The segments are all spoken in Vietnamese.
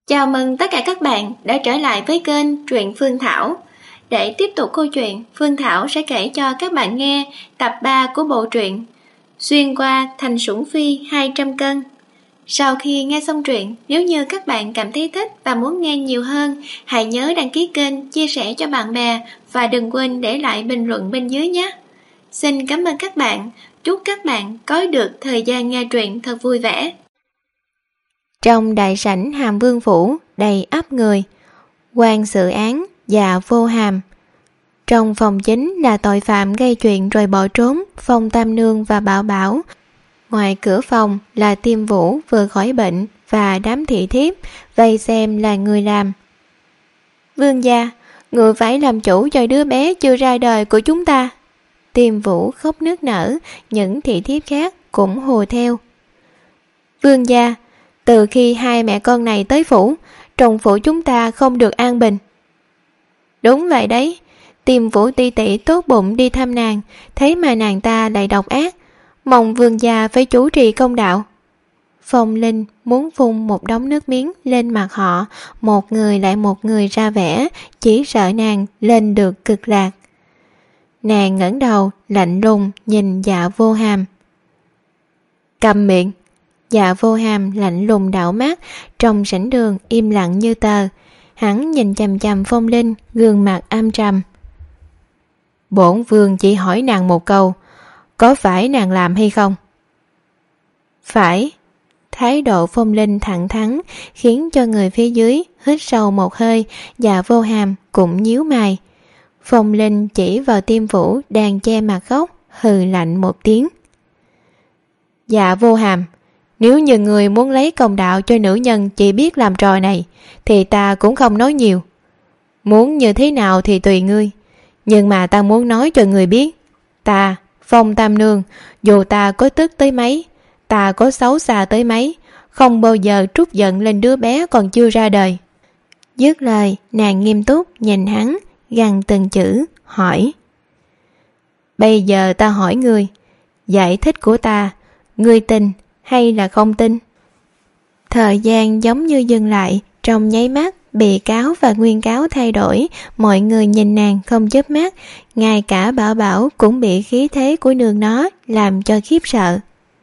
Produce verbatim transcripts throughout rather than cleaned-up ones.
Chào mừng tất cả các bạn đã trở lại với kênh Truyện Phương Thảo. Để tiếp tục câu chuyện, Phương Thảo sẽ kể cho các bạn nghe tập ba của bộ truyện Xuyên qua thành sủng phi hai trăm cân. Sau khi nghe xong truyện, nếu như các bạn cảm thấy thích và muốn nghe nhiều hơn, hãy nhớ đăng ký kênh, chia sẻ cho bạn bè và đừng quên để lại bình luận bên dưới nhé. Xin cảm ơn các bạn, chúc các bạn có được thời gian nghe truyện thật vui vẻ. Trong đại sảnh Hàm Vương phủ đầy ắp người, quan xử án Dạ Vô Hàm. Trong phòng chính là tội phạm gây chuyện rồi bỏ trốn Phong Tam Nương và Bảo Bảo. Ngoài cửa phòng là Tiêm Vũ vừa khỏi bệnh và đám thị thiếp vây xem là người làm. Vương gia, người phải làm chủ cho đứa bé chưa ra đời của chúng ta. Tiêm Vũ khóc nức nở, những thị thiếp khác cũng hùa theo. Vương gia, từ khi hai mẹ con này tới phủ, trong phủ chúng ta không được an bình. Đúng vậy đấy, Tiêm Vũ ti tỷ tốt bụng đi thăm nàng, thế mà nàng ta lại độc ác, mong vương gia phải chủ trì công đạo. Phong Linh muốn phun một đống nước miếng lên mặt họ, một người lại một người ra vẻ, chỉ sợ nàng lên được cực lạc. Nàng ngẩng đầu lạnh lùng nhìn Dạ Vô Hàm. Câm miệng. Dạ Vô Hàm lạnh lùng đảo mắt, trong sảnh đường im lặng như tờ. Hắn nhìn chằm chằm Phong Linh, gương mặt âm trầm. Bổn vương chỉ hỏi nàng một câu, có phải nàng làm hay không? Phải. Thái độ Phong Linh thẳng thắn khiến cho người phía dưới hít sâu một hơi. Dạ Vô Hàm cũng nhíu mày. Phong Linh chỉ vào Tiêm Vũ đang che mặt khóc, hừ lạnh một tiếng. Dạ Vô Hàm, nếu như người muốn lấy công đạo cho nữ nhân chỉ biết làm trò này, thì ta cũng không nói nhiều. Muốn như thế nào thì tùy ngươi, nhưng mà ta muốn nói cho người biết, ta, Phong Tam Nương, dù ta có tức tới mấy, ta có xấu xa tới mấy, không bao giờ trút giận lên đứa bé còn chưa ra đời. Dứt lời, nàng nghiêm túc nhìn hắn, gằn từng chữ, hỏi. Bây giờ ta hỏi ngươi, giải thích của ta, ngươi tin hay là không tin? Thời gian giống như dừng lại, trong nháy mắt bị cáo và nguyên cáo thay đổi, mọi người nhìn nàng không chớp mắt, ngay cả Bảo Bảo cũng bị khí thế của nương nó làm cho khiếp sợ.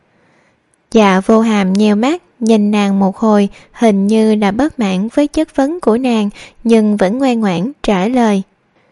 Dạ Vô Hàm nheo mắt nhìn nàng một hồi, hình như là bất mãn với chất vấn của nàng, nhưng vẫn ngoan ngoãn trả lời.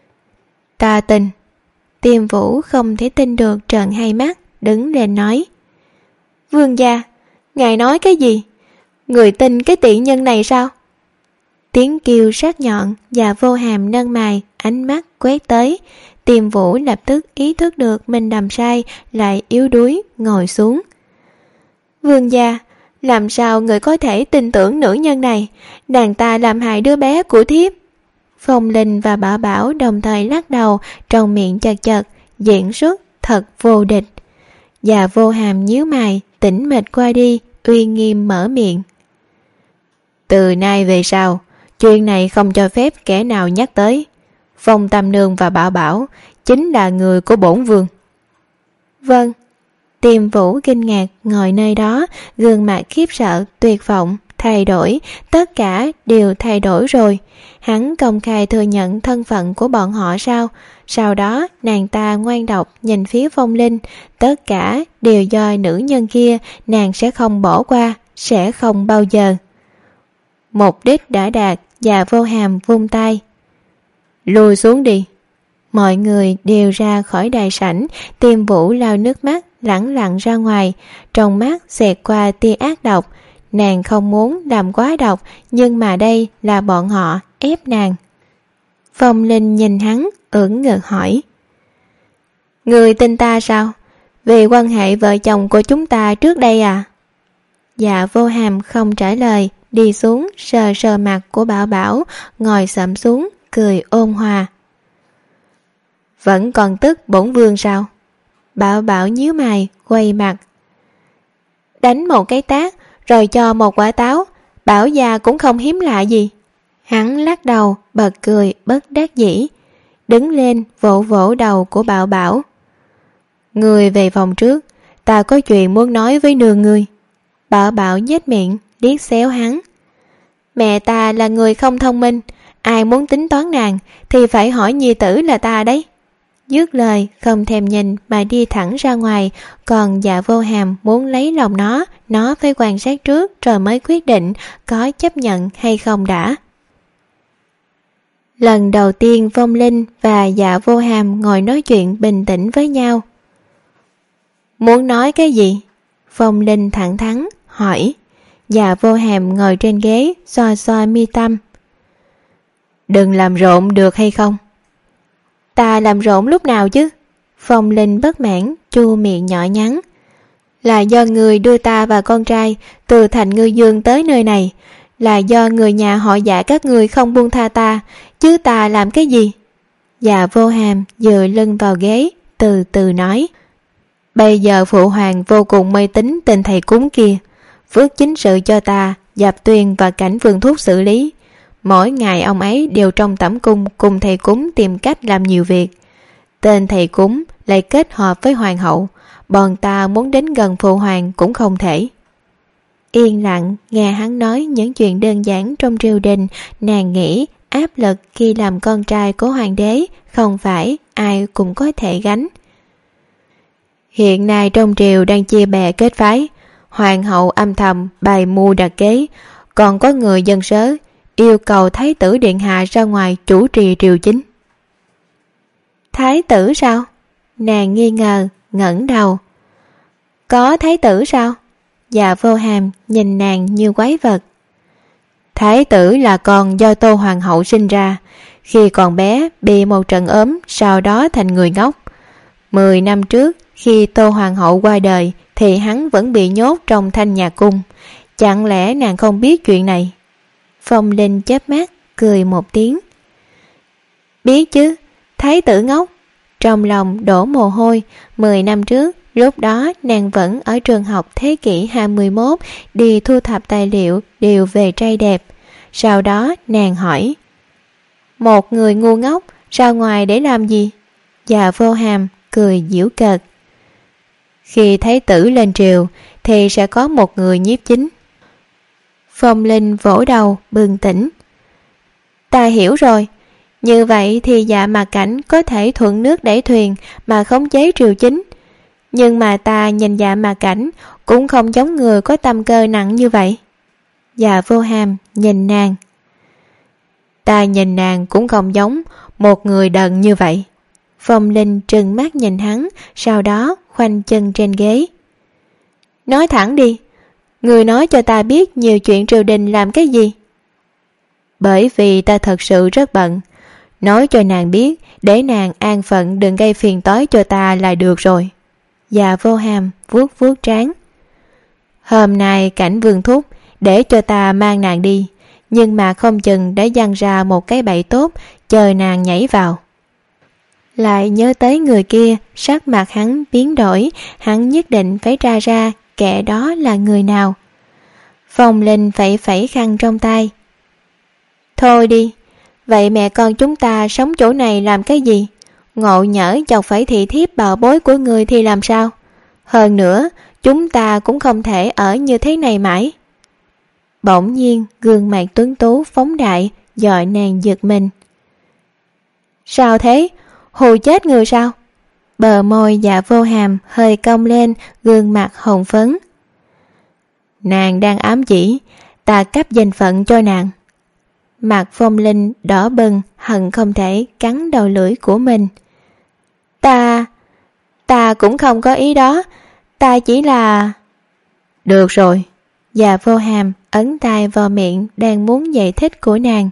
Ta tin. Tiêm Vũ không thể tin được trợn hai mắt, đứng lên nói. Vương gia, ngài nói cái gì? Người tin cái tiện nhân này sao? Tiếng kêu sắc nhọn, Dạ Vô Hàm nâng mày, ánh mắt quét tới. Tiêm Vũ lập tức ý thức được mình đầm sai, lại yếu đuối ngồi xuống. Vương gia, làm sao người có thể tin tưởng nữ nhân này? Nàng ta làm hại đứa bé của thiếp. Phong Linh và Bảo Bảo đồng thời lắc đầu, trong miệng chật chật, diễn xuất thật vô địch. Dạ Vô Hàm nhíu mày, tĩnh mịch qua đi, uy nghiêm mở miệng. Từ nay về sau, chuyện này không cho phép kẻ nào nhắc tới. Phong Tam Nương và Bảo Bảo chính là người của bổn vương. Vâng. Tiêm Vũ kinh ngạc ngồi nơi đó, gương mặt khiếp sợ, tuyệt vọng, thay đổi, tất cả đều thay đổi rồi. Hắn công khai thừa nhận thân phận của bọn họ sao? Sau đó nàng ta ngoan độc nhìn phía Phong Linh, tất cả đều do nữ nhân kia, nàng sẽ không bỏ qua, sẽ không bao giờ. Mục đích đã đạt, Dạ Vô Hàm vung tay. Lùi xuống đi. Mọi người đều ra khỏi đại sảnh, Tiêm Vũ lau nước mắt, lẳng lặng ra ngoài, trong mắt xẹt qua tia ác độc. Nàng không muốn làm quá độc, nhưng mà đây là bọn họ ép nàng. Phong Linh nhìn hắn, ưỡn ngực hỏi. Người tin ta sao? Về quan hệ vợ chồng của chúng ta trước đây à? Dạ Vô Hàm không trả lời, đi xuống sờ sờ mặt của Bảo Bảo, ngồi xổm xuống, cười ôn hòa. Vẫn còn tức bổn vương sao? Bảo Bảo nhíu mày, quay mặt. Đánh một cái tát, rồi cho một quả táo, Bảo gia cũng không hiếm lạ gì. Hắn lắc đầu, bật cười bất đắc dĩ, đứng lên vỗ vỗ đầu của Bảo Bảo. Người về phòng trước, ta có chuyện muốn nói với nương ngươi. Bảo Bảo nhếch miệng, liếc xéo hắn. Mẹ ta là người không thông minh, ai muốn tính toán nàng thì phải hỏi nhi tử là ta đấy. Dứt lời không thèm nhìn mà đi thẳng ra ngoài, còn Dạ Vô Hàm muốn lấy lòng nó, nó phải quan sát trước rồi mới quyết định có chấp nhận hay không đã. Lần đầu tiên Phong Linh và Dạ Vô Hàm ngồi nói chuyện bình tĩnh với nhau. Muốn nói cái gì? Phong Linh thẳng thắn hỏi. Dạ Vô Hàm ngồi trên ghế xoa xoa mi tâm. Đừng làm rộn được hay không? Ta làm rộn lúc nào chứ? Phong Linh bất mãn chu miệng nhỏ nhắn. Là do người đưa ta và con trai từ thành Ngư Dương tới nơi này, là do người nhà họ Dạ các người không buông tha ta, chứ ta làm cái gì? Dạ Vô Hàm dựa lưng vào ghế, từ từ nói. Bây giờ phụ hoàng vô cùng mê tín tên thầy cúng kia, phước chính sự cho ta, Dạp Tuyền và Cảnh Vương Thúc xử lý. Mỗi ngày ông ấy đều trong tẩm cung cùng thầy cúng tìm cách làm nhiều việc. Tên thầy cúng lại kết hợp với hoàng hậu, bọn ta muốn đến gần phụ hoàng cũng không thể. Yên lặng nghe hắn nói những chuyện đơn giản trong triều đình, nàng nghĩ áp lực khi làm con trai của hoàng đế không phải ai cũng có thể gánh. Hiện nay trong triều đang chia bè kết phái, hoàng hậu âm thầm bày mưu đặt kế, còn có người dân sớ yêu cầu thái tử điện hạ ra ngoài chủ trì triều chính. Thái tử sao? Nàng nghi ngờ ngẩng đầu. Có thái tử sao? Dạ Vô Hàm nhìn nàng như quái vật. Thái tử là con do Tô hoàng hậu sinh ra, khi còn bé bị một trận ốm, sau đó thành người ngốc. Mười năm trước khi Tô hoàng hậu qua đời thì hắn vẫn bị nhốt trong Thanh Nhạc cung. Chẳng lẽ nàng không biết chuyện này? Phong Linh chớp mắt cười một tiếng. Biết chứ, thái tử ngốc. Trong lòng đổ mồ hôi. Mười năm trước, lúc đó nàng vẫn ở trường học thế kỷ hai mươi mốt đi thu thập tài liệu đều về trai đẹp. Sau đó nàng hỏi, một người ngu ngốc ra ngoài để làm gì? Dạ Vô Hàm cười giễu cợt. Khi thái tử lên triều thì sẽ có một người nhiếp chính. Phong Linh vỗ đầu bừng tỉnh. Ta hiểu rồi. Như vậy thì Dạ Mạc Cảnh có thể thuận nước đẩy thuyền mà khống chế triều chính. Nhưng mà ta nhìn Dạ Mạc Cảnh cũng không giống người có tâm cơ nặng như vậy. Dạ Vô Hàm nhìn nàng. Ta nhìn nàng cũng không giống một người đần như vậy. Phong Linh trừng mắt nhìn hắn, sau đó khoanh chân trên ghế. Nói thẳng đi, người nói cho ta biết nhiều chuyện triều đình làm cái gì? Bởi vì ta thật sự rất bận. Nói cho nàng biết, để nàng an phận đừng gây phiền toái cho ta là được rồi. Dạ Vô Hàm vuốt vuốt trán. Hôm nay Cảnh Vương thúc để cho ta mang nàng đi, nhưng mà không chừng đã dăng ra một cái bẫy tốt, chờ nàng nhảy vào. Lại nhớ tới người kia, sắc mặt hắn biến đổi, hắn nhất định phải tra ra kẻ đó là người nào. Phong Linh phẩy phẩy khăn trong tay. Thôi đi, vậy mẹ con chúng ta sống chỗ này làm cái gì? Ngộ nhỡ chọc phải thị thiếp bảo bối của người thì làm sao? Hơn nữa, chúng ta cũng không thể ở như thế này mãi. Bỗng nhiên, gương mặt tuấn tú phóng đại, dọi nàng giật mình. Sao thế? Hù chết người sao? Bờ môi Dạ Vô Hàm hơi cong lên, gương mặt hồng phấn. Nàng đang ám chỉ, ta cấp danh phận cho nàng. Mặt Phong Linh đỏ bừng, hận không thể cắn đầu lưỡi của mình. Ta... ta cũng không có ý đó, ta chỉ là... Được rồi. Dạ Vô Hàm ấn tay vào miệng đang muốn giải thích của nàng.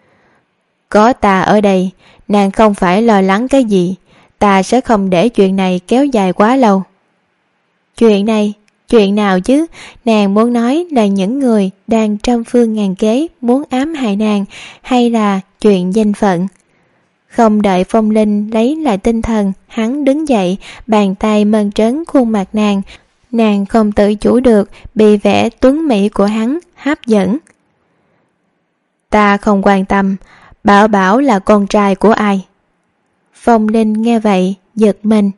Có ta ở đây, nàng không phải lo lắng cái gì, ta sẽ không để chuyện này kéo dài quá lâu. Chuyện này, chuyện nào chứ? Nàng muốn nói là những người đang trăm phương ngàn kế muốn ám hại nàng, hay là chuyện danh phận? Không đợi Phong Linh lấy lại tinh thần, hắn đứng dậy, bàn tay mơn trớn khuôn mặt nàng. Nàng không tự chủ được, bị vẻ tuấn mỹ của hắn hấp dẫn. Ta không quan tâm, Bảo Bảo là con trai của ai? Phong Linh nghe vậy, giật mình.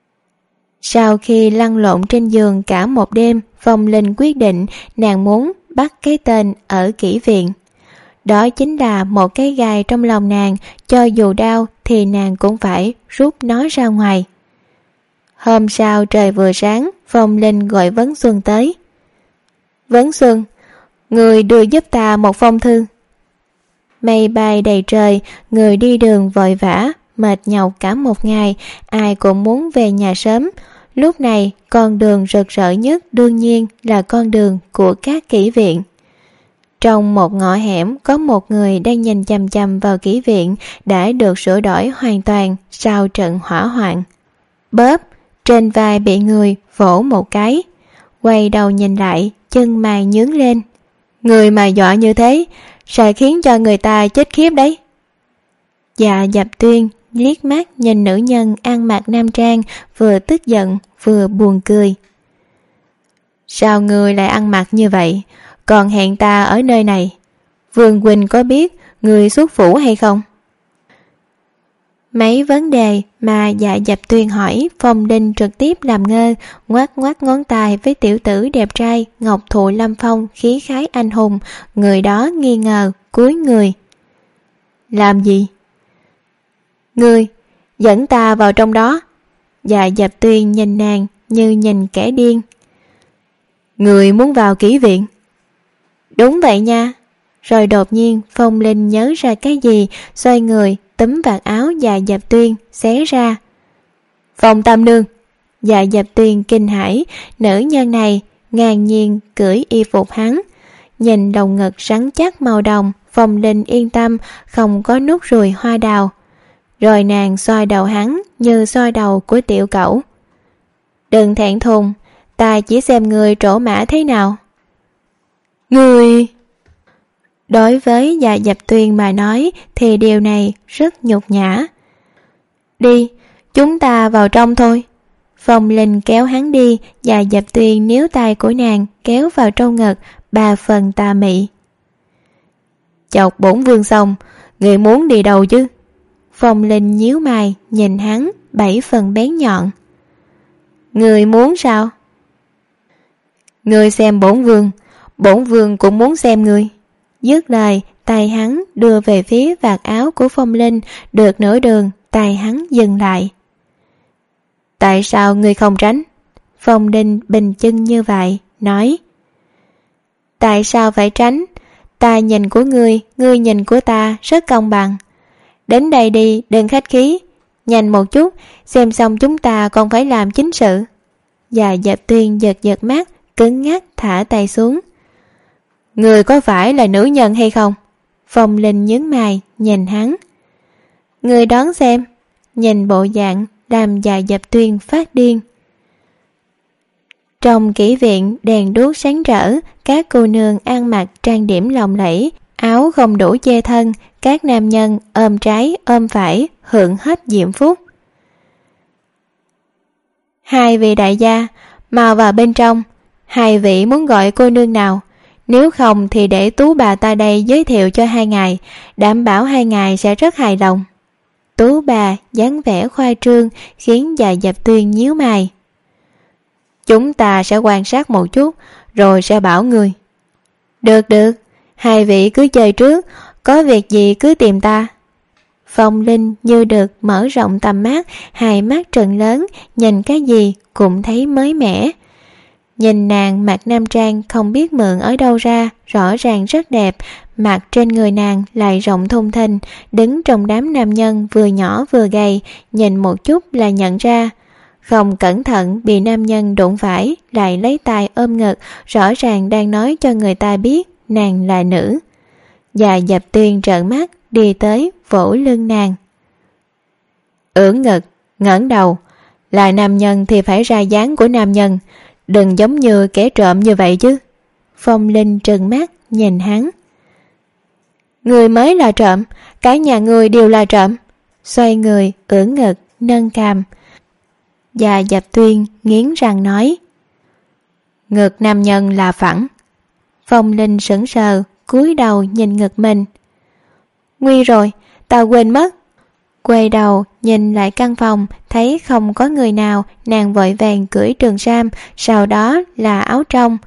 Sau khi lăn lộn trên giường cả một đêm, Phong Linh quyết định nàng muốn bắt cái tên ở kỹ viện. Đó chính là một cái gai trong lòng nàng, cho dù đau thì nàng cũng phải rút nó ra ngoài. Hôm sau trời vừa sáng, Phong Linh gọi Vấn Xuân tới. Vấn Xuân, người đưa giúp ta một phong thư. Mây bay đầy trời, người đi đường vội vã, mệt nhọc cả một ngày, ai cũng muốn về nhà sớm. Lúc này, con đường rực rỡ nhất đương nhiên là con đường của các kỹ viện. Trong một ngõ hẻm có một người đang nhìn chằm chằm vào kỹ viện đã được sửa đổi hoàn toàn sau trận hỏa hoạn. Bóp, trên vai bị người vỗ một cái. Quay đầu nhìn lại, chân mày nhướng lên. Người mà dọa như thế sẽ khiến cho người ta chết khiếp đấy. Dạ Dập Tuyên liếc mắt nhìn nữ nhân ăn mặc nam trang, vừa tức giận vừa buồn cười. Sao người lại ăn mặc như vậy, còn hẹn ta ở nơi này? Vương Huynh có biết người xuất phủ hay không? Mấy vấn đề mà Dạ Dập Tuyên hỏi, Phong Linh trực tiếp làm ngơ, ngoắc ngoắc ngón tay với tiểu tử đẹp trai ngọc thụ lâm phong khí khái anh hùng. Người đó nghi ngờ cúi người. Làm gì? Ngươi dẫn ta vào trong đó. Dạ Dập Tuyên nhìn nàng như nhìn kẻ điên. Người muốn vào kỹ viện? Đúng vậy nha. Rồi đột nhiên Phong Linh nhớ ra cái gì, xoay người túm vạt áo Dạ Dập Tuyên xé ra. Phong Tam Nương! Dạ Dập Tuyên kinh hãi, nữ nhân này ngang nhiên cởi y phục hắn. Nhìn đồng ngực rắn chắc màu đồng, Phong Linh yên tâm không có nút ruồi hoa đào. Rồi nàng xoa đầu hắn như xoa đầu của tiểu cẩu. Đừng thẹn thùng, ta chỉ xem người trổ mã thế nào. Người... Đối với Dạ Dập Tuyên mà nói thì điều này rất nhục nhã. Đi, chúng ta vào trong thôi. Phong Linh kéo hắn đi, Dạ Dập Tuyên níu tay của nàng kéo vào trong ngực, ba phần tà mị. Chọc bổn vương xong, người muốn đi đâu chứ? Phong Linh nhíu mày nhìn hắn, bảy phần bén nhọn. Người muốn sao? Người xem bổn vương, bổn vương cũng muốn xem người. Dứt lời, tay hắn đưa về phía vạt áo của Phong Linh, được nửa đường, tay hắn dừng lại. Tại sao ngươi không tránh? Phong Linh bình chân như vậy, nói. Tại sao phải tránh? Ta nhìn của ngươi, ngươi nhìn của ta rất công bằng. Đến đây đi, đừng khách khí. Nhanh một chút, xem xong chúng ta còn phải làm chính sự. Dạ Dập Tuyên giật giật mắt, cứng ngắc thả tay xuống. Người có phải là nữ nhân hay không? Phong Linh nhướng mày nhìn hắn. Người đoán xem. Nhìn bộ dạng làm Dạ Dập Tuyên phát điên. Trong kỹ viện đèn đuốc sáng rỡ, các cô nương ăn mặc trang điểm lộng lẫy, áo không đủ che thân, các nam nhân ôm trái ôm phải hưởng hết diễm phúc. Hai vị đại gia, mau vào bên trong. Hai vị muốn gọi cô nương nào? Nếu không thì để Tú bà ta đây giới thiệu cho hai ngài, đảm bảo hai ngài sẽ rất hài lòng. Tú bà dáng vẻ khoa trương khiến Dạ Dập Tuyên nhíu mày. Chúng ta sẽ quan sát một chút rồi sẽ bảo người. Được được, hai vị cứ chơi trước, có việc gì cứ tìm ta. Phong Linh như được mở rộng tầm mắt, hai mắt trừng lớn, nhìn cái gì cũng thấy mới mẻ. Nhìn nàng mặc nam trang không biết mượn ở đâu ra, rõ ràng rất đẹp, mặc trên người nàng lại rộng thùng thình, đứng trong đám nam nhân vừa nhỏ vừa gầy, nhìn một chút là nhận ra. Không cẩn thận bị nam nhân đụng phải, lại lấy tay ôm ngực, rõ ràng đang nói cho người ta biết nàng là nữ. Dạ Dập Tuyên trợn mắt, đi tới vỗ lưng nàng. Ưỡn ngực, ngẩng đầu, là nam nhân thì phải ra dáng của nam nhân, đừng giống như kẻ trộm như vậy chứ. Phong Linh trừng mắt nhìn hắn. Người mới là trộm, cả nhà người đều là trộm. Xoay người, ưỡn ngực, nâng cằm. Dạ Dập Tuyên nghiến răng nói. Ngực nam nhân là phẳng. Phong Linh sững sờ, cúi đầu nhìn ngực mình. Nguy rồi, ta quên mất. Quay đầu nhìn lại căn phòng, thấy không có người nào, nàng vội vàng cởi trường sam, sau đó là áo trong.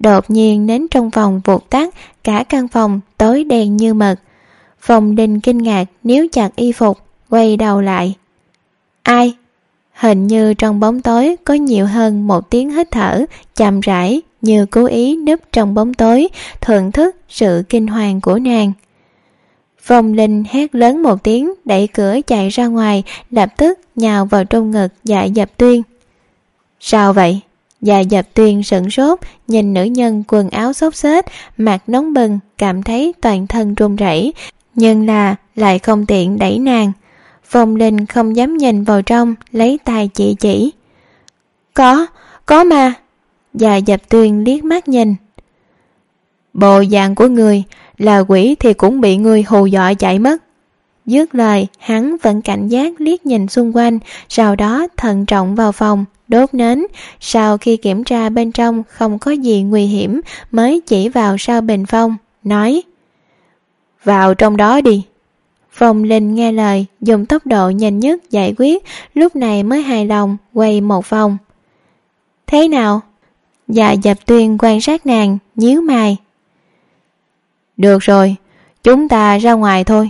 đột nhiên nến trong phòng vụt tắt, cả căn phòng tối đen như mực. Phong Linh kinh ngạc níu chặt y phục, quay đầu lại. Ai? Hình như trong bóng tối có nhiều hơn một tiếng hít thở chậm rãi, như cố ý núp trong bóng tối thưởng thức sự kinh hoàng của nàng. Phong Linh hét lớn một tiếng, đẩy cửa chạy ra ngoài, lập tức nhào vào trong ngực Dạ Dập Tuyên. Sao vậy? Dạ Dập Tuyên sửng sốt, nhìn nữ nhân quần áo xốc xếch, mặt nóng bừng, cảm thấy toàn thân run rẩy, nhưng là lại không tiện đẩy nàng. Phong Linh không dám nhìn vào trong, lấy tay chỉ chỉ. Có, có mà. Dạ Dập Tuyên liếc mắt nhìn. Bộ dạng của người là quỷ thì cũng bị người hù dọa chạy mất. Dứt lời, hắn vẫn cảnh giác liếc nhìn xung quanh, sau đó thận trọng vào phòng, đốt nến. Sau khi kiểm tra bên trong không có gì nguy hiểm mới chỉ vào sau bình phong, nói: Vào trong đó đi. Phong Linh nghe lời, dùng tốc độ nhanh nhất giải quyết, lúc này mới hài lòng quay một vòng. Thế nào? Dạ Dập Tuyên quan sát nàng, nhíu mày. Được rồi, chúng ta ra ngoài thôi.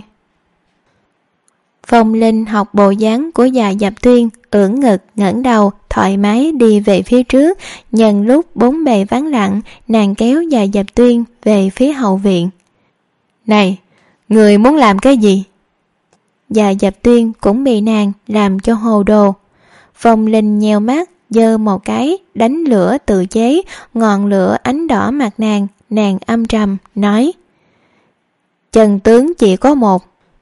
Phong Linh học bộ dáng của Dạ Dập Tuyên, ưỡn ngực ngẩng đầu, thoải mái đi về phía trước. Nhân lúc bốn bề vắng lặng, nàng kéo Dạ Dập Tuyên về phía hậu viện. Này, người muốn làm cái gì? Dạ Dập Tuyên cũng bị nàng làm cho hồ đồ. Phong Linh nheo mắt, giơ một cái đánh lửa tự chế, ngọn lửa ánh đỏ mặt nàng. Nàng âm trầm nói: Chân tướng chỉ có một.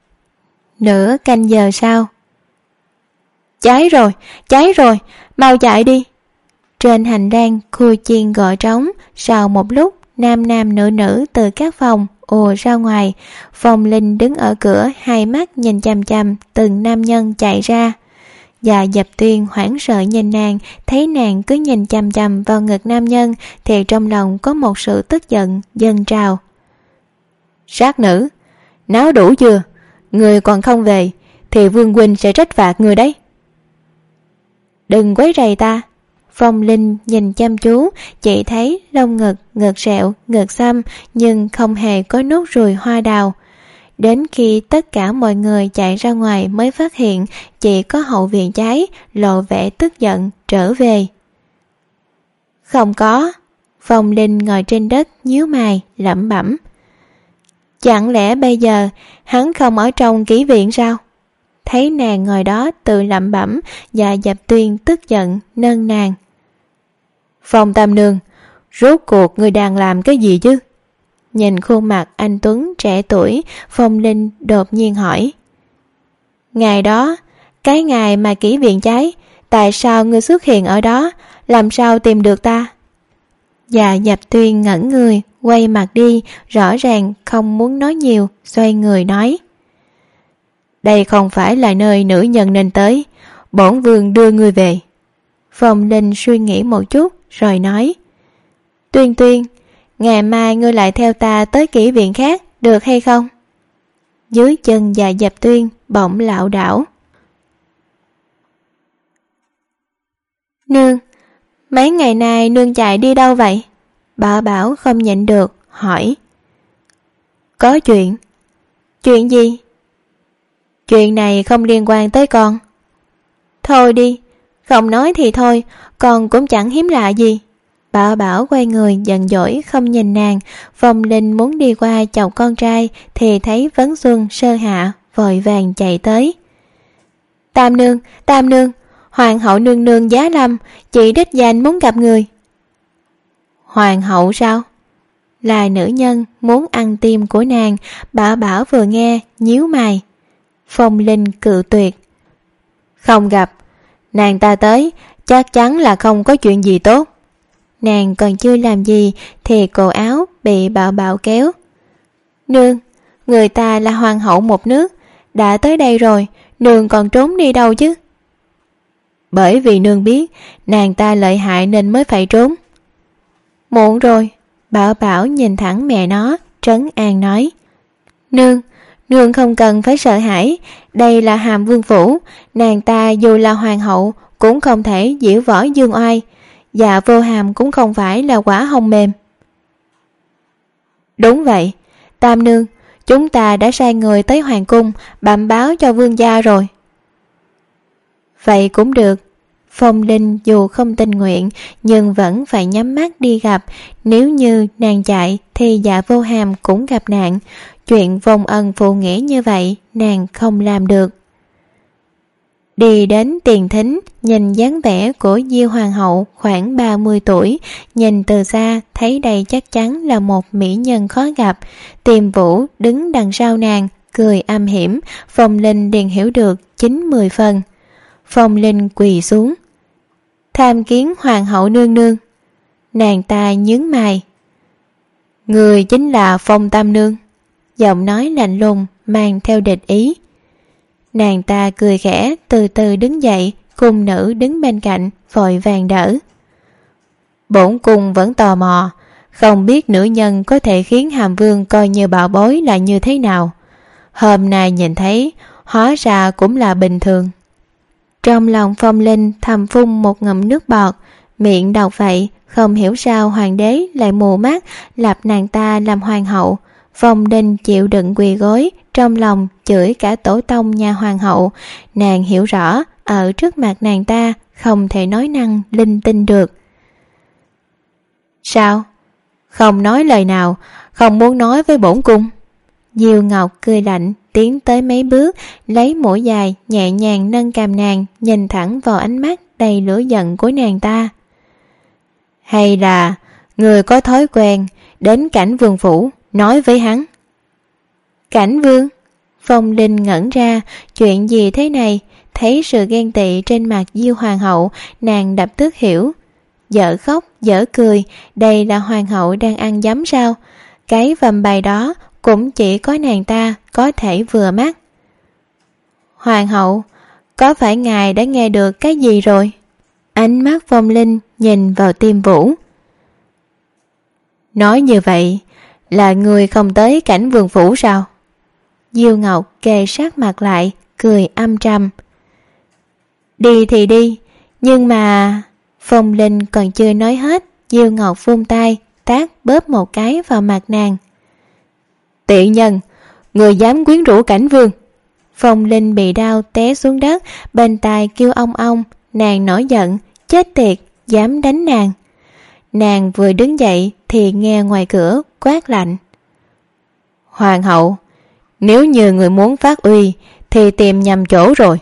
Nửa canh giờ sau. Cháy rồi, cháy rồi, mau chạy đi. Trên hành lang khu chiên gọi trống. Sau một lúc, nam nam nữ nữ từ các phòng ùa ra ngoài. Phong Linh đứng ở cửa, hai mắt nhìn chằm chằm từng nam nhân chạy ra. Dạ Dập Tuyên hoảng sợ nhìn nàng, thấy nàng cứ nhìn chằm chằm vào ngực nam nhân thì trong lòng có một sự tức giận dâng trào. Sát nữ, náo đủ chưa? Người còn không về thì Vương huynh sẽ trách phạt người đấy. Đừng quấy rầy ta. Phong Linh nhìn chăm chú, chỉ thấy lông ngực, ngực sẹo, ngực xăm, nhưng không hề có nốt ruồi hoa đào. Đến khi tất cả mọi người chạy ra ngoài mới phát hiện chỉ có hậu viện cháy, lộ vẻ tức giận trở về. Không có. Phong Linh ngồi trên đất nhíu mày lẩm bẩm. Chẳng lẽ bây giờ hắn không ở trong kỹ viện sao? Thấy nàng ngồi đó tự lẩm bẩm, Dạ Dập Tuyên tức giận nâng nàng. Phong Tam Nương, rốt cuộc người đang làm cái gì chứ? Nhìn khuôn mặt anh tuấn trẻ tuổi, Phong Linh đột nhiên hỏi. Ngày đó, cái ngày mà kỹ viện cháy, tại sao ngươi xuất hiện ở đó, làm sao tìm được ta? Dạ Dập Tuyên ngẩn người, quay mặt đi, rõ ràng không muốn nói nhiều, xoay người nói. Đây không phải là nơi nữ nhân nên tới, bổn vương đưa ngươi về. Phong Linh suy nghĩ một chút rồi nói. Tuyên Tuyên, ngày mai ngươi lại theo ta tới kỹ viện khác, được hay không? Dưới chân Dạ Dập Tuyên bỗng lảo đảo. Nương, mấy ngày nay nương chạy đi đâu vậy? Bảo Bảo không nhịn được, hỏi. Có chuyện. Chuyện gì? Chuyện này không liên quan tới con. Thôi đi, không nói thì thôi, con cũng chẳng hiếm lạ gì. Bảo Bảo quay người giận dỗi không nhìn nàng. Phong Linh muốn đi qua chọc con trai thì thấy Vấn Xuân Sơ Hạ vội vàng chạy tới. Tam nương, Tam nương, Hoàng hậu nương nương giá lâm, chị đích danh muốn gặp người. Hoàng hậu sao? Là nữ nhân muốn ăn tim của nàng. Bảo Bảo vừa nghe nhíu mày. Phong Linh cự tuyệt. Không gặp, nàng ta tới chắc chắn là không có chuyện gì tốt. Nàng còn chưa làm gì thì cổ áo bị Bảo Bảo kéo. Nương, người ta là hoàng hậu một nước, đã tới đây rồi, nương còn trốn đi đâu chứ? Bởi vì nương biết nàng ta lợi hại nên mới phải trốn. Muộn rồi. Bảo Bảo nhìn thẳng mẹ nó, trấn an nói. Nương, nương không cần phải sợ hãi, đây là Hàm Vương phủ, nàng ta dù là hoàng hậu cũng không thể diễu võ dương oai. Dạ Vô Hàm cũng không phải là quả hồng mềm. Đúng vậy, Tam nương, chúng ta đã sai người tới hoàng cung bẩm báo cho vương gia rồi. Vậy cũng được. Phong Linh dù không tình nguyện nhưng vẫn phải nhắm mắt đi gặp. Nếu như nàng chạy thì Dạ Vô Hàm cũng gặp nạn. Chuyện vong ân phụ nghĩa như vậy nàng không làm được. Đi đến tiền thính, nhìn dáng vẻ của Diêu hoàng hậu khoảng ba mươi tuổi, nhìn từ xa thấy đây chắc chắn là một mỹ nhân khó gặp. Tiềm Vũ đứng đằng sau nàng, cười âm hiểm, Phong Linh liền hiểu được chín mười phần. Phong Linh quỳ xuống. Tham kiến hoàng hậu nương nương. Nàng ta nhướng mày. Người chính là Phong Tam nương. Giọng nói lạnh lùng mang theo địch ý. Nàng ta cười khẽ, từ từ đứng dậy, cung nữ đứng bên cạnh vội vàng đỡ. Bổn cung vẫn tò mò, không biết nữ nhân có thể khiến Hàm Vương coi như bảo bối là như thế nào. Hôm nay nhìn thấy, hóa ra cũng là bình thường. Trong lòng Phong Linh thầm phun một ngụm nước bọt, miệng đọc vậy, không hiểu sao hoàng đế lại mù mắt lập nàng ta làm hoàng hậu. Phong Linh chịu đựng quỳ gối, trong lòng chửi cả tổ tông nhà hoàng hậu. Nàng hiểu rõ, ở trước mặt nàng ta không thể nói năng linh tinh được. Sao? Không nói lời nào, không muốn nói với bổn cung? Diêu Ngọc cười lạnh, tiến tới mấy bước, lấy mũi dài nhẹ nhàng nâng cằm nàng, nhìn thẳng vào ánh mắt đầy lửa giận của nàng ta. Hay là người có thói quen đến Cảnh Vương phủ nói với hắn? Cảnh Vương? Phong Linh ngẩn ra, chuyện gì thế này? Thấy sự ghen tị trên mặt Diêu hoàng hậu, nàng lập tức hiểu. Dở khóc dở cười, đây là hoàng hậu đang ăn dấm sao? Cái vầm bài đó cũng chỉ có nàng ta có thể vừa mắt. Hoàng hậu, có phải ngài đã nghe được cái gì rồi? Ánh mắt Phong Linh nhìn vào Tiêm Vũ. Nói như vậy là người không tới Cảnh Vương phủ sao? Diêu Ngọc kề sát mặt lại, cười âm trầm. Đi thì đi, nhưng mà... Phong Linh còn chưa nói hết, Diêu Ngọc vung tay tát bóp một cái vào mặt nàng. Tiện nhân, người dám quyến rũ Cảnh Vương? Phong Linh bị đau té xuống đất, bên tai kêu ong ong. Nàng nổi giận, chết tiệt, dám đánh nàng. Nàng vừa đứng dậy thì nghe ngoài cửa quát lạnh. Hoàng hậu, nếu như người muốn phát uy thì tìm nhầm chỗ rồi.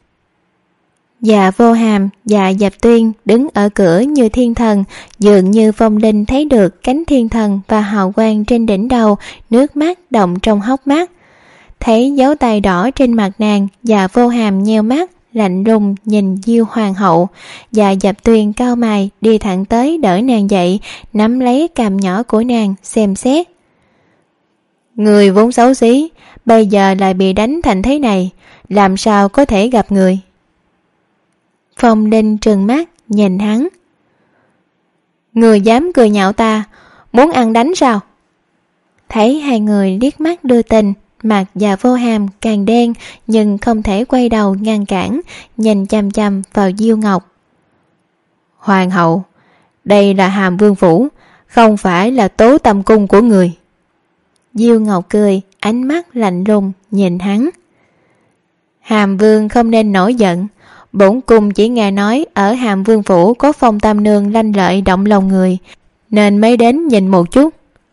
Dạ Vô Hàm, Dạ Dập Tuyên đứng ở cửa như thiên thần, dường như Phong Linh thấy được cánh thiên thần và hào quang trên đỉnh đầu, nước mắt động trong hốc mắt. Thấy dấu tay đỏ trên mặt nàng, Dạ Vô Hàm nheo mắt, lạnh lùng nhìn Diêu hoàng hậu. Dạ Dập Tuyên cau mày đi thẳng tới đỡ nàng dậy, nắm lấy cằm nhỏ của nàng xem xét. Người vốn xấu xí, bây giờ lại bị đánh thành thế này, làm sao có thể gặp người? Phong Linh trừng mắt nhìn hắn. Người dám cười nhạo ta, muốn ăn đánh sao? Thấy hai người liếc mắt đưa tình, mặt Dạ Vô Hàm càng đen nhưng không thể quay đầu ngăn cản, nhìn chằm chằm vào Diêu Ngọc. Hoàng hậu, đây là Hàm Vương phủ, không phải là Tố Tâm cung của người. Diêu Ngọc cười, ánh mắt lạnh lùng nhìn hắn. Hàm Vương không nên nổi giận, bổn cung chỉ nghe nói ở Hàm Vương phủ có Phong Tam nương lanh lợi động lòng người, nên mới đến nhìn một chút.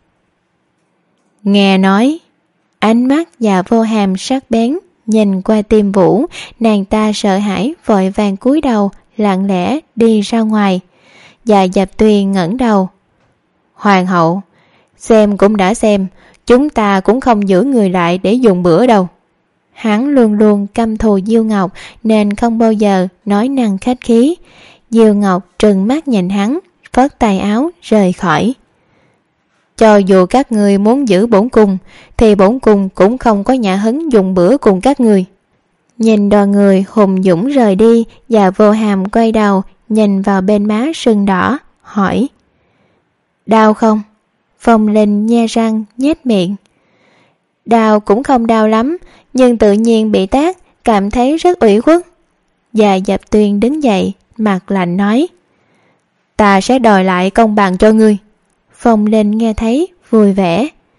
Nghe nói. Ánh mắt Dạ Vô Hàm sắc bén nhìn qua Tiêm Vũ, nàng ta sợ hãi vội vàng cúi đầu, lặng lẽ đi ra ngoài. Dạ Dập Tuyên ngẩng đầu. Hoàng hậu, xem cũng đã xem, chúng ta cũng không giữ người lại để dùng bữa đâu. Hắn luôn luôn căm thù Diêu Ngọc nên không bao giờ nói năng khách khí. Diêu Ngọc trừng mắt nhìn hắn, phất tay áo rời khỏi. Cho dù các người muốn giữ bổn cung thì bổn cung cũng không có nhã hứng dùng bữa cùng các người. Nhìn đoàn người hùng dũng rời đi, Dạ Vô Hàm quay đầu nhìn vào bên má sưng đỏ, hỏi. Đau không? Phong Linh nhe răng nhếch miệng. Đau cũng không đau lắm, nhưng tự nhiên bị tát, cảm thấy rất ủy khuất. Dạ Dập Tuyên đứng dậy, mặt lạnh nói. Ta sẽ đòi lại công bằng cho ngươi. Phong Linh nghe thấy vui vẻ.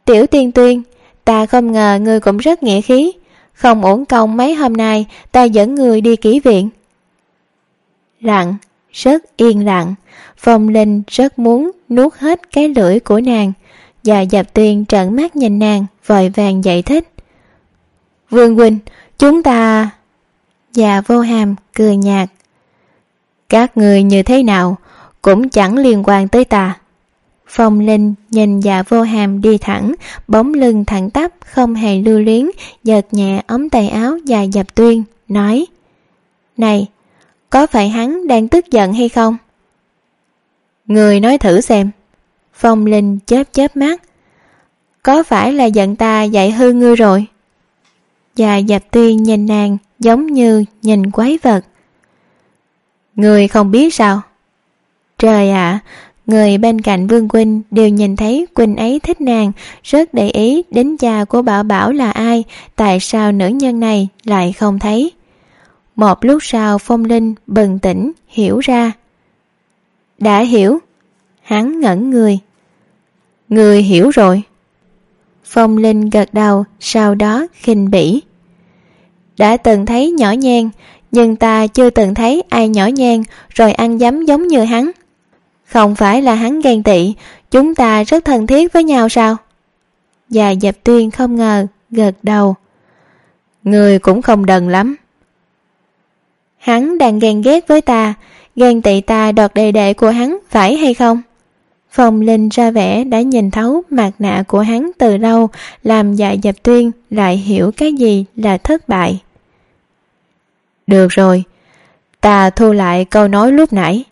Tiểu Tiên Tuyên, ta không ngờ ngươi cũng rất nghĩa khí, không uổng công mấy hôm nay ta dẫn người đi kỹ viện. Lặng, rất yên lặng. Phong Linh rất muốn nuốt hết cái lưỡi của nàng, và Dập Tuyên trợn mắt nhìn nàng, vội vàng giải thích. Vương huynh, chúng ta... Và Vô Hàm cười nhạt. Các người như thế nào cũng chẳng liên quan tới ta. Phong Linh nhìn Dạ Vô Hàm đi thẳng, bóng lưng thẳng tắp, không hề lưu luyến, giật nhẹ ống tay áo và Dập Tuyên, nói: Này, có phải hắn đang tức giận hay không? Người nói thử xem. Phong Linh chớp chớp mắt. Có phải là giận ta dạy hư ngươi rồi? Và Dập Tuyên nhìn nàng giống như nhìn quái vật. Người không biết sao? Trời ạ, à, người bên cạnh Vương huynh đều nhìn thấy huynh ấy thích nàng, rất để ý đến cha của Bảo Bảo là ai, tại sao nữ nhân này lại không thấy? Một lúc sau Phong Linh bừng tỉnh, hiểu ra. Đã hiểu. Hắn ngẩn người. Người hiểu rồi. Phong Linh gật đầu, sau đó khinh bỉ. Đã từng thấy nhỏ nhen, nhưng ta chưa từng thấy ai nhỏ nhen rồi ăn dấm giống như hắn. Không phải là hắn ghen tị, chúng ta rất thân thiết với nhau sao? Và Dập Tuyên không ngờ, gật đầu. Người cũng không đần lắm. Hắn đang ghen ghét với ta, ghen tị ta đoạt đệ đệ của hắn, phải hay không? Phong Linh ra vẻ đã nhìn thấu mặt nạ của hắn từ lâu, làm Dạ Dập Tuyên lại hiểu cái gì là thất bại. Được rồi, ta thu lại câu nói lúc nãy.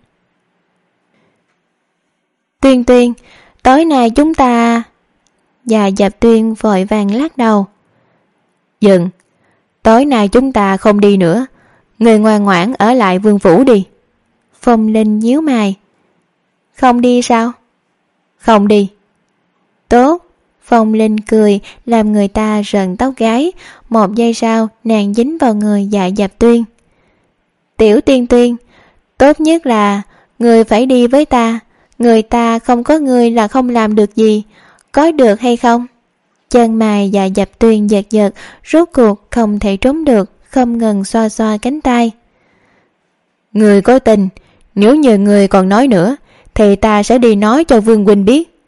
Tuyên Tuyên, tối nay chúng ta... Dạ Dập Tuyên vội vàng lắc đầu. Dừng, tối nay chúng ta không đi nữa. Người ngoan ngoãn ở lại vương phủ đi. Phong Linh nhíu mày. Không đi sao? Không đi. Tốt. Phong Linh cười làm người ta rợn tóc gáy. Một giây sau nàng dính vào người Dạ Dập Tuyên. Tiểu Tiên Tuyên, tốt nhất là người phải đi với ta. Người ta không có người là không làm được gì. Có được hay không? Chân mày Dạ Dập Tuyên giật giật, rốt cuộc không thể trốn được, không ngừng xoa xoa cánh tay. Người có tình, nếu như người còn nói nữa thì ta sẽ đi nói cho Vương huynh biết.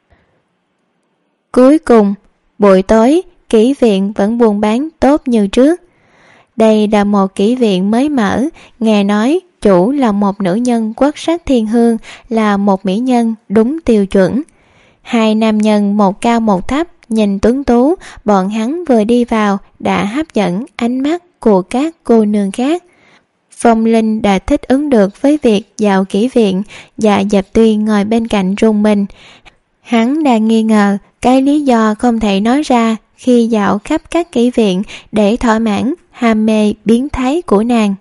Cuối cùng, buổi tối, kỹ viện vẫn buôn bán tốt như trước. Đây là một kỹ viện mới mở, nghe nói chủ là một nữ nhân quốc sắc thiên hương, là một mỹ nhân đúng tiêu chuẩn. Hai nam nhân một cao một thấp, nhìn tuấn tú, bọn hắn vừa đi vào đã hấp dẫn ánh mắt của các cô nương khác. Phong Linh đã thích ứng được với việc vào kỹ viện. Dạ Dập Tuyên ngồi bên cạnh rùng mình. Hắn đang nghi ngờ cái lý do không thể nói ra khi dạo khắp các kỹ viện để thỏa mãn ham mê biến thái của nàng.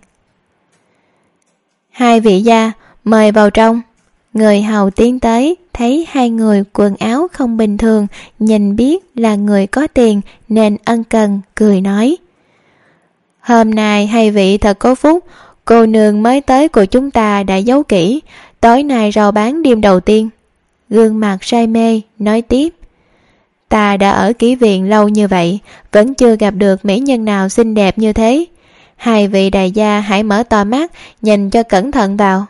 Hai vị gia, mời vào trong. Người hầu tiến tới, thấy hai người quần áo không bình thường, nhìn biết là người có tiền nên ân cần cười nói. Hôm nay hai vị thật có phúc, cô nương mới tới của chúng ta đã giấu kỹ, tối nay rao bán đêm đầu tiên. Gương mặt say mê nói tiếp. Ta đã ở kỹ viện lâu như vậy, vẫn chưa gặp được mỹ nhân nào xinh đẹp như thế. Hai vị đại gia hãy mở to mắt, nhìn cho cẩn thận vào.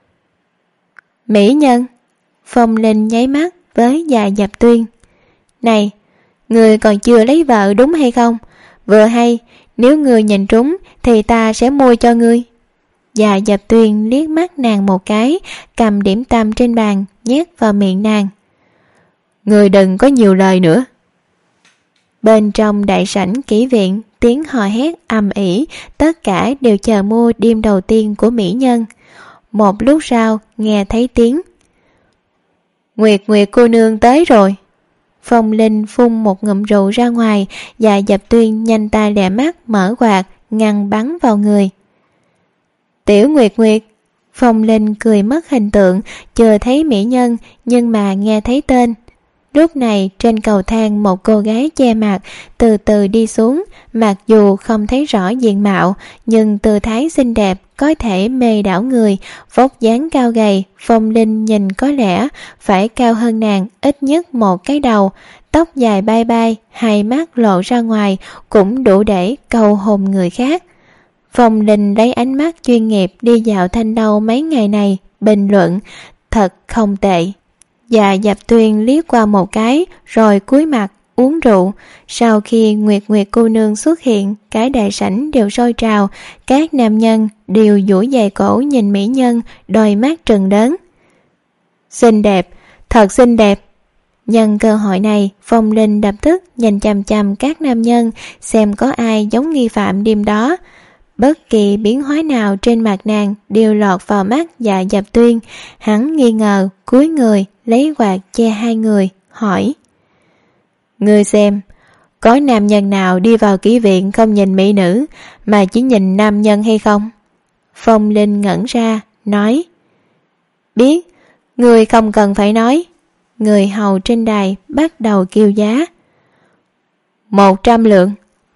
Mỹ nhân? Phong Linh nháy mắt với Dạ Dập Tuyên. Này, người còn chưa lấy vợ đúng hay không? Vừa hay, nếu người nhìn trúng thì ta sẽ mua cho ngươi. Dạ Dập Tuyên liếc mắt nàng một cái, cầm điểm tâm trên bàn nhét vào miệng nàng. Người đừng có nhiều lời nữa. Bên trong đại sảnh kỹ viện, tiếng hò hét ầm ĩ, tất cả đều chờ mua đêm đầu tiên của mỹ nhân. Một lúc sau nghe thấy tiếng. Nguyệt Nguyệt cô nương tới rồi. Phong Linh phun một ngụm rượu ra ngoài. Dạ Dập Tuyên nhanh tay lẹ mắt mở quạt ngăn bắn vào người. Tiểu Nguyệt Nguyệt. Phong Linh cười mất hình tượng, chưa thấy mỹ nhân nhưng mà nghe thấy tên. Lúc này trên cầu thang một cô gái che mặt từ từ đi xuống, mặc dù không thấy rõ diện mạo nhưng tư thái xinh đẹp có thể mê đảo người, vóc dáng cao gầy. Phong Linh nhìn có lẽ phải cao hơn nàng ít nhất một cái đầu, tóc dài bay bay, hai mắt lộ ra ngoài cũng đủ để cầu hồn người khác. Phong Linh lấy ánh mắt chuyên nghiệp đi dạo Thanh Lâu mấy ngày này, bình luận thật không tệ. Dạ Dập Tuyên liếc qua một cái rồi cúi mặt uống rượu. Sau khi Nguyệt Nguyệt cô nương xuất hiện, cái đại sảnh đều sôi trào, các nam nhân đều duỗi dày cổ nhìn mỹ nhân, đôi mắt trừng lớn. Xinh đẹp, thật xinh đẹp. Nhân cơ hội này, Phong Linh lập tức nhìn chằm chằm các nam nhân, xem có ai giống nghi phạm đêm đó. Bất kỳ biến hóa nào trên mặt nàng đều lọt vào mắt Dạ Dập Tuyên. Hắn nghi ngờ, cúi người, lấy quạt che hai người, hỏi: Ngươi xem, có nam nhân nào đi vào kỹ viện không nhìn mỹ nữ, mà chỉ nhìn nam nhân hay không? Phong Linh ngẩn ra, nói: Biết, ngươi không cần phải nói. Người hầu trên đài bắt đầu kêu giá. Một trăm lượng.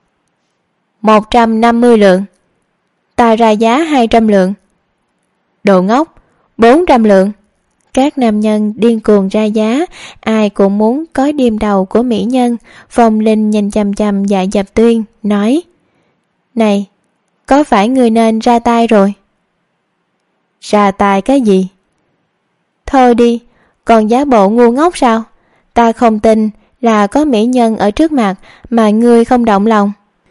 Một trăm năm mươi lượng. Ta ra giá hai trăm lượng. Đồ ngốc, bốn trăm lượng. Các nam nhân điên cuồng ra giá, ai cũng muốn có điềm đầu của mỹ nhân. Phong Linh nhìn chằm chằm Dạ Dập Tuyên, nói: Này, có phải người nên ra tay rồi? Ra tay cái gì? Thôi đi, còn giá bộ ngu ngốc sao? Ta không tin là có mỹ nhân ở trước mặt mà ngươi không động lòng.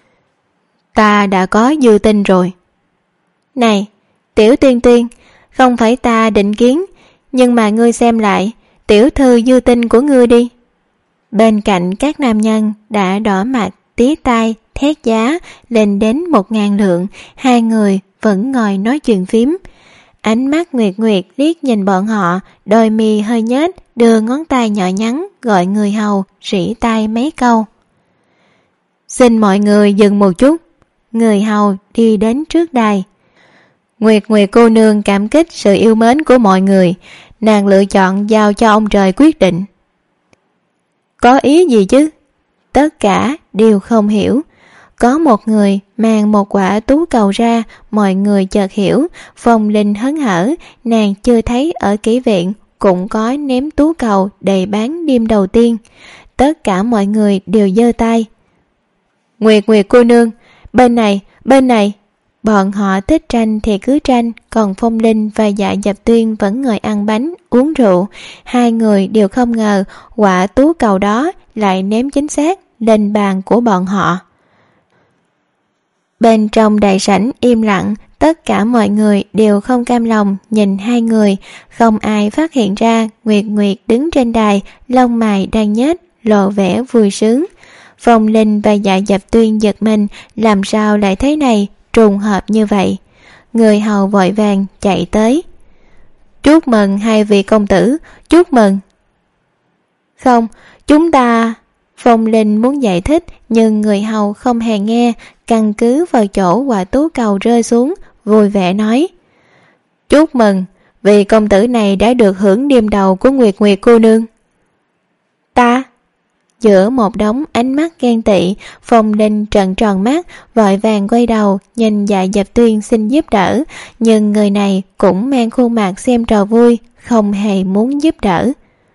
Ta đã có dư tin rồi. Này, Tiểu Tuyên Tuyên, không phải ta định kiến, nhưng mà ngươi xem lại tiểu thư dư tinh của ngươi đi. Bên cạnh các nam nhân đã đỏ mặt tía tai thét giá lên đến một ngàn lượng. Hai người vẫn ngồi nói chuyện phím. Ánh mắt Nguyệt Nguyệt liếc nhìn bọn họ, đôi mi hơi nhếch, đưa ngón tay nhỏ nhắn gọi người hầu rỉ tai mấy câu. Xin mọi người dừng một chút. Người hầu đi đến trước đài. Nguyệt Nguyệt cô nương cảm kích sự yêu mến của mọi người, nàng lựa chọn giao cho ông trời quyết định. Có ý gì chứ? Tất cả đều không hiểu. Có một người mang một quả tú cầu ra, mọi người chợt hiểu. Phong Linh hớn hở, nàng chưa thấy ở kỹ viện cũng có ném tú cầu đầy bán đêm đầu tiên. Tất cả mọi người đều giơ tay. Nguyệt Nguyệt cô nương, bên này, bên này. Bọn họ thích tranh thì cứ tranh, còn Phong Linh và Dạ Dập Tuyên vẫn ngồi ăn bánh, uống rượu. Hai người đều không ngờ quả tú cầu đó lại ném chính xác lên bàn của bọn họ. Bên trong đại sảnh im lặng, tất cả mọi người đều không cam lòng nhìn hai người. Không ai phát hiện ra Nguyệt Nguyệt đứng trên đài, lông mày đang nhếch, lộ vẻ vui sướng. Phong Linh và Dạ Dập Tuyên giật mình, làm sao lại thế này, trùng hợp như vậy. Người hầu vội vàng chạy tới. Chúc mừng hai vị công tử, chúc mừng. Không, chúng ta... Phong Linh muốn giải thích, nhưng người hầu không hề nghe, căn cứ vào chỗ quả tú cầu rơi xuống, vui vẻ nói: Chúc mừng, vị công tử này đã được hưởng đêm đầu của Nguyệt Nguyệt cô nương. Ta? Giữa một đống ánh mắt ghen tị, Phong Linh trợn tròn mắt, vội vàng quay đầu nhìn Dạ Dập Tuyên xin giúp đỡ, nhưng người này cũng mang khuôn mặt xem trò vui, không hề muốn giúp đỡ.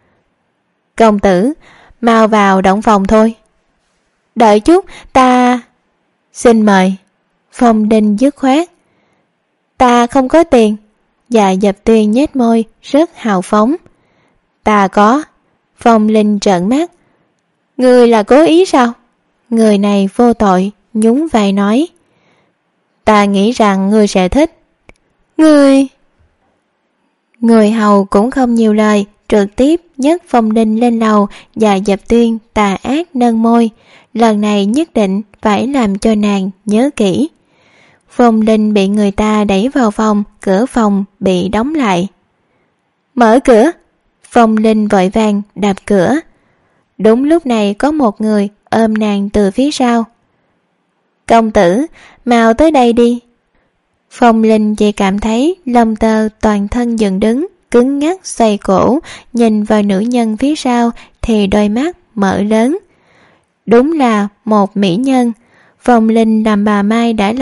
Công tử, mau vào động phòng thôi. Đợi chút, ta... Xin mời. Phong Linh dứt khoát. Ta không có tiền. Dạ Dập Tuyên nhếch môi, rất hào phóng. Ta có. Phong Linh trợn mắt. Ngươi là cố ý sao? Người này vô tội, nhún vai nói. Ta nghĩ rằng ngươi sẽ thích. Ngươi... Người hầu cũng không nhiều lời, trực tiếp nhấc Phong Linh lên lầu. Và Dập Tuyên tà ác nâng môi. Lần này nhất định phải làm cho nàng nhớ kỹ. Phong Linh bị người ta đẩy vào phòng, cửa phòng bị đóng lại. Mở cửa. Phong Linh vội vàng đạp cửa. Đúng lúc này có một người ôm nàng từ phía sau. Công tử, mau tới đây đi. Phong Linh chỉ cảm thấy lông tơ toàn thân dựng đứng, cứng ngắc xoay cổ, nhìn vào nữ nhân phía sau thì đôi mắt mở lớn. Đúng là một mỹ nhân. Phong Linh làm bà Mai đã lâu,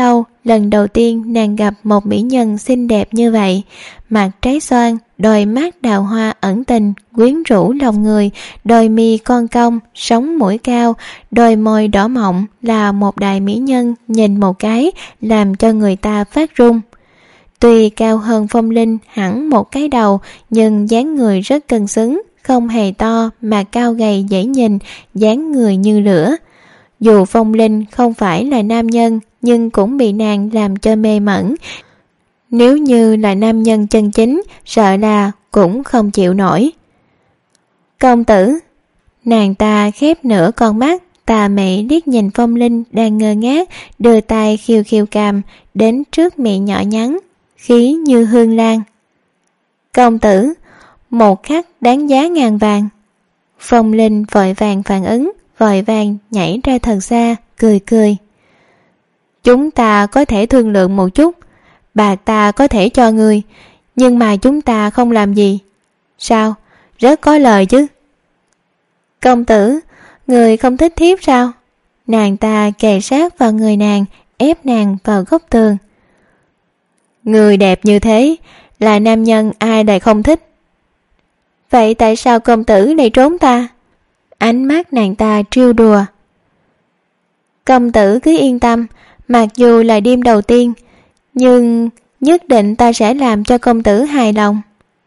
lần đầu tiên nàng gặp một mỹ nhân xinh đẹp như vậy. Mặt trái xoan, đôi mắt đào hoa ẩn tình, quyến rũ lòng người, đôi mi con cong, sống mũi cao, đôi môi đỏ mọng, là một đại mỹ nhân nhìn một cái làm cho người ta phát run. Tuy cao hơn Phong Linh hẳn một cái đầu, nhưng dáng người rất cân xứng, không hề to mà cao gầy dễ nhìn, dáng người như lửa. Dù Phong Linh không phải là nam nhân, nhưng cũng bị nàng làm cho mê mẩn. Nếu như là nam nhân chân chính, sợ là cũng không chịu nổi. Công tử. Nàng ta khép nửa con mắt, tà mị liếc nhìn Phong Linh đang ngơ ngác, đưa tay khiêu khiêu cằm đến trước miệng nhỏ nhắn, khí như hương lan. Công tử, một khắc đáng giá ngàn vàng. Phong Linh vội vàng phản ứng, vội vàng nhảy ra thật xa, cười cười. Chúng ta có thể thương lượng một chút, bạc ta có thể cho người, nhưng mà chúng ta không làm gì. Sao? Rất có lời chứ. Công tử, người không thích thiếp sao? Nàng ta kề sát vào người nàng, ép nàng vào góc tường. Người đẹp như thế, là nam nhân ai lại không thích. Vậy tại sao công tử lại trốn ta? Ánh mắt nàng ta trêu đùa. Công tử cứ yên tâm, mặc dù là đêm đầu tiên, nhưng nhất định ta sẽ làm cho công tử hài lòng.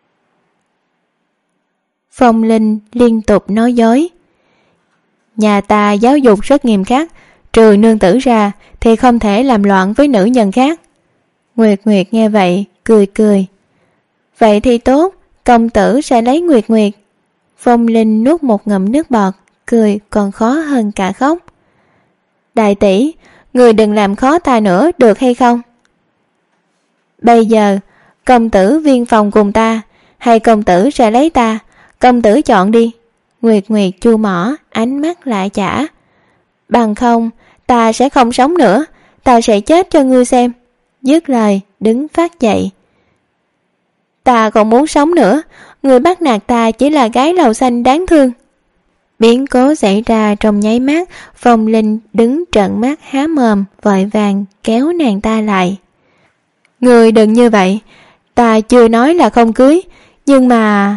Phong Linh liên tục nói dối. Nhà ta giáo dục rất nghiêm khắc, trừ nương tử ra thì không thể làm loạn với nữ nhân khác. Nguyệt Nguyệt nghe vậy, cười cười. Vậy thì tốt, công tử sẽ lấy Nguyệt Nguyệt. Phong Linh nuốt một ngụm nước bọt, cười còn khó hơn cả khóc. Đại tỷ, người đừng làm khó ta nữa được hay không? Bây giờ, công tử viên phòng cùng ta, hay công tử sẽ lấy ta, công tử chọn đi. Nguyệt Nguyệt chu mỏ, ánh mắt lại chả. Bằng không, ta sẽ không sống nữa, ta sẽ chết cho ngươi xem. Dứt lời, đứng phát dậy. Ta còn muốn sống nữa, người bắt nạt ta chỉ là gái lầu xanh đáng thương. Biến cố xảy ra trong nháy mắt, Phong Linh đứng trợn mắt há mồm, vội vàng kéo nàng ta lại. Người đừng như vậy, ta chưa nói là không cưới, nhưng mà...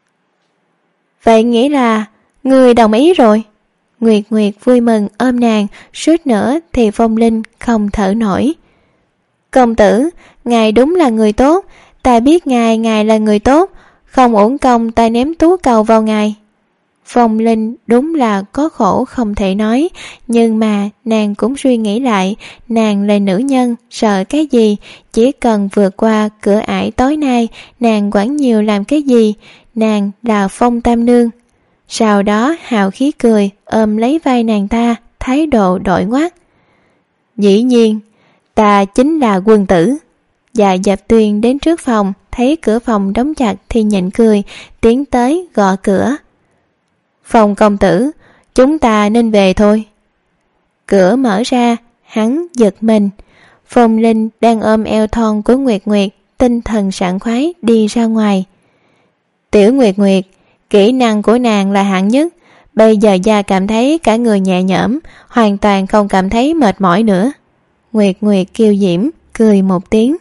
Vậy nghĩa là người đồng ý rồi. Nguyệt Nguyệt vui mừng ôm nàng, suýt nữa thì Phong Linh không thở nổi. Công tử, ngài đúng là người tốt, ta biết ngài, ngài là người tốt, không uổng công ta ném tú cầu vào ngài. Phong Linh đúng là có khổ không thể nói, nhưng mà nàng cũng suy nghĩ lại, nàng là nữ nhân, sợ cái gì, chỉ cần vượt qua cửa ải tối nay, nàng quản nhiều làm cái gì, nàng là Phong Tam Nương. Sau đó hào khí cười, ôm lấy vai nàng ta, thái độ đổi ngoắt. Dĩ nhiên, ta chính là quân tử. Dạ Dạp Tuyên đến trước phòng, thấy cửa phòng đóng chặt thì nhịn cười, tiến tới gõ cửa. Phong công tử, chúng ta nên về thôi. Cửa mở ra, hắn giật mình. Phong Linh đang ôm eo thon của Nguyệt Nguyệt, tinh thần sảng khoái đi ra ngoài. Tiểu Nguyệt Nguyệt, kỹ năng của nàng là hạng nhất, bây giờ gia cảm thấy cả người nhẹ nhõm, hoàn toàn không cảm thấy mệt mỏi nữa. Nguyệt Nguyệt kiêu diễm, cười một tiếng.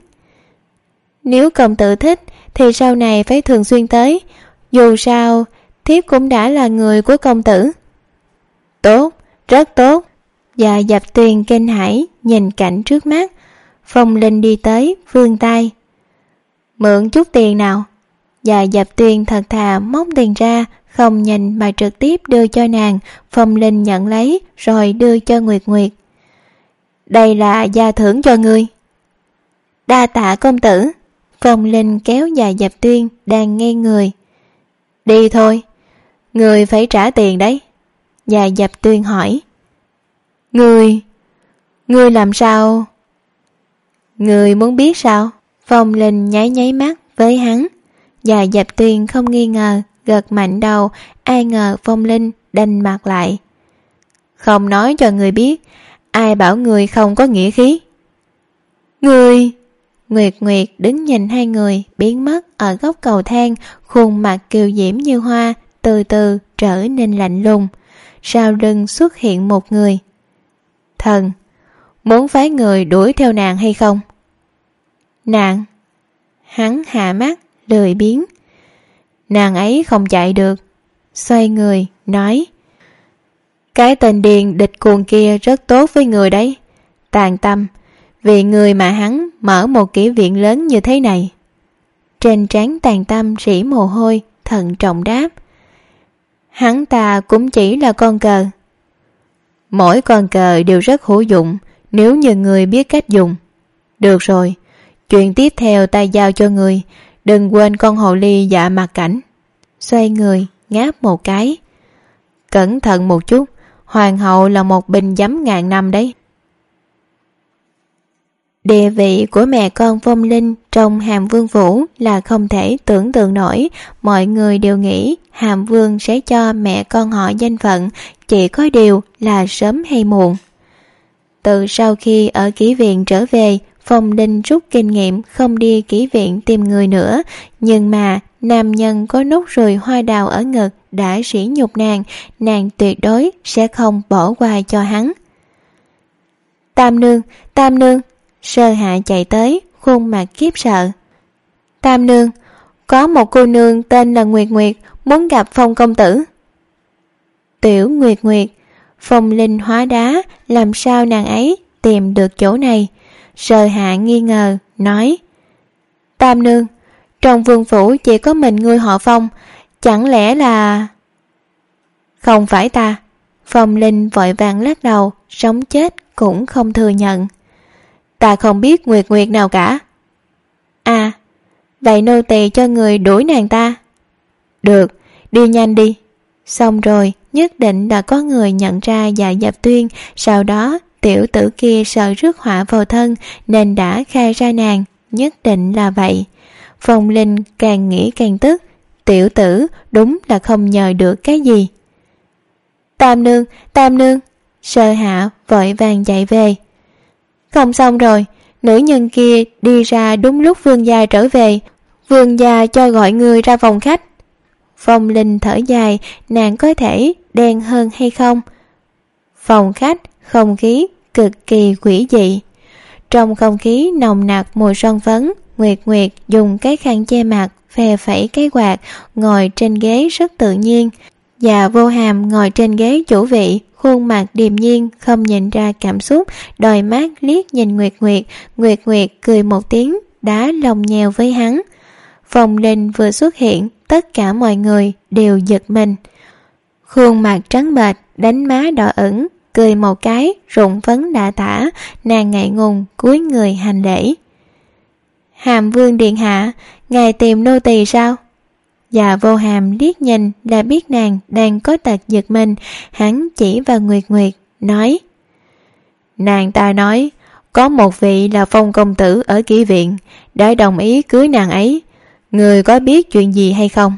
Nếu công tử thích thì sau này phải thường xuyên tới, dù sao thiếp cũng đã là người của công tử. Tốt, rất tốt. Dạ Dạp Tuyên kinh hãi nhìn cảnh trước mắt. Phong Linh đi tới vươn tay. Mượn chút tiền nào. Dạ Dạp Tuyên thật thà móc tiền ra, không nhìn mà trực tiếp đưa cho nàng. Phong Linh nhận lấy rồi đưa cho Nguyệt Nguyệt. Đây là gia thưởng cho ngươi. Đa tạ công tử. Phong Linh kéo Dạ Dạp Tuyên đang ngây người. Đi thôi, người phải trả tiền đấy. Dạ Dạp Tuyên hỏi. Người, người làm sao? Người muốn biết sao? Phong Linh nháy nháy mắt với hắn. Dạ Dạp Tuyên không nghi ngờ, gật mạnh đầu, ai ngờ Phong Linh đanh mặt lại. Không nói cho người biết, ai bảo người không có nghĩa khí. Người... Nguyệt Nguyệt đứng nhìn hai người biến mất ở góc cầu thang, khuôn mặt kiều diễm như hoa, từ từ trở nên lạnh lùng. Sau lưng xuất hiện một người. Thần, muốn phái người đuổi theo nàng hay không? Nàng? Hắn hạ mắt, lười biếng. Nàng ấy không chạy được. Xoay người, nói: Cái tên điên địch cuồng kia rất tốt với người đấy. Tàn tâm, vì người mà hắn mở một kỹ viện lớn như thế này. Trên trán Tàn tâm rỉ mồ hôi, thận trọng đáp: Hắn ta cũng chỉ là con cờ. Mỗi con cờ đều rất hữu dụng nếu như người biết cách dùng. Được rồi, chuyện tiếp theo ta giao cho người. Đừng quên con hồ ly dạ mặt cảnh. Xoay người, ngáp một cái. Cẩn thận một chút, hoàng hậu là một bình giấm ngàn năm đấy. Địa vị của mẹ con Phong Linh trong Hàm Vương phủ là không thể tưởng tượng nổi. Mọi người đều nghĩ Hàm Vương sẽ cho mẹ con họ danh phận, chỉ có điều là sớm hay muộn. Từ sau khi ở kỹ viện trở về, Phong Linh rút kinh nghiệm không đi kỹ viện tìm người nữa. Nhưng mà nam nhân có nốt ruồi hoa đào ở ngực đã sỉ nhục nàng, nàng tuyệt đối sẽ không bỏ qua cho hắn. Tam nương, Tam nương! Sơ Hạ chạy tới, khuôn mặt khiếp sợ. Tam nương, có một cô nương tên là Nguyệt Nguyệt muốn gặp Phong công tử. Tiểu Nguyệt Nguyệt, Phong Linh hóa đá, làm sao nàng ấy tìm được chỗ này? Sơ Hạ nghi ngờ, nói: Tam nương, trong vương phủ chỉ có mình ngươi họ Phong, chẳng lẽ là... Không phải ta. Phong Linh vội vàng lắc đầu, sống chết cũng không thừa nhận. Ta không biết Nguyệt Nguyệt nào cả. À, vậy nô tỳ cho người đuổi nàng ta. Được, đi nhanh đi. Xong rồi, nhất định đã có người nhận ra Dạ Dập Tuyên. Sau đó tiểu tử kia sợ rước họa vào thân nên đã khai ra nàng. Nhất định là vậy. Phong Linh càng nghĩ càng tức. Tiểu tử đúng là không nhờ được cái gì. Tam nương, Tam nương! Sơ Hạ vội vàng chạy về. Không xong rồi, nữ nhân kia đi ra đúng lúc vương gia trở về. Vương gia cho gọi người ra phòng khách. Phong Linh thở dài, nàng có thể đen hơn hay không? Phòng khách, không khí cực kỳ quỷ dị. Trong không khí nồng nặc mùi son phấn, Nguyệt Nguyệt dùng cái khăn che mặt, phe phẩy cái quạt, ngồi trên ghế rất tự nhiên. Và Vô Hàm ngồi trên ghế chủ vị, khuôn mặt điềm nhiên, không nhìn ra cảm xúc, đôi mắt liếc nhìn Nguyệt Nguyệt. Nguyệt Nguyệt cười một tiếng, đá lòng nhèo với hắn. Phong Linh vừa xuất hiện, tất cả mọi người đều giật mình. Khuôn mặt trắng bệch, đánh má đỏ ửng, cười một cái, rụng phấn đã tả, nàng ngại ngùng cúi người hành lễ. Hàm Vương điện hạ, ngài tìm nô tỳ sao? Dạ Vô Hàm liếc nhìn là biết nàng đang có tật giật mình. Hắn chỉ vào Nguyệt Nguyệt, nói: Nàng ta nói có một vị là Phong công tử ở kỹ viện đã đồng ý cưới nàng ấy. Người có biết chuyện gì hay không?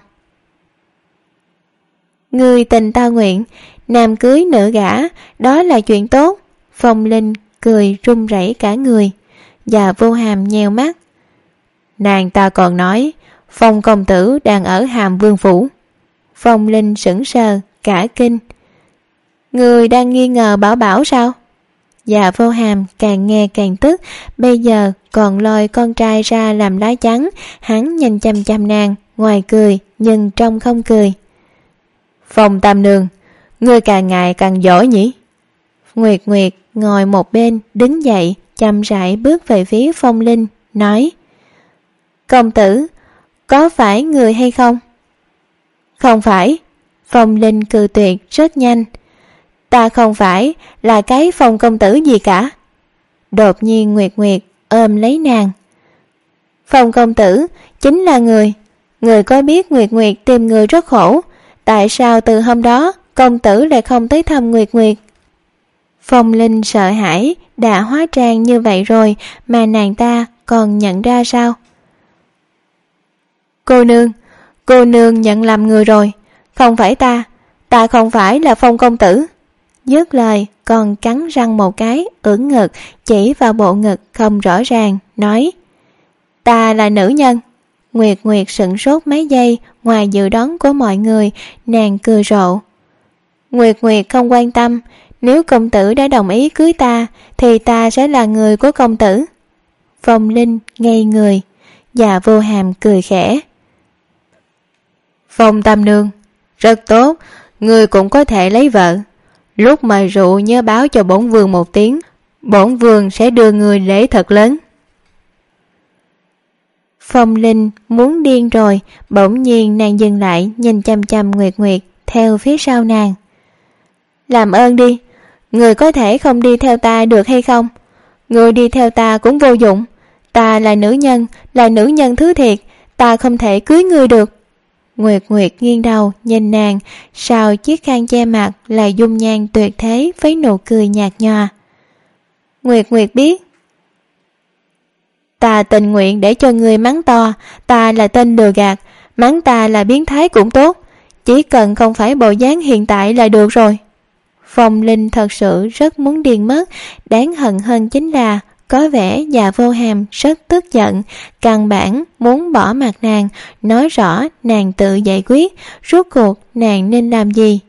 Người tình ta nguyện, nam cưới nữ gả, đó là chuyện tốt. Phong Linh cười run rẩy cả người. Dạ Vô Hàm nheo mắt. Nàng ta còn nói Phong công tử đang ở Hàm Vương phủ. Phong Linh sững sờ, cả kinh. Người đang nghi ngờ Bảo Bảo sao? Dạ Vô Hàm càng nghe càng tức, bây giờ còn lôi con trai ra làm lá chắn. Hắn nhìn chăm chăm nàng, ngoài cười nhưng trong không cười. Phong Tam nương, ngươi càng ngày càng giỏi nhỉ? Nguyệt Nguyệt ngồi một bên, đứng dậy, chậm rãi bước về phía Phong Linh, nói: Công tử, có phải người hay không? Không phải. Phong Linh cự tuyệt rất nhanh. Ta không phải là cái Phong công tử gì cả. Đột nhiên Nguyệt Nguyệt ôm lấy nàng. Phong công tử chính là người. Người có biết Nguyệt Nguyệt tìm người rất khổ, tại sao từ hôm đó công tử lại không tới thăm Nguyệt Nguyệt? Phong Linh sợ hãi, đã hóa trang như vậy rồi mà nàng ta còn nhận ra sao? Cô nương, cô nương nhận lầm người rồi. Không phải ta, ta không phải là Phong công tử. Dứt lời còn cắn răng một cái, ưỡn ngực, chỉ vào bộ ngực không rõ ràng, nói: Ta là nữ nhân. Nguyệt Nguyệt sửng sốt mấy giây, ngoài dự đoán của mọi người, nàng cười rộ. Nguyệt Nguyệt không quan tâm, Nếu công tử đã đồng ý cưới ta thì ta sẽ là người của công tử. Phong Linh ngây người. Dạ Vô Hàm cười khẽ. Phong Tam Nương, rất tốt, người cũng có thể lấy vợ. Lúc mời rượu nhớ báo cho bổn vương một tiếng, bổn vương sẽ đưa người lễ thật lớn. Phong Linh muốn điên rồi, bỗng nhiên nàng dừng lại, nhìn chăm chăm Nguyệt Nguyệt theo phía sau nàng. Làm ơn đi, người có thể không đi theo ta được hay không? Người đi theo ta cũng vô dụng. Ta là nữ nhân, là nữ nhân thứ thiệt, ta không thể cưới ngươi được. Nguyệt Nguyệt nghiêng đầu nhìn nàng, sau chiếc khăn che mặt là dung nhan tuyệt thế với nụ cười nhạt nhòa. Nguyệt Nguyệt biết. Ta tình nguyện để cho người mắng to, ta là tên lừa gạt, mắng ta là biến thái cũng tốt, chỉ cần không phải bộ dáng hiện tại là được rồi. Phong Linh thật sự rất muốn điên mất, đáng hận hơn chính là có vẻ Dạ Vô Hàm rất tức giận, căn bản muốn bỏ mặt nàng, nói rõ nàng tự giải quyết, rốt cuộc nàng nên làm gì.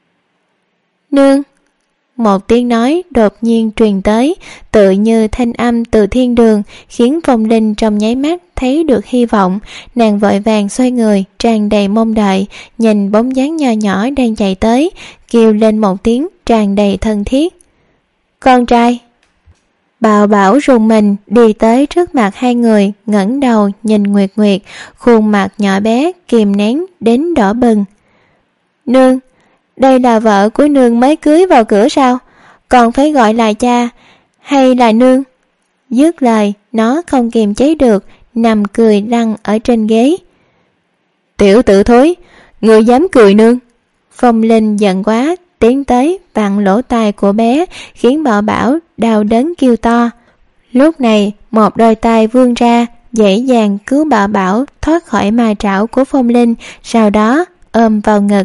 Nương. Một tiếng nói đột nhiên truyền tới, tự như thanh âm từ thiên đường, khiến Phong Linh trong nháy mắt thấy được hy vọng. Nàng vội vàng xoay người, tràn đầy mong đợi, nhìn bóng dáng nho nhỏ đang chạy tới, kêu lên một tiếng tràn đầy thân thiết. Con trai. Bảo Bảo rùng mình đi tới trước mặt hai người, ngẩng đầu nhìn Nguyệt Nguyệt, khuôn mặt nhỏ bé kìm nén đến đỏ bừng. Nương, đây là vợ của nương mới cưới vào cửa sao? Còn phải gọi là cha hay là nương? Dứt lời, nó không kiềm chế được, nằm cười lăn ở trên ghế. Tiểu tử thối, ngươi dám cười nương? Phong Linh giận quá, tiến tới vặn lỗ tai của bé, khiến Bảo Bảo đau đớn kêu to. Lúc này, một đôi tay vươn ra, dễ dàng cứu Bảo Bảo thoát khỏi ma trảo của Phong Linh, sau đó ôm vào ngực.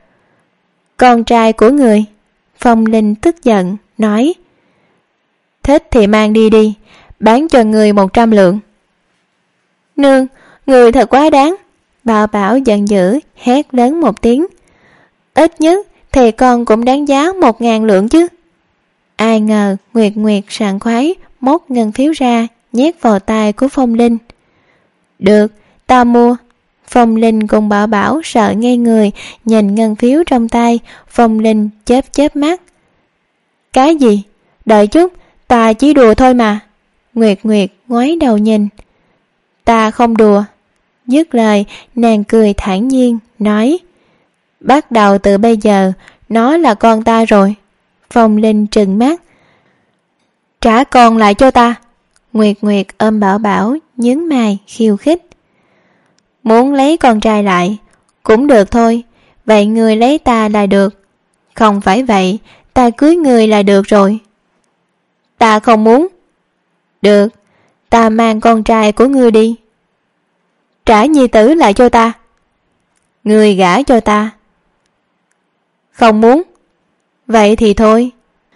Con trai của người. Phong Linh tức giận, nói. Thích thì mang đi đi, bán cho người một trăm lượng. Nương, người thật quá đáng. Bảo Bảo giận dữ, hét lớn một tiếng. Ít nhất thì con cũng đáng giá một ngàn lượng chứ. Ai ngờ Nguyệt Nguyệt sảng khoái móc ngân phiếu ra, nhét vào tay của Phong Linh. Được, ta mua. Phong Linh cùng Bảo Bảo sợ ngây người, nhìn ngân phiếu trong tay. Phong Linh chớp chớp mắt. Cái gì? Đợi chút, ta chỉ đùa thôi mà. Nguyệt Nguyệt ngoái đầu nhìn. Ta không đùa. Dứt lời, nàng cười thản nhiên, nói. Bắt đầu từ bây giờ, nó là con ta rồi. Phong Linh trừng mắt. Trả con lại cho ta. Nguyệt Nguyệt ôm Bảo Bảo, nhướng mày khiêu khích. Muốn lấy con trai lại cũng được thôi, vậy người lấy ta là được. Không phải vậy, ta cưới người là được rồi. Ta không muốn. Được, ta mang con trai của ngươi đi. Trả nhi tử lại cho ta. Ngươi gả cho ta. Không muốn. Vậy thì thôi.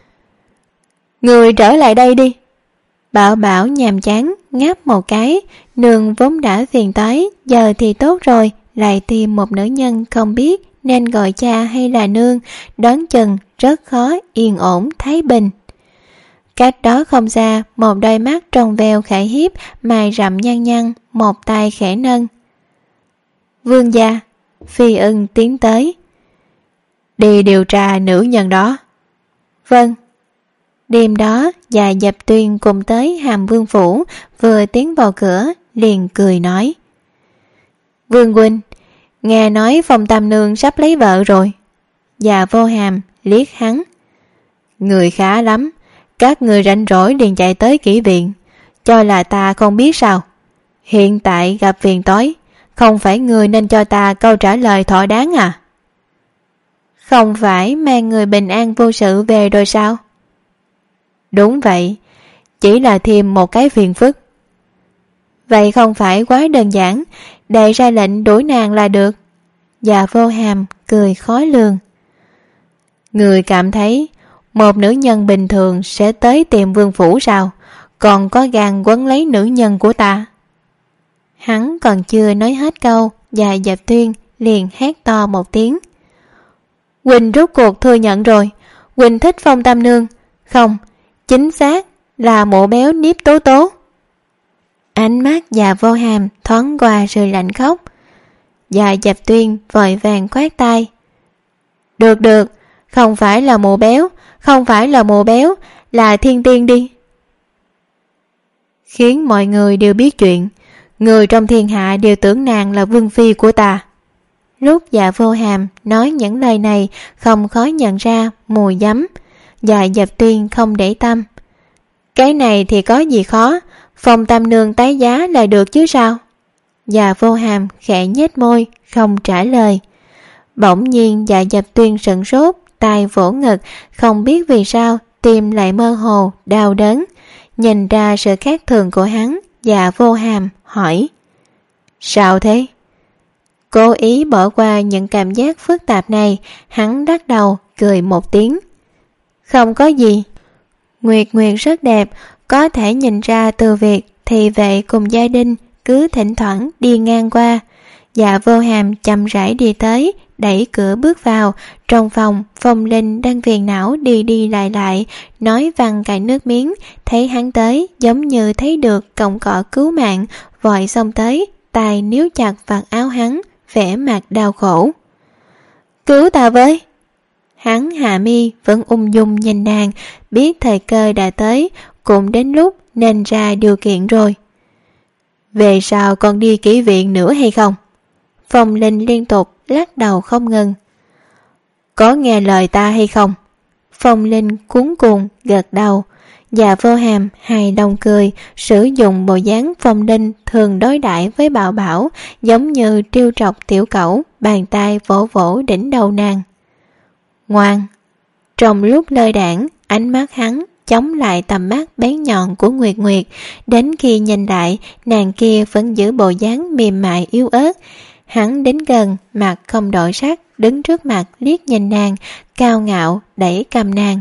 Ngươi trở lại đây đi. Bảo Bảo nhàm chán ngáp một cái, nương vốn đã phiền toái, giờ thì tốt rồi, lại tìm một nữ nhân không biết nên gọi cha hay là nương, đoán chừng rất khó yên ổn thái bình. Cách đó không xa, một đôi mắt trong veo khẽ hiếp, mày rậm nhăn nhăn, một tay khẽ nâng. Vương gia. Phi Ưng tiến tới. Đi điều tra nữ nhân đó. Vâng. Đêm đó, Dạ Dập Tuyên cùng tới Hàm Vương phủ, vừa tiến vào cửa, liền cười nói. Vương huynh, nghe nói Phong Tam Nương sắp lấy vợ rồi. Dạ Vô Hàm liếc hắn. Người khá lắm, các người rảnh rỗi liền chạy tới kỹ viện, cho là ta không biết sao. Hiện tại gặp phiền toái, không phải người nên cho ta câu trả lời thỏa đáng à? Không phải mang người bình an vô sự về rồi sao? Đúng vậy, chỉ là thêm một cái phiền phức. Vậy không phải quá đơn giản, để ra lệnh đuổi nàng là được. Dạ Vô Hàm cười khó lường. Người cảm thấy một nữ nhân bình thường sẽ tới tìm vương phủ sao, còn có gan quấn lấy nữ nhân của ta? Hắn còn chưa nói hết câu, Dạ Dập Tuyên liền hét to một tiếng. Huynh rốt cuộc thừa nhận rồi, huynh thích Phong tam nương. Không, chính xác là mụ béo Niếp Tố Tố. Ánh mắt Dạ Vô Hàm thoáng qua sự lạnh khóc. Dạ Dập Tuyên vội vàng khoát tay. Được được, không phải là mụ béo, không phải là mụ béo, là Thiên Tiên đi. Khiến mọi người đều biết chuyện, người trong thiên hạ đều tưởng nàng là vương phi của ta. Lúc Dạ Vô Hàm nói những lời này, không khó nhận ra mùi giấm. Dạ Dập Tuyên không để tâm. Cái này thì có gì khó, Phong tam nương tái giá là được chứ sao? Dạ Vô Hàm khẽ nhếch môi, không trả lời. Bỗng nhiên Dạ Dập Tuyên sửng sốt, tay vỗ ngực, không biết vì sao tim lại mơ hồ, đau đớn. Nhìn ra sự khác thường của hắn, Dạ Vô Hàm hỏi: Sao thế? Cố ý bỏ qua những cảm giác phức tạp này, hắn đắc đầu cười một tiếng. Không có gì. Nguyệt Nguyệt rất đẹp, có thể nhìn ra từ việc thị vệ cùng gia đình cứ thỉnh thoảng đi ngang qua. Dạ Vô Hàm chậm rãi đi tới, đẩy cửa bước vào. Trong phòng, Phong Linh đang phiền não đi đi lại lại, nói văng cả nước miếng. Thấy hắn tới, giống như thấy được cọng cỏ cứu mạng, vội xông tới, tay níu chặt vạt áo hắn, vẻ mặt đau khổ. Cứu ta với! Hắn hạ mi vẫn ung dung nhìn nàng, biết thời cơ đã tới, cũng đến lúc nên ra điều kiện rồi. Về sau còn đi kỹ viện nữa hay không? Phong Linh liên tục lắc đầu không ngừng. Có nghe lời ta hay không? Phong Linh cuống cuồng gật đầu. Dạ Vô Hàm hài lòng cười, sử dụng bộ dáng Phong Linh thường đối đãi với Bảo Bảo, giống như trêu trọc tiểu cẩu, bàn tay vỗ vỗ đỉnh đầu nàng. Ngoan! Trong lúc lơ đãng, ánh mắt hắn chống lại tầm mắt bén nhọn của Nguyệt Nguyệt, đến khi nhìn lại, nàng kia vẫn giữ bộ dáng mềm mại yếu ớt. Hắn đến gần, mặt không đổi sắc, đứng trước mặt liếc nhìn nàng, cao ngạo đẩy cầm nàng.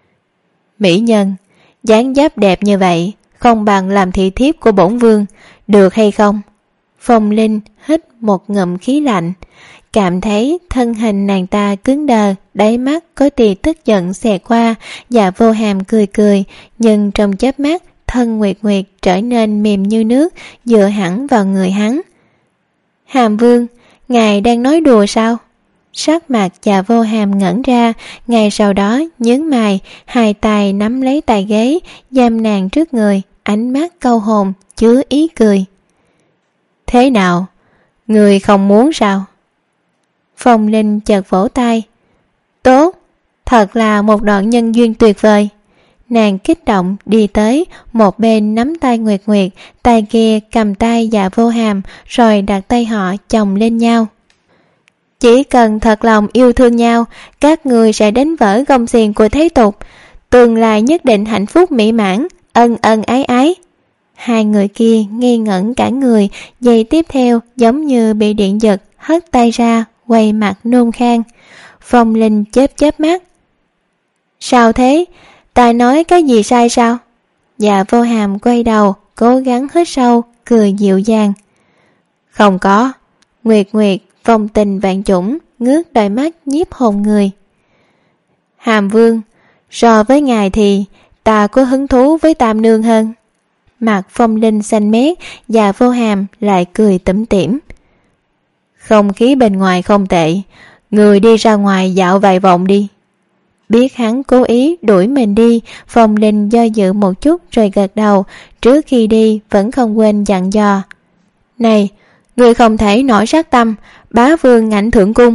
Mỹ nhân, dáng dấp đẹp như vậy, không bằng làm thị thiếp của bổn vương, được hay không? Phong Linh hít một ngụm khí lạnh, cảm thấy thân hình nàng ta cứng đờ, đáy mắt có tia tức giận xẹt qua. Dạ Vô Hàm cười cười, nhưng trong chớp mắt, thân Nguyệt Nguyệt trở nên mềm như nước, dựa hẳn vào người hắn. Hàm Vương, ngài đang nói đùa sao? Sắc mặt Dạ Vô Hàm ngẩn ra, ngay sau đó nhướng mày, hai tay nắm lấy tay ghế, giam nàng trước người, ánh mắt câu hồn, chứa ý cười. Thế nào? Người không muốn sao? Phong Linh chợt vỗ tay. Tốt, thật là một đoạn nhân duyên tuyệt vời. Nàng kích động đi tới, một bên nắm tay Nguyệt Nguyệt, tay kia cầm tay Dạ Vô Hàm, rồi đặt tay họ chồng lên nhau. Chỉ cần thật lòng yêu thương nhau, các người sẽ đánh vỡ gông xiềng của thế tục, tương lai nhất định hạnh phúc mỹ mãn, ân ân ái ái. Hai người kia nghi ngẩn cả người, giây tiếp theo giống như bị điện giật, hất tay ra, quay mặt nôn khan. Phong Linh chớp chớp mắt. Sao thế? Ta nói cái gì sai sao? Dạ Vô Hàm quay đầu, cố gắng hít sâu, cười dịu dàng. Không có. Nguyệt Nguyệt phong tình vạn chủng, ngước đôi mắt nhiếp hồn người. Hàm Vương, so với ngài thì ta có hứng thú với Tam nương hơn. Mặt Phong Linh xanh mét, Dạ Vô Hàm lại cười tủm tỉm. Không khí bên ngoài không tệ, người đi ra ngoài dạo vài vòng đi. Biết hắn cố ý đuổi mình đi, Phong Linh do dự một chút rồi gật đầu, trước khi đi vẫn không quên dặn dò. Này, người không thể nổi sát tâm, bá vương ngạnh thượng cung.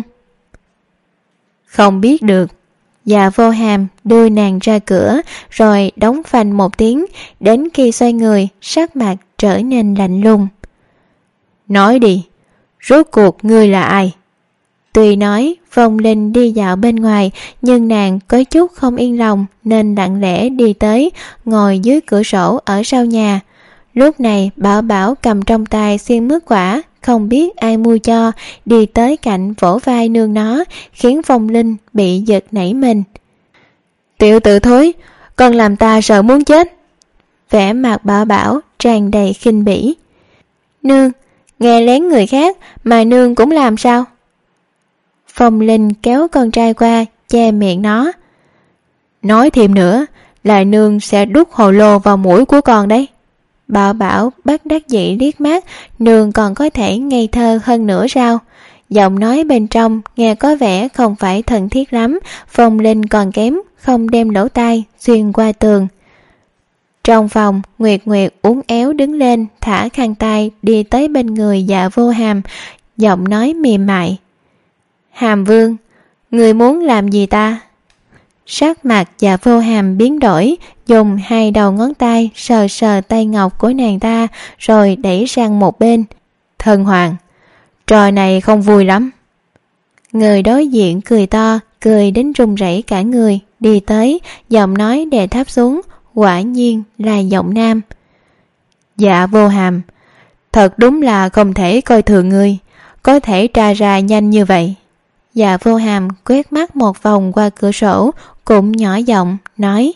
Không biết được. Dạ Vô Hàm đưa nàng ra cửa, rồi đóng phanh một tiếng, đến khi xoay người, sắc mặt trở nên lạnh lùng. Nói đi, rốt cuộc ngươi là ai? Tuy nói Phong Linh đi dạo bên ngoài, nhưng nàng có chút không yên lòng nên lặng lẽ đi tới, ngồi dưới cửa sổ ở sau nhà. Lúc này Bảo Bảo cầm trong tay xiên mướt quả, không biết ai mua cho, đi tới cạnh vỗ vai nương nó, khiến Phong Linh bị giật nảy mình. Tiểu tử thối, con làm ta sợ muốn chết. Vẻ mặt Bảo Bảo tràn đầy khinh bỉ. Nương, nghe lén người khác mà nương cũng làm sao? Phong Linh kéo con trai qua, che miệng nó. Nói thêm nữa là nương sẽ đút hồ lô vào mũi của con đấy. Bảo Bảo bất đắc dĩ liếc mắt, nương còn có thể ngây thơ hơn nữa sao? Giọng nói bên trong nghe có vẻ không phải thân thiết lắm, Phong Linh còn kém không đem lỗ tai xuyên qua tường. Trong phòng, Nguyệt Nguyệt uốn éo đứng lên, thả khăn tay đi tới bên người Dạ Vô Hàm, giọng nói mềm mại. Hàm Vương, người muốn làm gì ta? Sắc mặt Dạ Vô Hàm biến đổi, dùng hai đầu ngón tay sờ sờ tay ngọc của nàng ta rồi đẩy sang một bên. Thần Hoàng, trò này không vui lắm. Người đối diện cười to, cười đến run rẩy cả người, đi tới, giọng nói đè thấp xuống, quả nhiên là giọng nam. Dạ Vô Hàm, thật đúng là không thể coi thường ngươi, có thể tra ra nhanh như vậy. Dạ Vô Hàm quét mắt một vòng qua cửa sổ, cũng nhỏ giọng nói.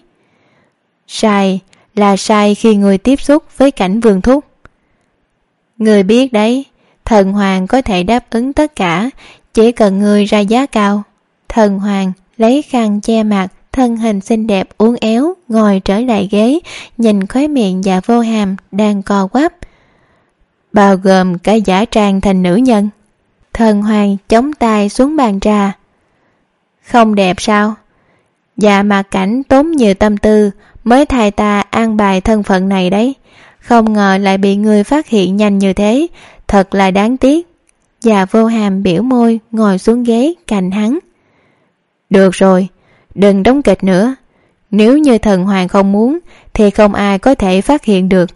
Sai, là sai khi người tiếp xúc với Cảnh Vương thúc. Người biết đấy, Thần Hoàng có thể đáp ứng tất cả, chỉ cần người ra giá cao. Thần Hoàng lấy khăn che mặt, thân hình xinh đẹp uốn éo, ngồi trở lại ghế, nhìn khóe miệng Dạ Vô Hàm đang co quắp. Bao gồm cả giả trang thành nữ nhân. Thần Hoàng chống tay xuống bàn trà. Không đẹp sao? Dạ mà Cảnh tốn nhiều tâm tư mới thay ta an bài thân phận này đấy, không ngờ lại bị người phát hiện nhanh như thế, thật là đáng tiếc. Dạ Vô Hàm biểu môi ngồi xuống ghế cạnh hắn. Được rồi, đừng đóng kịch nữa, nếu như Thần Hoàng không muốn thì không ai có thể phát hiện được.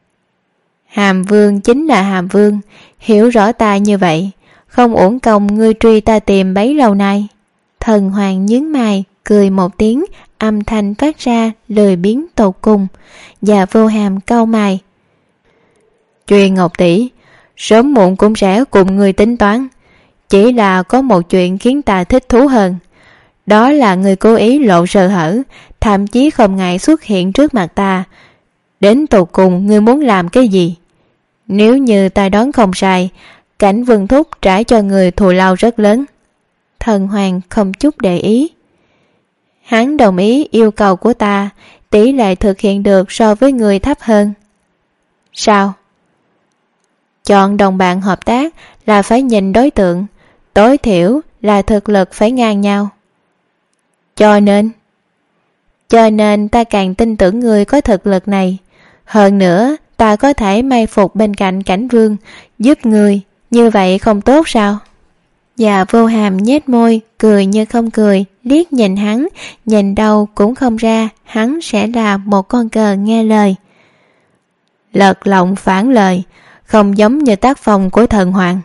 Hàm Vương chính là Hàm Vương, hiểu rõ ta như vậy, không uổng công ngươi truy ta tìm bấy lâu nay. Thần Hoàng nhướng mày cười một tiếng, âm thanh phát ra lười biếng tột cùng. Dạ Vô Hàm cau mày. Chuyện Ngọc tỷ sớm muộn cũng sẽ cùng người tính toán, chỉ là có một chuyện khiến ta thích thú hơn, đó là người cố ý lộ sơ hở, thậm chí không ngại xuất hiện trước mặt ta. Đến tột cùng ngươi muốn làm cái gì? Nếu như ta đoán không sai, Cảnh Vương thúc trả cho người thù lao rất lớn. Thần Hoàng không chút để ý. Hắn đồng ý yêu cầu của ta, tỷ lệ thực hiện được so với người thấp hơn. Sao? Chọn đồng bạn hợp tác là phải nhìn đối tượng, tối thiểu là thực lực phải ngang nhau. Cho nên Cho nên ta càng tin tưởng người có thực lực này. Hơn nữa ta có thể may phục bên cạnh Cảnh Vương, giúp người, như vậy không tốt sao? Dạ Vô Hàm nhếch môi, cười như không cười, liếc nhìn hắn, nhìn đâu cũng không ra hắn sẽ là một con cờ nghe lời. Lật lọng phản lời, không giống như tác phong của Thần Hoàng.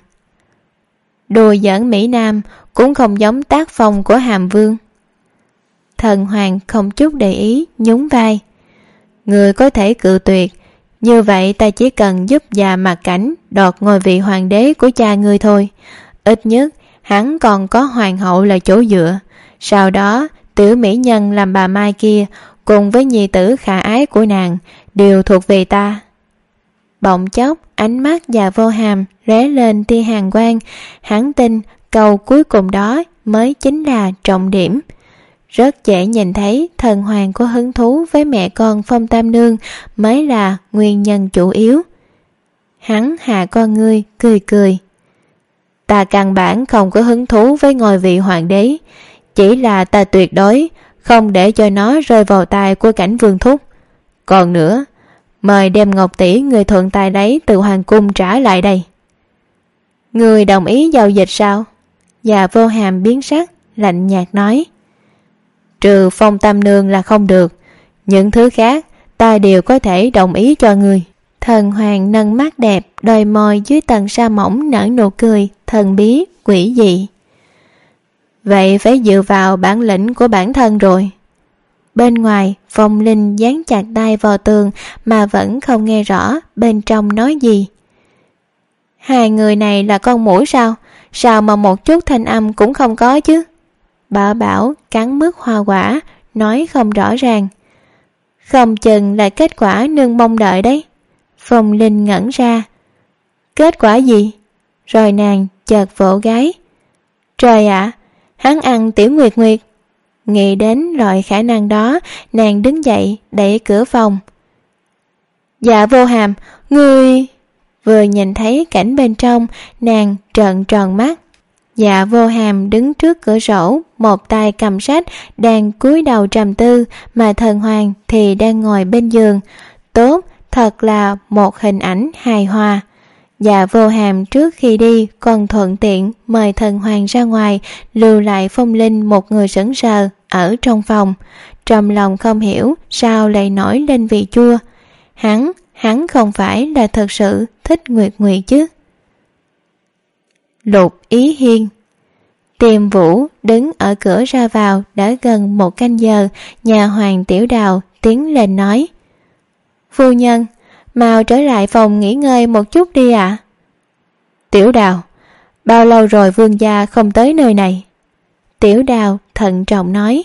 Đùa giỡn Mỹ Nam cũng không giống tác phong của Hàm Vương. Thần Hoàng không chút để ý, nhún vai. Người có thể cự tuyệt, như vậy ta chỉ cần giúp Dạ Mặt Cảnh đoạt ngôi vị hoàng đế của cha ngươi thôi. Ít nhất hắn còn có hoàng hậu là chỗ dựa. Sau đó tiểu mỹ nhân làm bà Mai kia cùng với nhi tử khả ái của nàng đều thuộc về ta. Bỗng chốc ánh mắt Dạ Vô Hàm lóe lên tia hàn quang, hắn tin câu cuối cùng đó mới chính là trọng điểm. Rất dễ nhìn thấy Thần Hoàng có hứng thú với mẹ con Phong Tam Nương mới là nguyên nhân chủ yếu. Hắn hạ con ngươi cười cười. Ta căn bản không có hứng thú với ngôi vị hoàng đế, chỉ là ta tuyệt đối không để cho nó rơi vào tay của Cảnh Vương thúc. Còn nữa, mời đem ngọc tỷ người thuận tay lấy từ hoàng cung trả lại đây. Người đồng ý giao dịch sao? Dạ Vô Hàm biến sắc, lạnh nhạt nói. Trừ Phong Tam Nương là không được, những thứ khác ta đều có thể đồng ý cho người. Thần Hoàng nâng mắt đẹp, đôi môi dưới tầng sa mỏng nở nụ cười thần bí quỷ dị. Vậy phải dựa vào bản lĩnh của bản thân rồi. Bên ngoài, Phong Linh dán chặt tay vào tường mà vẫn không nghe rõ bên trong nói gì. Hai người này là con muỗi sao? Sao mà một chút thanh âm cũng không có chứ? Bảo Bảo cắn mứt hoa quả, nói không rõ ràng. Không chừng là kết quả nương mong đợi đấy. Phong Linh ngẩn ra. Kết quả gì? Rồi nàng chợt vỗ gáy. Trời ạ, hắn ăn Tiểu Nguyệt Nguyệt. Nghĩ đến loại khả năng đó, nàng đứng dậy đẩy cửa phòng. Dạ Vô Hàm, ngươi... Vừa nhìn thấy cảnh bên trong, nàng trợn tròn mắt. Dạ Vô Hàm đứng trước cửa sổ, một tay cầm sách, đang cúi đầu trầm tư, mà Thần Hoàng thì đang ngồi bên giường. Tốt, thật là một hình ảnh hài hòa. Dạ Vô Hàm trước khi đi còn thuận tiện mời Thần Hoàng ra ngoài, lưu lại Phong Linh một người sững sờ ở trong phòng. Trong lòng không hiểu sao lại nổi lên vị chua. Hắn, hắn không phải là thật sự thích Nguyệt Nguyệt chứ. Lục Ý Hiên. Tiềm Vũ đứng ở cửa ra vào đã gần một canh giờ. Nhà hoàng Tiểu Đào tiến lên nói: Phu nhân, mau trở lại phòng nghỉ ngơi một chút đi ạ. À? Tiểu Đào, bao lâu rồi vương gia không tới nơi này? Tiểu Đào thận trọng nói: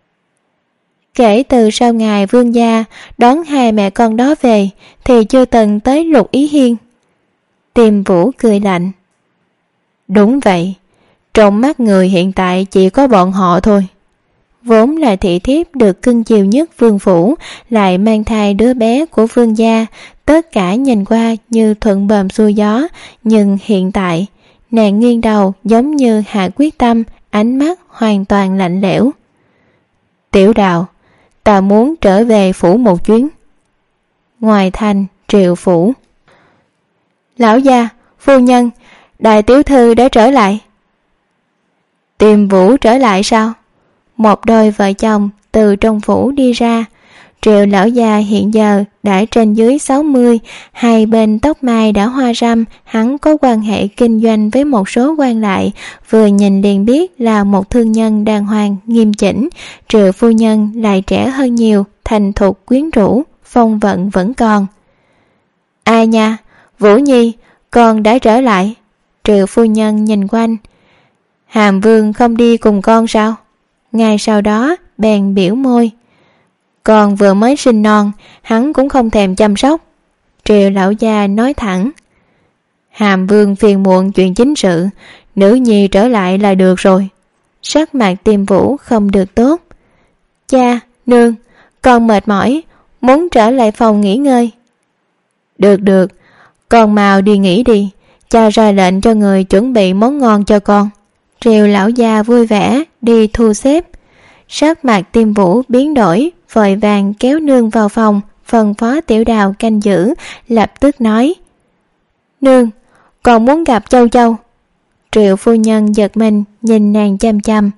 Kể từ sau ngày vương gia đón hai mẹ con đó về thì chưa từng tới Lục Ý Hiên. Tiềm Vũ cười lạnh: Đúng vậy, trong mắt người hiện tại chỉ có bọn họ thôi. Vốn là thị thiếp được cưng chiều nhất vương phủ, lại mang thai đứa bé của vương gia, tất cả nhìn qua như thuận bờm xuôi gió. Nhưng hiện tại, nàng nghiêng đầu giống như hạ quyết tâm, ánh mắt hoàn toàn lạnh lẽo. Tiểu Đào, ta muốn trở về phủ một chuyến. Ngoài thành Triệu phủ. Lão gia, phu nhân, đại tiểu thư đã trở lại. Tiềm Vũ trở lại sao? Một đôi vợ chồng từ trong phủ đi ra. Triệu lão gia hiện giờ đã trên dưới sáu mươi, hai bên tóc mai đã hoa râm. Hắn có quan hệ kinh doanh với một số quan lại, vừa nhìn liền biết là một thương nhân đàng hoàng nghiêm chỉnh. Triệu phu nhân lại trẻ hơn nhiều, thành thục quyến rũ, phong vận vẫn còn. Ai nha, Vũ Nhi, con đã trở lại. Triệu phu nhân nhìn quanh. Hàm Vương không đi cùng con sao? Ngay sau đó bèn biểu môi. Con vừa mới sinh non, hắn cũng không thèm chăm sóc. Triệu lão gia nói thẳng. Hàm Vương phiền muộn chuyện chính sự, nữ nhi trở lại là được rồi. Sắc mặt Tiềm Vũ không được tốt. Cha, nương, con mệt mỏi, muốn trở lại phòng nghỉ ngơi. Được được, con mau đi nghỉ đi, cha ra lệnh cho người chuẩn bị món ngon cho con. Triệu lão gia vui vẻ đi thu xếp. Sắc mặt Tiềm Vũ biến đổi, vội vàng kéo nương vào phòng, phân phó Tiểu Đào canh giữ, lập tức nói: Nương, còn muốn gặp Châu Châu. Triệu phu nhân giật mình nhìn nàng chăm chăm.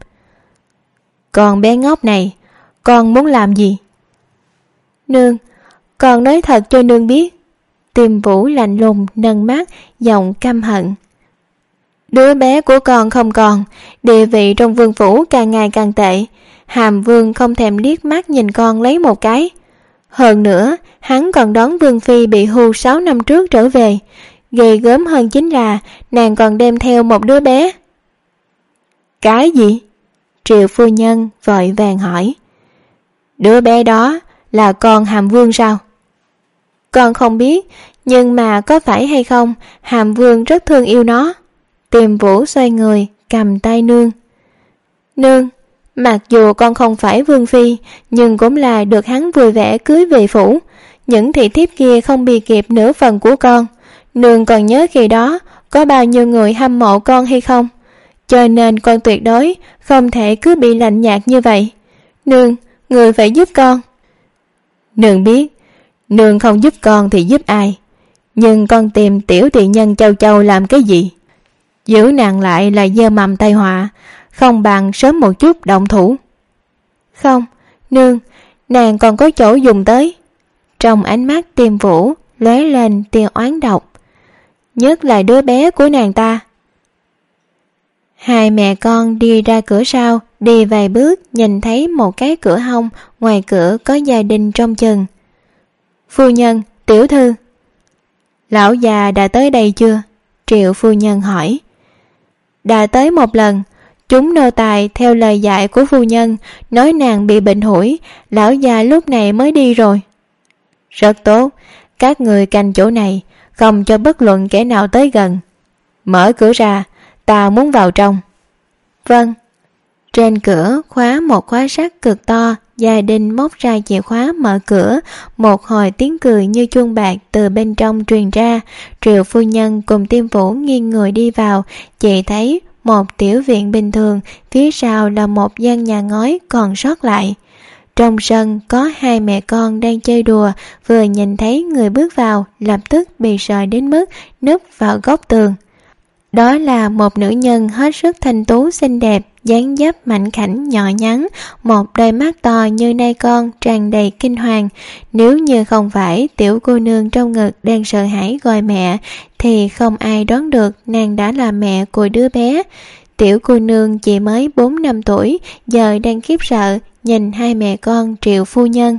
Con bé ngốc này, con muốn làm gì? Nương, con nói thật cho nương biết. Tiềm Vũ lạnh lùng nâng mắt, giọng căm hận. Đứa bé của con không còn, địa vị trong vương phủ càng ngày càng tệ. Hàm Vương không thèm liếc mắt nhìn con lấy một cái. Hơn nữa, hắn còn đón Vương phi bị hưu sáu năm trước trở về. Ghê gớm hơn chính là nàng còn đem theo một đứa bé. Cái gì? Triệu phu nhân vội vàng hỏi. Đứa bé đó là con Hàm Vương sao? Con không biết, nhưng mà có phải hay không, Hàm Vương rất thương yêu nó. Tiềm Vũ xoay người, cầm tay nương. Nương, mặc dù con không phải vương phi, nhưng cũng là được hắn vui vẻ cưới về phủ. Những thị thiếp kia không bị kịp nửa phần của con. Nương còn nhớ khi đó có bao nhiêu người hâm mộ con hay không? Cho nên con tuyệt đối không thể cứ bị lạnh nhạt như vậy. Nương, người phải giúp con. Nương biết, nương không giúp con thì giúp ai? Nhưng con tìm tiểu tiện nhân Châu Châu làm cái gì? Giữ nàng lại là gieo mầm tai họa, không bằng sớm một chút động thủ. Không, nương, nàng còn có chỗ dùng tới. Trong ánh mắt Tiềm Vũ lóe lên tia oán độc. Nhất là đứa bé của nàng ta. Hai mẹ con đi ra cửa sau, đi vài bước nhìn thấy một cái cửa hông, ngoài cửa có gia đình trông chừng. Phu nhân, tiểu thư. Lão già đã tới đây chưa? Triệu phu nhân hỏi. Đã tới một lần. Chúng nô tài theo lời dạy của phu nhân, nói nàng bị bệnh hủi, lão già lúc này mới đi rồi. Rất tốt, các người canh chỗ này, không cho bất luận kẻ nào tới gần. Mở cửa ra, ta muốn vào trong. Vâng. Trên cửa khóa một khóa sắt cực to. Gia Đình móc ra chìa khóa mở cửa. Một hồi tiếng cười như chuông bạc từ bên trong truyền ra. Triệu phu nhân cùng Tiêm Vũ nghiêng người đi vào. Chị thấy một tiểu viện bình thường, phía sau là một gian nhà ngói còn sót lại. Trong sân có hai mẹ con đang chơi đùa, vừa nhìn thấy người bước vào lập tức bị sợ đến mức núp vào góc tường. Đó là một nữ nhân hết sức thanh tú xinh đẹp, dáng dấp mảnh khảnh nhỏ nhắn, một đôi mắt to như nai con tràn đầy kinh hoàng. Nếu như không phải tiểu cô nương trong ngực đang sợ hãi gọi mẹ, thì không ai đoán được nàng đã là mẹ của đứa bé. Tiểu cô nương chỉ mới bốn năm tuổi, giờ đang khiếp sợ nhìn hai mẹ con Triệu phu nhân.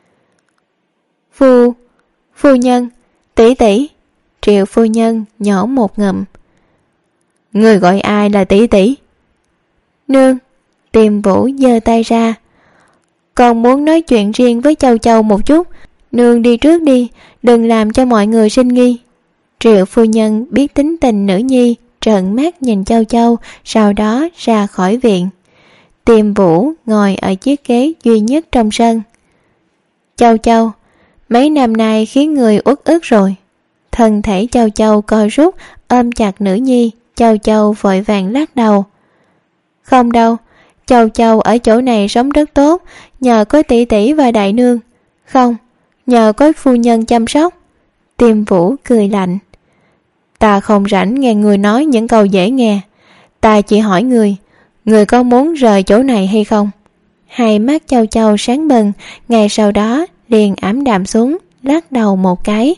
Phu, phu nhân, tỷ tỷ. Triệu phu nhân nhỏ một ngụm. Người gọi ai là tỷ tỷ? Nương. Tiêm Vũ giơ tay ra. Con muốn nói chuyện riêng với Châu Châu một chút. Nương đi trước đi, đừng làm cho mọi người sinh nghi. Triệu phu nhân biết tính tình nữ nhi, trợn mắt nhìn Châu Châu, sau đó ra khỏi viện. Tiêm Vũ ngồi ở chiếc ghế duy nhất trong sân. Châu Châu, mấy năm nay khiến người uất ức rồi. Thân thể Châu Châu co rút, ôm chặt nữ nhi. Châu Châu vội vàng lắc đầu. Không đâu, Châu Châu ở chỗ này sống rất tốt, nhờ có tỷ tỷ và đại nương. Không, nhờ có phu nhân chăm sóc. Tiêm Vũ cười lạnh. Ta không rảnh nghe người nói những câu dễ nghe. Ta chỉ hỏi người, người có muốn rời chỗ này hay không? Hai mắt Châu Châu sáng bừng, ngay sau đó liền ảm đạm xuống, lắc đầu một cái.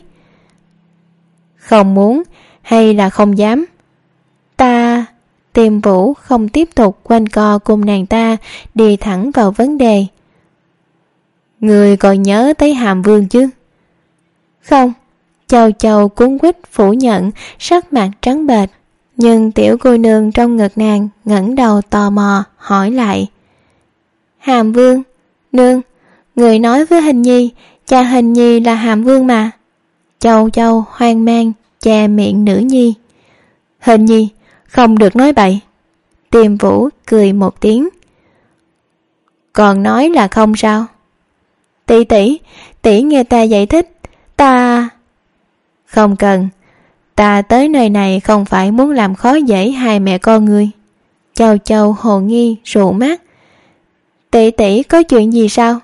Không muốn hay là không dám? Ta... Tiêm Vũ không tiếp tục quanh co cùng nàng ta, đi thẳng vào vấn đề. Người còn nhớ tới Hàm Vương chứ? Không. Châu Châu cuống quýt phủ nhận, sắc mặt trắng bệch. Nhưng tiểu cô nương trong ngực nàng ngẩng đầu tò mò hỏi lại. Hàm Vương? Nương, người nói với Hình Nhi, cha Hình Nhi là Hàm Vương mà. Châu Châu hoang mang che miệng nữ nhi. Hình Nhi, không được nói bậy. Tiêm Vũ cười một tiếng. Còn nói là không sao? Tỷ tỷ, tỷ nghe ta giải thích. Ta... Không cần. Ta tới nơi này không phải muốn làm khó dễ hai mẹ con ngươi. Châu Châu hồ nghi rụ mắt. Tỷ tỷ có chuyện gì sao?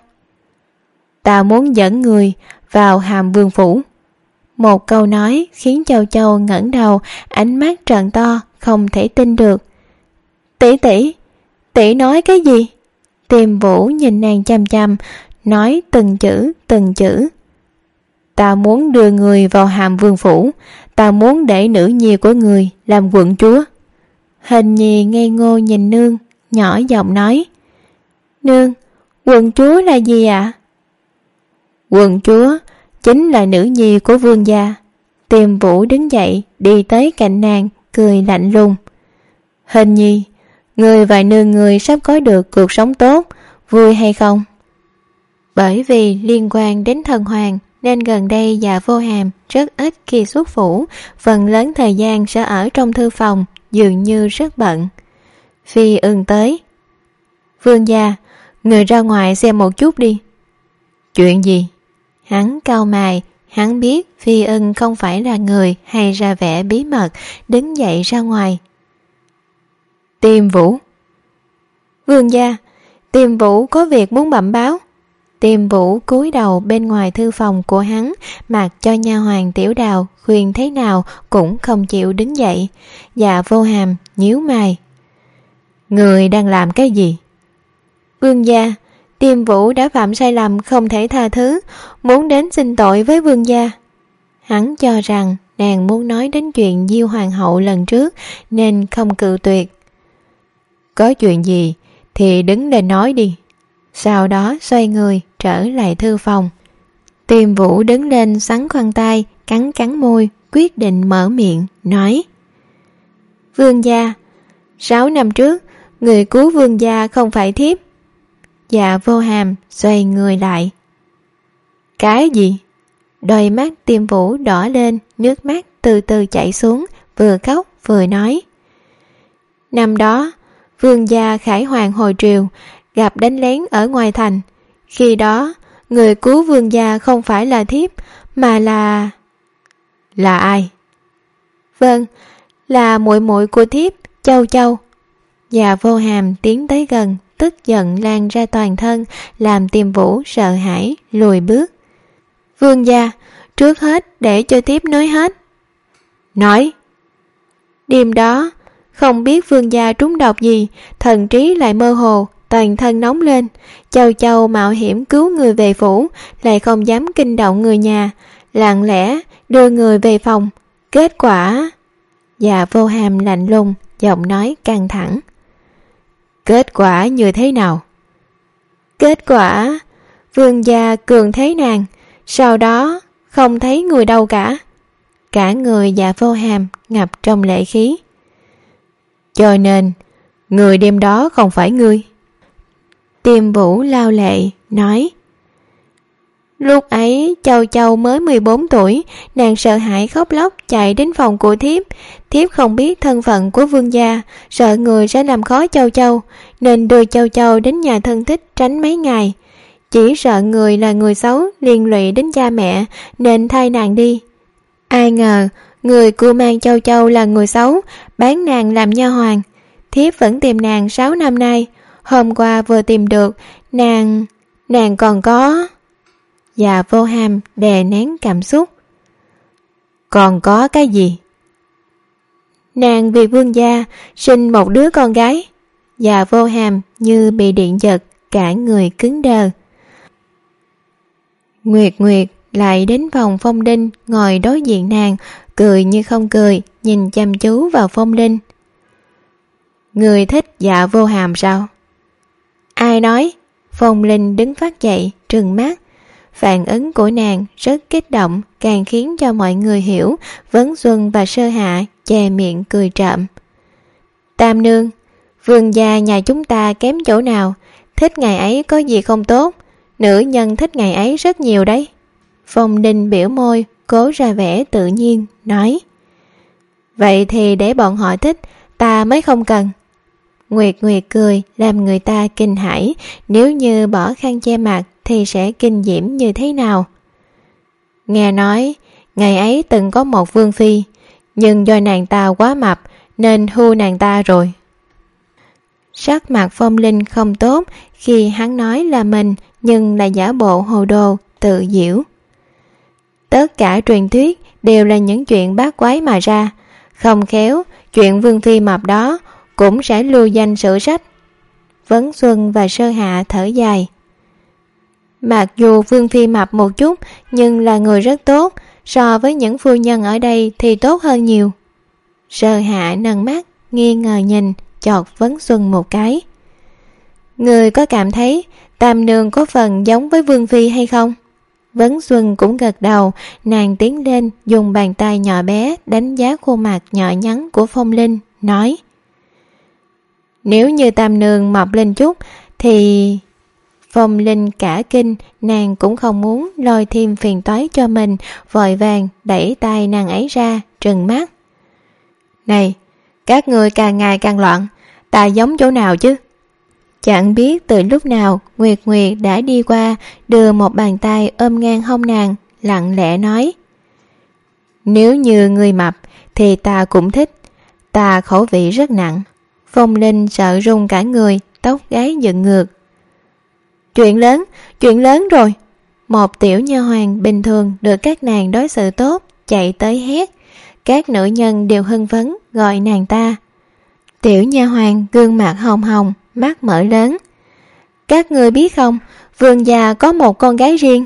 Ta muốn dẫn người vào Hàm Vương phủ. Một câu nói khiến Châu Châu ngẩng đầu, ánh mắt trợn to, không thể tin được. Tỷ tỷ, tỷ nói cái gì? Tiêm Vũ nhìn nàng chăm chăm, nói từng chữ từng chữ. Ta muốn đưa người vào Hàm Vương phủ, ta muốn để nữ nhi của người làm quận chúa. Hình Nhi ngây ngô nhìn nương, nhỏ giọng nói. Nương, quận chúa là gì ạ? À? Quận chúa chính là nữ nhi của vương gia. Tiêm Vũ đứng dậy đi tới cạnh nàng, cười lạnh lùng. Hình Nhi, người và nương người sắp có được cuộc sống tốt, vui hay không? Bởi vì liên quan đến thần hoàng nên gần đây Dạ Vô Hàm rất ít khi xuất phủ, phần lớn thời gian sẽ ở trong thư phòng, dường như rất bận. Phi Ưng tới. Vương gia, người ra ngoài xem một chút đi. Chuyện gì? Hắn cau mày, hắn biết Phi Ưng không phải là người hay ra vẻ bí mật, đứng dậy ra ngoài. Tiêm Vũ. Vương gia, Tiêm Vũ có việc muốn bẩm báo. Tiêm Vũ cúi đầu bên ngoài thư phòng của hắn, mặc cho nha hoàn Tiểu Đào khuyên thế nào cũng không chịu đứng dậy. Dạ Vô Hàm nhíu mày. Người đang làm cái gì? Vương gia, Tiêm Vũ đã phạm sai lầm không thể tha thứ, muốn đến xin tội với vương gia. Hắn cho rằng nàng muốn nói đến chuyện Diêu hoàng hậu lần trước nên không cự tuyệt. Có chuyện gì thì đứng lên nói đi. Sau đó xoay người trở lại thư phòng. Tiêm Vũ đứng lên sắn khoăn tay, cắn cắn môi, quyết định mở miệng, nói. Vương gia, sáu năm trước, người cứu vương gia không phải thiếp. Dạ Vô Hàm xoay người lại. Cái gì? Đôi mắt Tiêm Vũ đỏ lên, nước mắt từ từ chảy xuống, vừa khóc vừa nói. Năm đó, vương gia khải hoàng hồi triều, gặp đánh lén ở ngoài thành. Khi đó, người cứu vương gia không phải là thiếp, mà là... Là ai? Vâng, là muội muội của thiếp, Châu Châu. Dạ Vô Hàm tiến tới gần, tức giận lan ra toàn thân, làm Tiềm Vũ sợ hãi lùi bước. Vương gia, trước hết để cho thiếp nói hết. Nói. Đêm đó, không biết vương gia trúng độc gì, thần trí lại mơ hồ, toàn thân nóng lên. Châu Châu mạo hiểm cứu người về phủ, lại không dám kinh động người nhà, lặng lẽ đưa người về phòng. Kết quả... Dạ Vô Hàm lạnh lùng, giọng nói căng thẳng. Kết quả như thế nào? Kết quả... Vương gia cường thế nàng, sau đó không thấy người đâu cả. Cả người Dạ Vô Hàm ngập trong lệ khí. Cho nên, người đêm đó không phải ngươi. Tiềm Vũ lao lệ, nói. Lúc ấy Châu Châu mới mười bốn tuổi, nàng sợ hãi khóc lóc chạy đến phòng của thiếp. Thiếp không biết thân phận của vương gia, sợ người sẽ làm khó Châu Châu, nên đưa Châu Châu đến nhà thân thích tránh mấy ngày. Chỉ sợ người là người xấu liên lụy đến cha mẹ, nên thay nàng đi. Ai ngờ người cưu mang Châu Châu là người xấu, bán nàng làm nha hoàn. Thiếp vẫn tìm nàng sáu năm nay, hôm qua vừa tìm được, nàng... nàng còn có... Dạ Vô Hàm đè nén cảm xúc. Còn có cái gì? Nàng vì vương gia sinh một đứa con gái. Dạ Vô Hàm như bị điện giật, cả người cứng đờ. Nguyệt Nguyệt lại đến phòng Phong Linh, ngồi đối diện nàng, cười như không cười, nhìn chăm chú vào Phong Linh. Người thích Dạ Vô Hàm sao? Ai nói? Phong Linh đứng phát dậy, trừng mắt. Phản ứng của nàng rất kích động, càng khiến cho mọi người hiểu. Vấn Xuân và Sơ Hạ che miệng cười trộm. Tam nương, vương gia nhà chúng ta kém chỗ nào? Thích ngày ấy có gì không tốt? Nữ nhân thích ngày ấy rất nhiều đấy. Phong Linh biểu môi, cố ra vẻ tự nhiên, nói. Vậy thì để bọn họ thích, ta mới không cần. Nguyệt Nguyệt cười, làm người ta kinh hãi. Nếu như bỏ khăn che mặt thì sẽ kinh diễm như thế nào? Nghe nói, ngày ấy từng có một vương phi, nhưng do nàng ta quá mập nên hưu nàng ta rồi. Sắc mặt Phong Linh không tốt khi hắn nói là mình, nhưng là giả bộ hồ đồ, tự giễu. Tất cả truyền thuyết đều là những chuyện bát quái mà ra. Không khéo, chuyện vương phi mập đó cũng sẽ lưu danh sử sách. Vấn Xuân và Sơ Hạ thở dài. Mặc dù vương phi mập một chút, nhưng là người rất tốt, so với những phu nhân ở đây thì tốt hơn nhiều. Sơ Hạ nâng mắt, nghi ngờ nhìn, chọt Vấn Xuân một cái. Người có cảm thấy Tam nương có phần giống với vương phi hay không? Vấn Xuân cũng gật đầu, nàng tiến lên dùng bàn tay nhỏ bé đánh giá khuôn mặt nhỏ nhắn của Phong Linh, nói. Nếu như Tam nương mập lên chút thì... Phong Linh cả kinh, nàng cũng không muốn lôi thêm phiền toái cho mình, vội vàng đẩy tay nàng ấy ra, trừng mắt. Này, các ngươi càng ngày càng loạn, ta giống chỗ nào chứ? Chẳng biết từ lúc nào Nguyệt Nguyệt đã đi qua, đưa một bàn tay ôm ngang hông nàng, lặng lẽ nói. Nếu như ngươi mập thì ta cũng thích, ta khẩu vị rất nặng. Phong Linh sợ run cả người, tóc gáy dựng ngược. Chuyện lớn, chuyện lớn rồi. Một tiểu nha hoàn bình thường được các nàng đối xử tốt, chạy tới hét. Các nữ nhân đều hưng phấn gọi nàng ta. Tiểu nha hoàn gương mặt hồng hồng, mắt mở lớn. Các ngươi biết không, vương gia có một con gái riêng.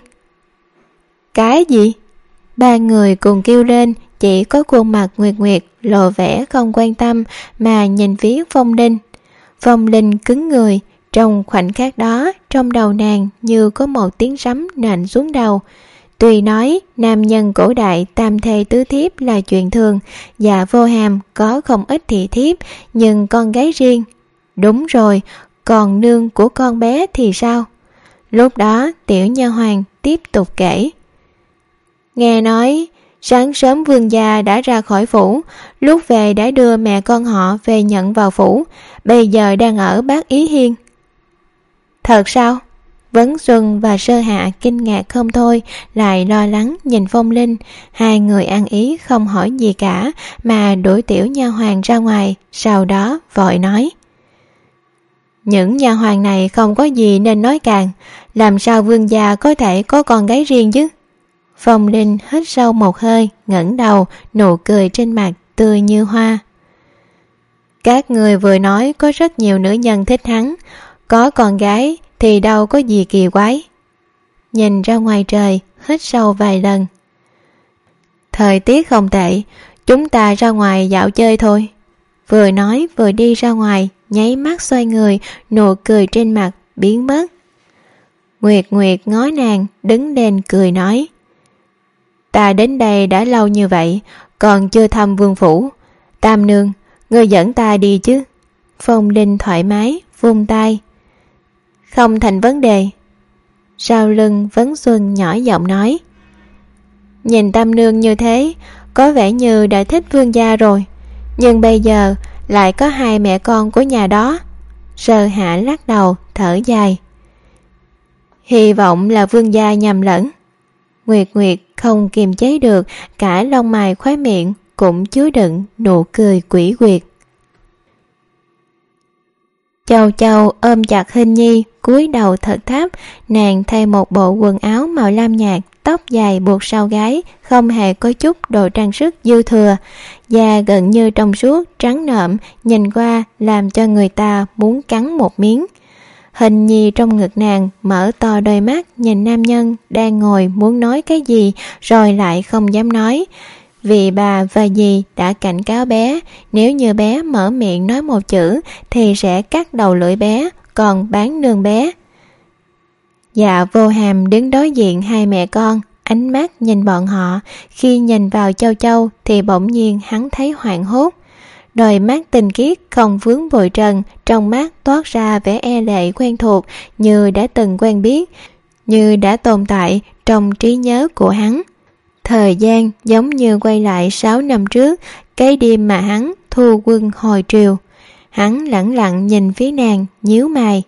Cái gì? Ba người cùng kêu lên, chỉ có khuôn mặt Nguyệt Nguyệt lộ vẻ không quan tâm mà nhìn phía Phong Linh. Phong Linh cứng người. Trong khoảnh khắc đó, trong đầu nàng như có một tiếng sấm nện xuống đầu. Tuy nói nam nhân cổ đại tam thê tứ thiếp là chuyện thường, Dạ Vô Hàm có không ít thị thiếp, nhưng con gái riêng. Đúng rồi, còn nương của con bé thì sao? Lúc đó tiểu nha hoàn tiếp tục kể. Nghe nói Sáng sớm vương gia đã ra khỏi phủ, lúc về đã đưa mẹ con họ về nhận vào phủ, bây giờ đang ở Bác Ý Hiên. Thật sao? Vấn Xuân và Sơ Hạ kinh ngạc không thôi, lại lo lắng nhìn Phong Linh. Hai người ăn ý không hỏi gì cả mà đuổi tiểu nha hoàn ra ngoài, sau đó vội nói: những nha hoàn này không có gì nên nói càng, làm sao vương gia có thể có con gái riêng chứ? Phong Linh hít sâu một hơi, ngẩng đầu, nụ cười trên mặt tươi như hoa. Các người vừa nói có rất nhiều nữ nhân thích hắn, có con gái thì đâu có gì kỳ quái. Nhìn ra ngoài trời, hít sâu vài lần. Thời tiết không tệ, chúng ta ra ngoài dạo chơi thôi. Vừa nói vừa đi ra ngoài, nháy mắt xoay người, nụ cười trên mặt biến mất. Nguyệt Nguyệt ngó nàng, đứng lên cười nói: ta đến đây đã lâu như vậy, còn chưa thăm vương phủ. Tam nương, ngươi dẫn ta đi chứ? Phong Linh thoải mái vung tay: không thành vấn đề. Sau lưng Vấn Xuân nhỏ giọng nói: nhìn Tam nương như thế, có vẻ như đã thích vương gia rồi, nhưng bây giờ lại có hai mẹ con của nhà đó. Sơ Hạ lắc đầu thở dài: hy vọng là vương gia nhầm lẫn. Nguyệt Nguyệt không kiềm chế được, cả lông mày khóe miệng cũng chứa đựng nụ cười quỷ quyệt. Châu Châu ôm chặt Hình Nhi, cúi đầu thật thấp. Nàng thay một bộ quần áo màu lam nhạt, tóc dài buộc sau gáy, không hề có chút đồ trang sức dư thừa, da gần như trong suốt trắng nõn, nhìn qua làm cho người ta muốn cắn một miếng. Hình Nhi trong ngực nàng mở to đôi mắt nhìn nam nhân đang ngồi, muốn nói cái gì rồi lại không dám nói, vì bà và dì đã cảnh cáo bé, nếu như bé mở miệng nói một chữ thì sẽ cắt đầu lưỡi bé, còn bán nương bé. Dạ Vô Hàm đứng đối diện hai mẹ con, ánh mắt nhìn bọn họ. Khi nhìn vào Châu Châu thì bỗng nhiên hắn thấy hoảng hốt. Đôi mắt tinh khiết không vướng bụi trần, trong mắt toát ra vẻ e lệ quen thuộc, như đã từng quen biết, như đã tồn tại trong trí nhớ của hắn. Thời gian giống như quay lại sáu năm trước, cái đêm mà hắn thu quân hồi triều. Hắn lẳng lặng nhìn phía nàng, nhíu mày.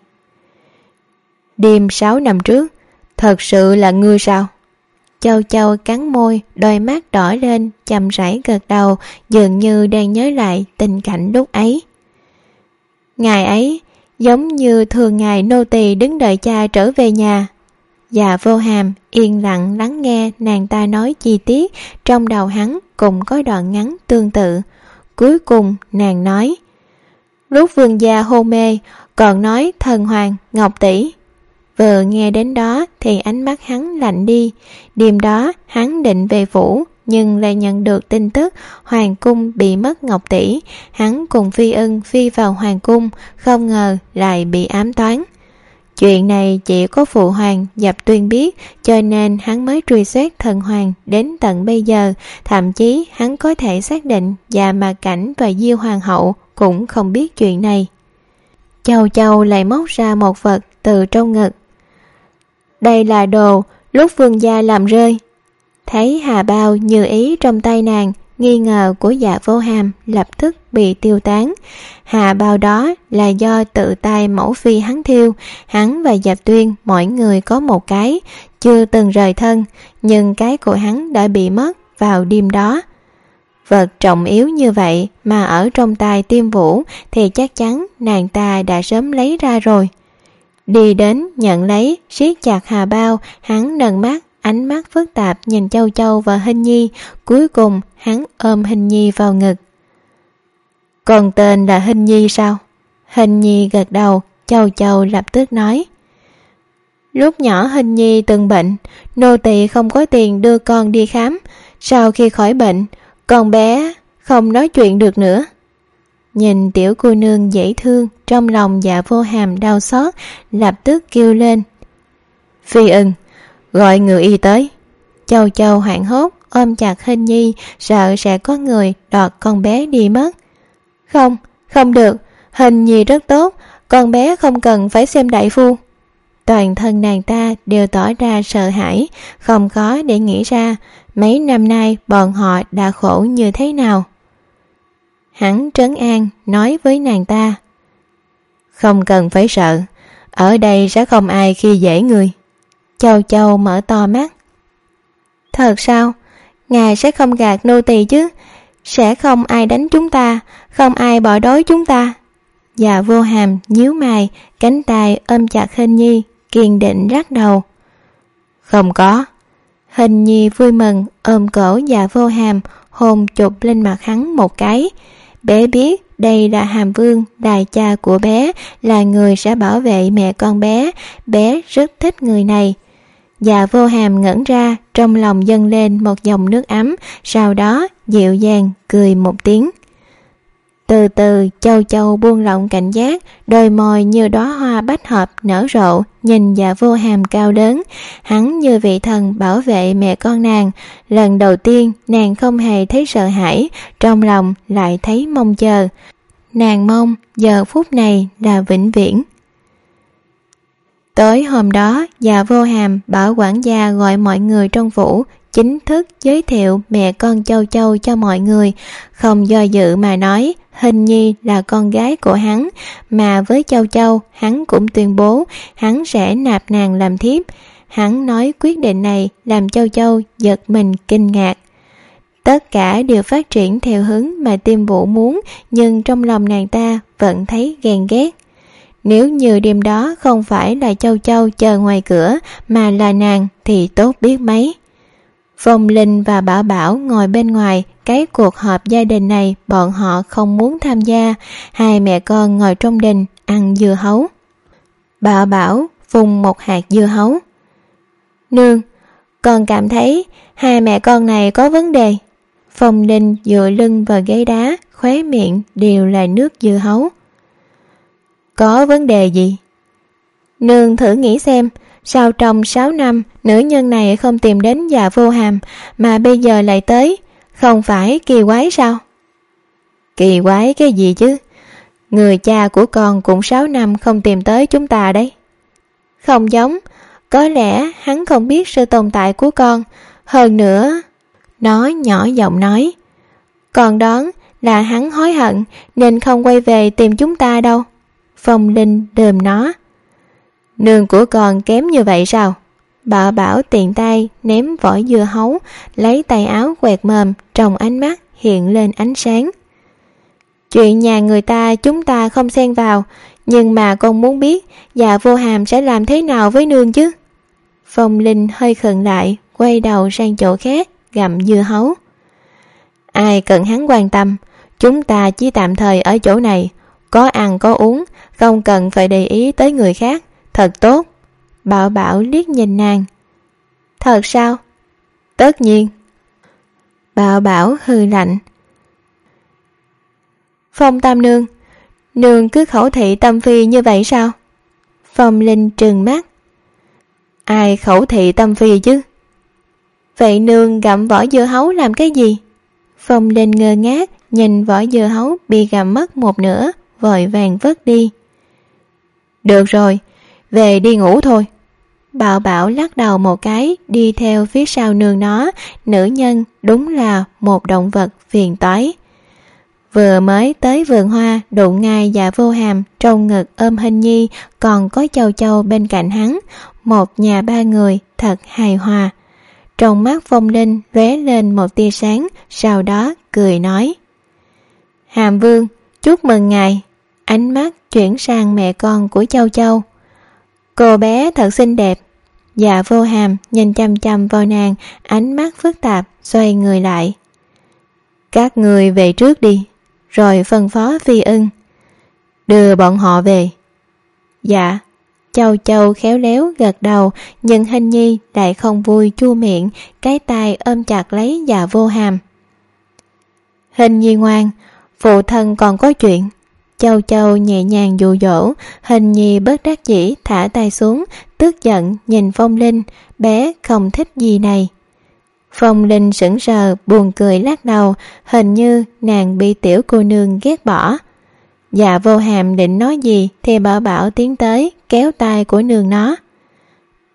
Đêm sáu năm trước, thật sự là ngươi sao? Châu Châu cắn môi, đôi mắt đỏ lên, chậm rãi gật đầu, dường như đang nhớ lại tình cảnh lúc ấy. Ngày ấy, giống như thường ngày nô tỳ đứng đợi cha trở về nhà. Dạ Vô Hàm yên lặng lắng nghe nàng ta nói chi tiết, trong đầu hắn cũng có đoạn ngắn tương tự. Cuối cùng nàng nói: lúc vương gia hôn mê, còn nói thần hoàng Ngọc tỷ. Vừa nghe đến đó thì ánh mắt hắn lạnh đi. Đêm đó hắn định về phủ, nhưng lại nhận được tin tức hoàng cung bị mất Ngọc tỷ. Hắn cùng Phi Ưng phi vào hoàng cung, không ngờ lại bị ám toán. Chuyện này chỉ có phụ hoàng Dập Tuyên biết, cho nên hắn mới truy xét thần hoàng đến tận bây giờ. Thậm chí hắn có thể xác định Dạ Mạc Cảnh và Diêu hoàng hậu cũng không biết chuyện này. Châu Châu lại móc ra một vật từ trong ngực. Đây là đồ lúc vương gia làm rơi. Thấy hà bao như ý trong tay nàng, nghi ngờ của Dạ Vô Hàm lập tức bị tiêu tán. Hà bao đó là do tự tay mẫu phi hắn thiêu. Hắn và Dập Tuyên mỗi người có một cái, chưa từng rời thân, nhưng cái của hắn đã bị mất vào đêm đó. Vật trọng yếu như vậy mà ở trong tay Tiêm Vũ thì chắc chắn nàng ta đã sớm lấy ra rồi. Đi đến nhận lấy, siết chặt hà bao, hắn nâng mắt, ánh mắt phức tạp nhìn Châu Châu và Hình Nhi. Cuối cùng hắn ôm Hình Nhi vào ngực. Còn tên là Hình Nhi sao? Hình Nhi gật đầu. Châu Châu lập tức nói: lúc nhỏ Hình Nhi từng bệnh, nô tỳ không có tiền đưa con đi khám. Sau khi khỏi bệnh, con bé không nói chuyện được nữa. Nhìn tiểu cô nương dễ thương, trong lòng Dạ Vô Hàm đau xót, lập tức kêu lên: Phi Ưng, gọi người y tới. Châu Châu hoảng hốt ôm chặt Hình Nhi, sợ sẽ có người đoạt con bé đi mất. Không, không được, Hình Nhi rất tốt, con bé không cần phải xem đại phu. toàn thân nàng ta đều tỏ ra sợ hãi, không khó để nghĩ ra mấy năm nay bọn họ đã khổ như thế nào. Hắn trấn an nói với nàng ta: "Không cần phải sợ, ở đây sẽ không ai khi dễ người." Châu Châu mở to mắt: "Thật sao? Ngài sẽ không gạt nô tỳ chứ? Sẽ không ai đánh chúng ta, không ai bỏ đói chúng ta?" Dạ Vô Hàm nhíu mày, cánh tay ôm chặt Hình Nhi, kiên định lắc đầu: "Không có." Hình Nhi vui mừng ôm cổ Dạ Vô Hàm, hôn chụp lên mặt hắn một cái. Bé biết đây là Hàm Vương, là cha của bé, là người sẽ bảo vệ mẹ con bé. Bé rất thích người này. Dạ Vô Hàm ngẩn ra, trong lòng dâng lên một dòng nước ấm, sau đó dịu dàng cười một tiếng. Từ từ Châu Châu buông lỏng cảnh giác, đôi môi như đóa hoa bách hợp nở rộ, nhìn Dạ Vô Hàm cao lớn. Hắn như vị thần bảo vệ mẹ con nàng. Lần đầu tiên nàng không hề thấy sợ hãi, trong lòng lại thấy mong chờ. Nàng mong giờ phút này là vĩnh viễn. Tối hôm đó, Dạ Vô Hàm bảo quản gia gọi mọi người trong phủ, chính thức giới thiệu mẹ con Châu Châu cho mọi người. Không do dự mà nói Hình Nhi là con gái của hắn, mà với Châu Châu hắn cũng tuyên bố hắn sẽ nạp nàng làm thiếp. Hắn nói quyết định này làm Châu Châu giật mình kinh ngạc. Tất cả đều phát triển theo hướng mà Tiêm Vũ muốn, nhưng trong lòng nàng ta vẫn thấy ghen ghét. Nếu như đêm đó không phải là Châu Châu chờ ngoài cửa mà là nàng thì tốt biết mấy. Phong Linh và Bảo Bảo ngồi bên ngoài, cái cuộc họp gia đình này bọn họ không muốn tham gia. Hai mẹ con ngồi trong đình ăn dưa hấu. Bảo Bảo phun một hạt dưa hấu: "Nương, con cảm thấy hai mẹ con này có vấn đề." Phong Linh dựa lưng vào ghế đá, khóe miệng đều là nước dưa hấu. "Có vấn đề gì?" "Nương thử nghĩ xem, sao trong sáu năm nữ nhân này không tìm đến Dạ Vô Hàm mà bây giờ lại tới, không phải kỳ quái sao?" "Kỳ quái cái gì chứ? Người cha của con cũng sáu năm không tìm tới chúng ta đấy." "Không giống, có lẽ hắn không biết sự tồn tại của con. Hơn nữa," nó nhỏ giọng nói, "con đoán là hắn hối hận nên không quay về tìm chúng ta đâu." Phong Linh đờm nó: "Nương của con kém như vậy sao?" Bảo Bảo tiện tay ném vỏ dưa hấu, lấy tay áo quẹt mồm, trong ánh mắt hiện lên ánh sáng. "Chuyện nhà người ta chúng ta không xen vào, nhưng mà con muốn biết Dạ Vô Hàm sẽ làm thế nào với nương chứ?" Phong Linh hơi khựng lại, quay đầu sang chỗ khác, gặm dưa hấu. "Ai cần hắn quan tâm, chúng ta chỉ tạm thời ở chỗ này, có ăn có uống, không cần phải để ý tới người khác, thật tốt." Bảo Bảo liếc nhìn nàng: "Thật sao?" "Tất nhiên." Bảo Bảo hừ lạnh: "Phong Tam nương, nương cứ khẩu thị tâm phi như vậy sao?" Phong Linh trừng mắt: "Ai khẩu thị tâm phi chứ?" "Vậy nương gặm vỏ dưa hấu làm cái gì?" Phong Linh ngơ ngác nhìn vỏ dưa hấu bị gặm mất một nửa, vội vàng vứt đi. "Được rồi, về đi ngủ thôi." Bảo Bảo lắc đầu một cái, đi theo phía sau nương nó. Nữ nhân đúng là một động vật phiền toái. Vừa mới tới vườn hoa, đụng ngay Dạ Vô Hàm trong ngực ôm Hình Nhi, còn có Châu Châu bên cạnh hắn. Một nhà ba người thật hài hòa. Trong mắt Phong Linh lóe lên một tia sáng, sau đó cười nói: "Hàm Vương, chúc mừng ngài." Ánh mắt chuyển sang mẹ con của Châu Châu: "Cô bé thật xinh đẹp." Dạ Vô Hàm nhìn chăm chăm vào nàng, ánh mắt phức tạp, xoay người lại: "Các người về trước đi." Rồi phân phó Phi Ưng: "Đưa bọn họ về." "Dạ." Châu Châu khéo léo gật đầu, nhưng Hình Nhi lại không vui chua miệng, cái tay ôm chặt lấy Dạ Vô Hàm. "Hình Nhi ngoan, phụ thân còn có chuyện." Châu Châu nhẹ nhàng dụ dỗ. Hình Nhi bất đắc dĩ thả tay xuống, tức giận nhìn Phong Linh, bé không thích gì này. Phong Linh sững sờ buồn cười lắc đầu, hình như nàng bị tiểu cô nương ghét bỏ. Dạ Vô Hàm định nói gì thì Bảo Bảo tiến tới kéo tay của nương nó: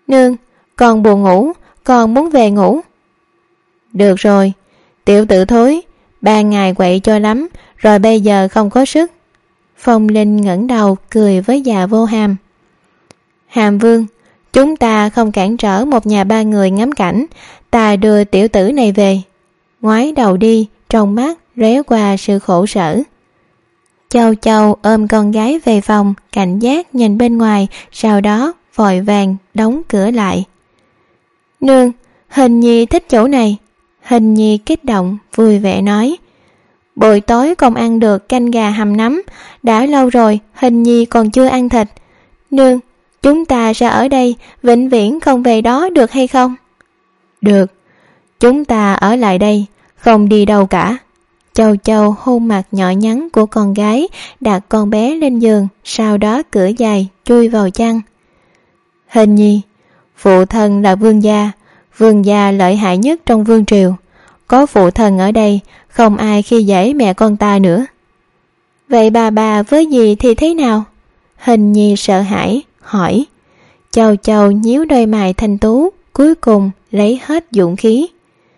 Nương, con buồn ngủ, con muốn về ngủ. Được rồi, tiểu tử thối, ba ngày quậy cho lắm, rồi bây giờ không có sức. Phong Linh ngẩng đầu cười với già Vô Hàm. Hàm Vương, chúng ta không cản trở một nhà ba người ngắm cảnh, ta đưa tiểu tử này về. Ngoái đầu đi, trong mắt réo qua sự khổ sở. Châu Châu ôm con gái về phòng, cảnh giác nhìn bên ngoài, sau đó vội vàng đóng cửa lại. Nương, Hình Nhi thích chỗ này. Hình Nhi kích động, vui vẻ nói. Buổi tối không ăn được canh gà hầm nấm, đã lâu rồi Hình Nhi còn chưa ăn thịt. Nương, chúng ta sẽ ở đây, vĩnh viễn không về đó được hay không? Được, chúng ta ở lại đây, không đi đâu cả. Châu Châu hôn mặt nhỏ nhắn của con gái, đặt con bé lên giường, sau đó cửa dài chui vào chăn. Hình Nhi, phụ thân là vương gia, vương gia lợi hại nhất trong vương triều. Có phụ thân ở đây, không ai khi dễ mẹ con ta nữa. Vậy bà bà với dì thì thế nào? Hình Nhi sợ hãi, hỏi. Châu Châu nhíu đôi mày thanh tú, cuối cùng lấy hết dũng khí.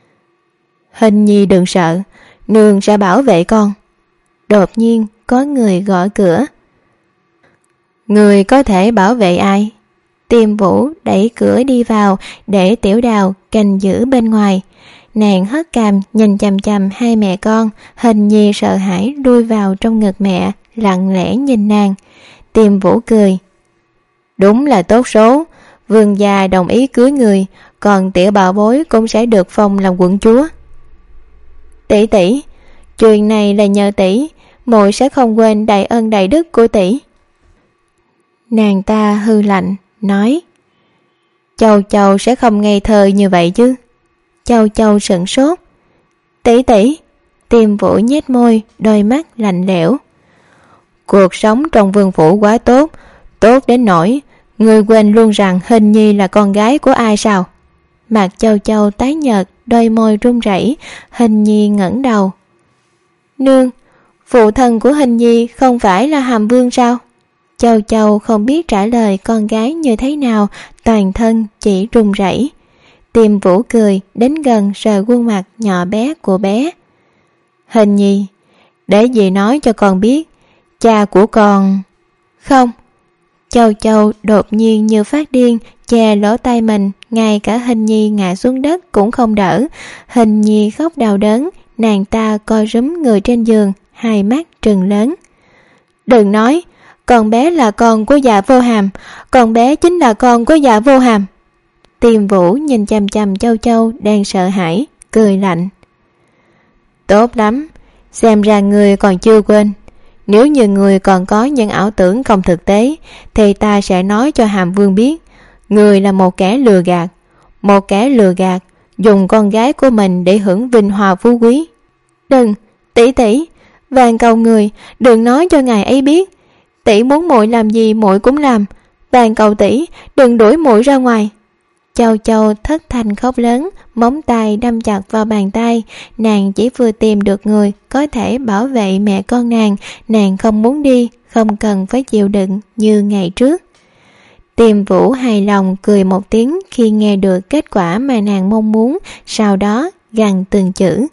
Hình Nhi đừng sợ, nương sẽ bảo vệ con. Đột nhiên có người gõ cửa. Người có thể bảo vệ ai? Tiêm Vũ đẩy cửa đi vào, để Tiểu Đào canh giữ bên ngoài. Nàng hất cằm nhìn chằm chằm hai mẹ con. Hình Nhi sợ hãi đuôi vào trong ngực mẹ, lặng lẽ nhìn nàng. Tiêm Vũ cười. Đúng là tốt số, vương gia đồng ý cưới người, còn tiểu bảo bối cũng sẽ được phong làm quận chúa. Tỷ tỷ, chuyện này là nhờ tỷ, muội sẽ không quên đại ân đại đức của tỷ. Nàng ta hư lạnh nói. Châu Châu sẽ không ngây thơ như vậy chứ? Châu Châu sửng sốt. Tỷ tỷ. Tiêm Vũ nhếch môi, đôi mắt lạnh lẽo. Cuộc sống trong vương phủ quá tốt, tốt đến nỗi người quên luôn rằng Hình Nhi là con gái của ai sao? Mặt Châu Châu tái nhợt, đôi môi run rẩy. Hình Nhi ngẩng đầu. Nương, phụ thân của Hình Nhi không phải là Hàm Vương sao? Châu Châu không biết trả lời con gái như thế nào, toàn thân chỉ run rẩy. Tiêm Vũ cười đến gần sờ khuôn mặt nhỏ bé của bé. Hình Nhi, để dì nói cho con biết, cha của con... Không. Châu Châu đột nhiên như phát điên, che lỗ tai mình, ngay cả Hình Nhi ngã xuống đất cũng không đỡ. Hình Nhi khóc đau đớn, nàng ta co rúm người trên giường, hai mắt trừng lớn. Đừng nói, con bé là con của dạ Vô Hàm, con bé chính là con của dạ Vô Hàm. Tiêm Vũ nhìn chằm chằm Châu Châu đang sợ hãi, cười lạnh. Tốt lắm, xem ra người còn chưa quên. Nếu như người còn có những ảo tưởng không thực tế, thì ta sẽ nói cho Hàm Vương biết, người là một kẻ lừa gạt. Một kẻ lừa gạt, dùng con gái của mình để hưởng vinh hoa phú quý. Đừng, tỷ tỷ, van cầu người, đừng nói cho ngài ấy biết. Tỷ muốn muội làm gì muội cũng làm. Van cầu tỷ, đừng đuổi muội ra ngoài. Châu Châu thất thanh khóc lớn, móng tay đâm chặt vào bàn tay. Nàng chỉ vừa tìm được người có thể bảo vệ mẹ con nàng. Nàng không muốn đi, không cần phải chịu đựng như ngày trước. Tiêm Vũ hài lòng cười một tiếng khi nghe được kết quả mà nàng mong muốn, sau đó gằn từng chữ.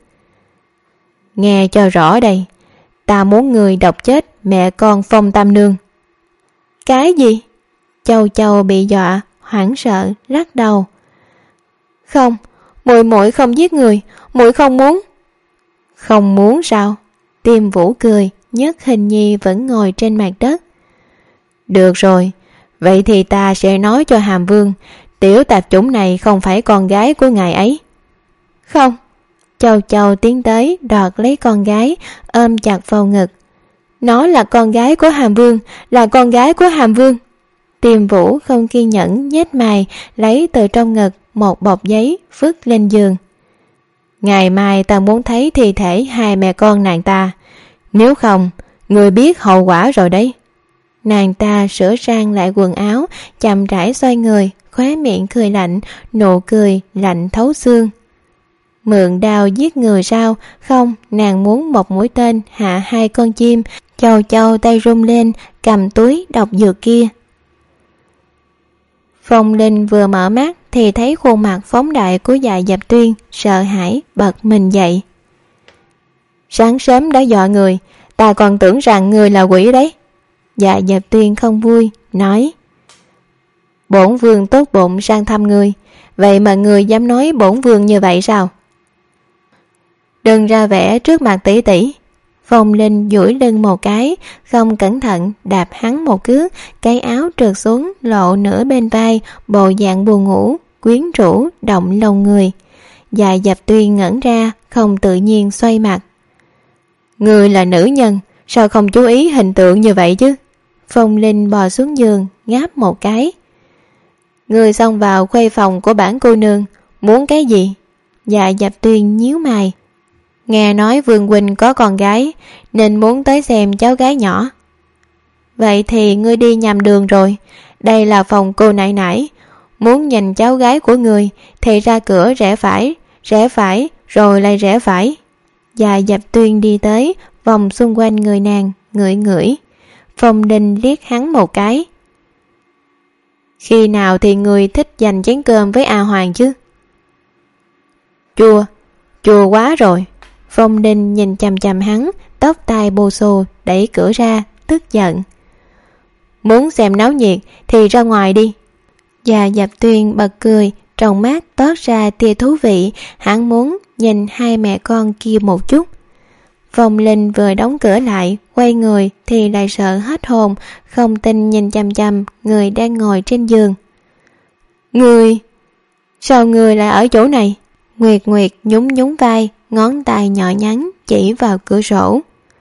Nghe cho rõ đây, ta muốn người độc chết mẹ con Phong Tam Nương. Cái gì? Châu Châu bị dọa, hoảng sợ, lắc đầu. Không, muội muội không giết người, muội không muốn. Không muốn sao? Tiêm Vũ cười, nhấc Hình Nhi vẫn ngồi trên mặt đất. Được rồi, vậy thì ta sẽ nói cho Hàm Vương, tiểu tạp chủng này không phải con gái của ngài ấy. Không. Châu Châu tiến tới đoạt lấy con gái, ôm chặt vào ngực. Nó là con gái của Hàm Vương, là con gái của Hàm Vương. Tiêm Vũ không kiên nhẫn nhếch mày, lấy từ trong ngực một bọc giấy vứt lên giường. Ngày mai ta muốn thấy thi thể hai mẹ con nàng ta, nếu không người biết hậu quả rồi đấy. Nàng ta sửa sang lại quần áo, chậm rãi xoay người, khóe miệng cười lạnh, nụ cười lạnh thấu xương. Mượn đao giết người sao? Không, nàng muốn một mũi tên hạ hai con chim. Châu Châu tay rung lên, cầm túi độc dược kia. Phong Linh vừa mở mắt thì thấy khuôn mặt phóng đại của Dạ Dập Tuyên, sợ hãi bật mình dậy. Sáng sớm đã dọa người, ta còn tưởng rằng người là quỷ đấy. Dạ Dập Tuyên không vui, nói: Bổn vương tốt bụng sang thăm người, vậy mà người dám nói bổn vương như vậy sao? Đừng ra vẻ trước mặt tỷ tỷ. Phong Linh duỗi lưng một cái, không cẩn thận đạp hắn một cước, cái áo trượt xuống lộ nửa bên vai, bộ dạng buồn ngủ, quyến rũ, động lòng người. Dạ Dập Tuyên ngẩn ra, không tự nhiên xoay mặt. Người là nữ nhân, sao không chú ý hình tượng như vậy chứ? Phong Linh bò xuống giường, ngáp một cái. Người xông vào khuê phòng của bản cô nương, muốn cái gì? Dạ Dập Tuyên nhíu mày. Nghe nói Vương huynh có con gái, nên muốn tới xem cháu gái nhỏ. Vậy thì ngươi đi nhầm đường rồi, đây là phòng cô nãi nãi. Muốn nhìn cháu gái của người thì ra cửa rẽ phải, rẽ phải rồi lại rẽ phải. Dạ Dập Tuyên đi tới, vòng xung quanh người nàng, ngửi ngửi. Phong Linh liếc hắn một cái. Khi nào thì người thích dành chén cơm với A Hoàng chứ? Chua, chua quá rồi. Phong Linh nhìn chằm chằm hắn, tóc tai bù xù, đẩy cửa ra, tức giận. Muốn xem náo nhiệt thì ra ngoài đi. Dạ Dập Tuyên bật cười, trong mắt toát ra tia thú vị, hắn muốn nhìn hai mẹ con kia một chút. Phong Linh vừa đóng cửa lại, quay người thì lại sợ hết hồn, không tin nhìn chằm chằm người đang ngồi trên giường. Người... Sao người lại ở chỗ này? Nguyệt Nguyệt nhún nhún vai, ngón tay nhỏ nhắn chỉ vào cửa sổ.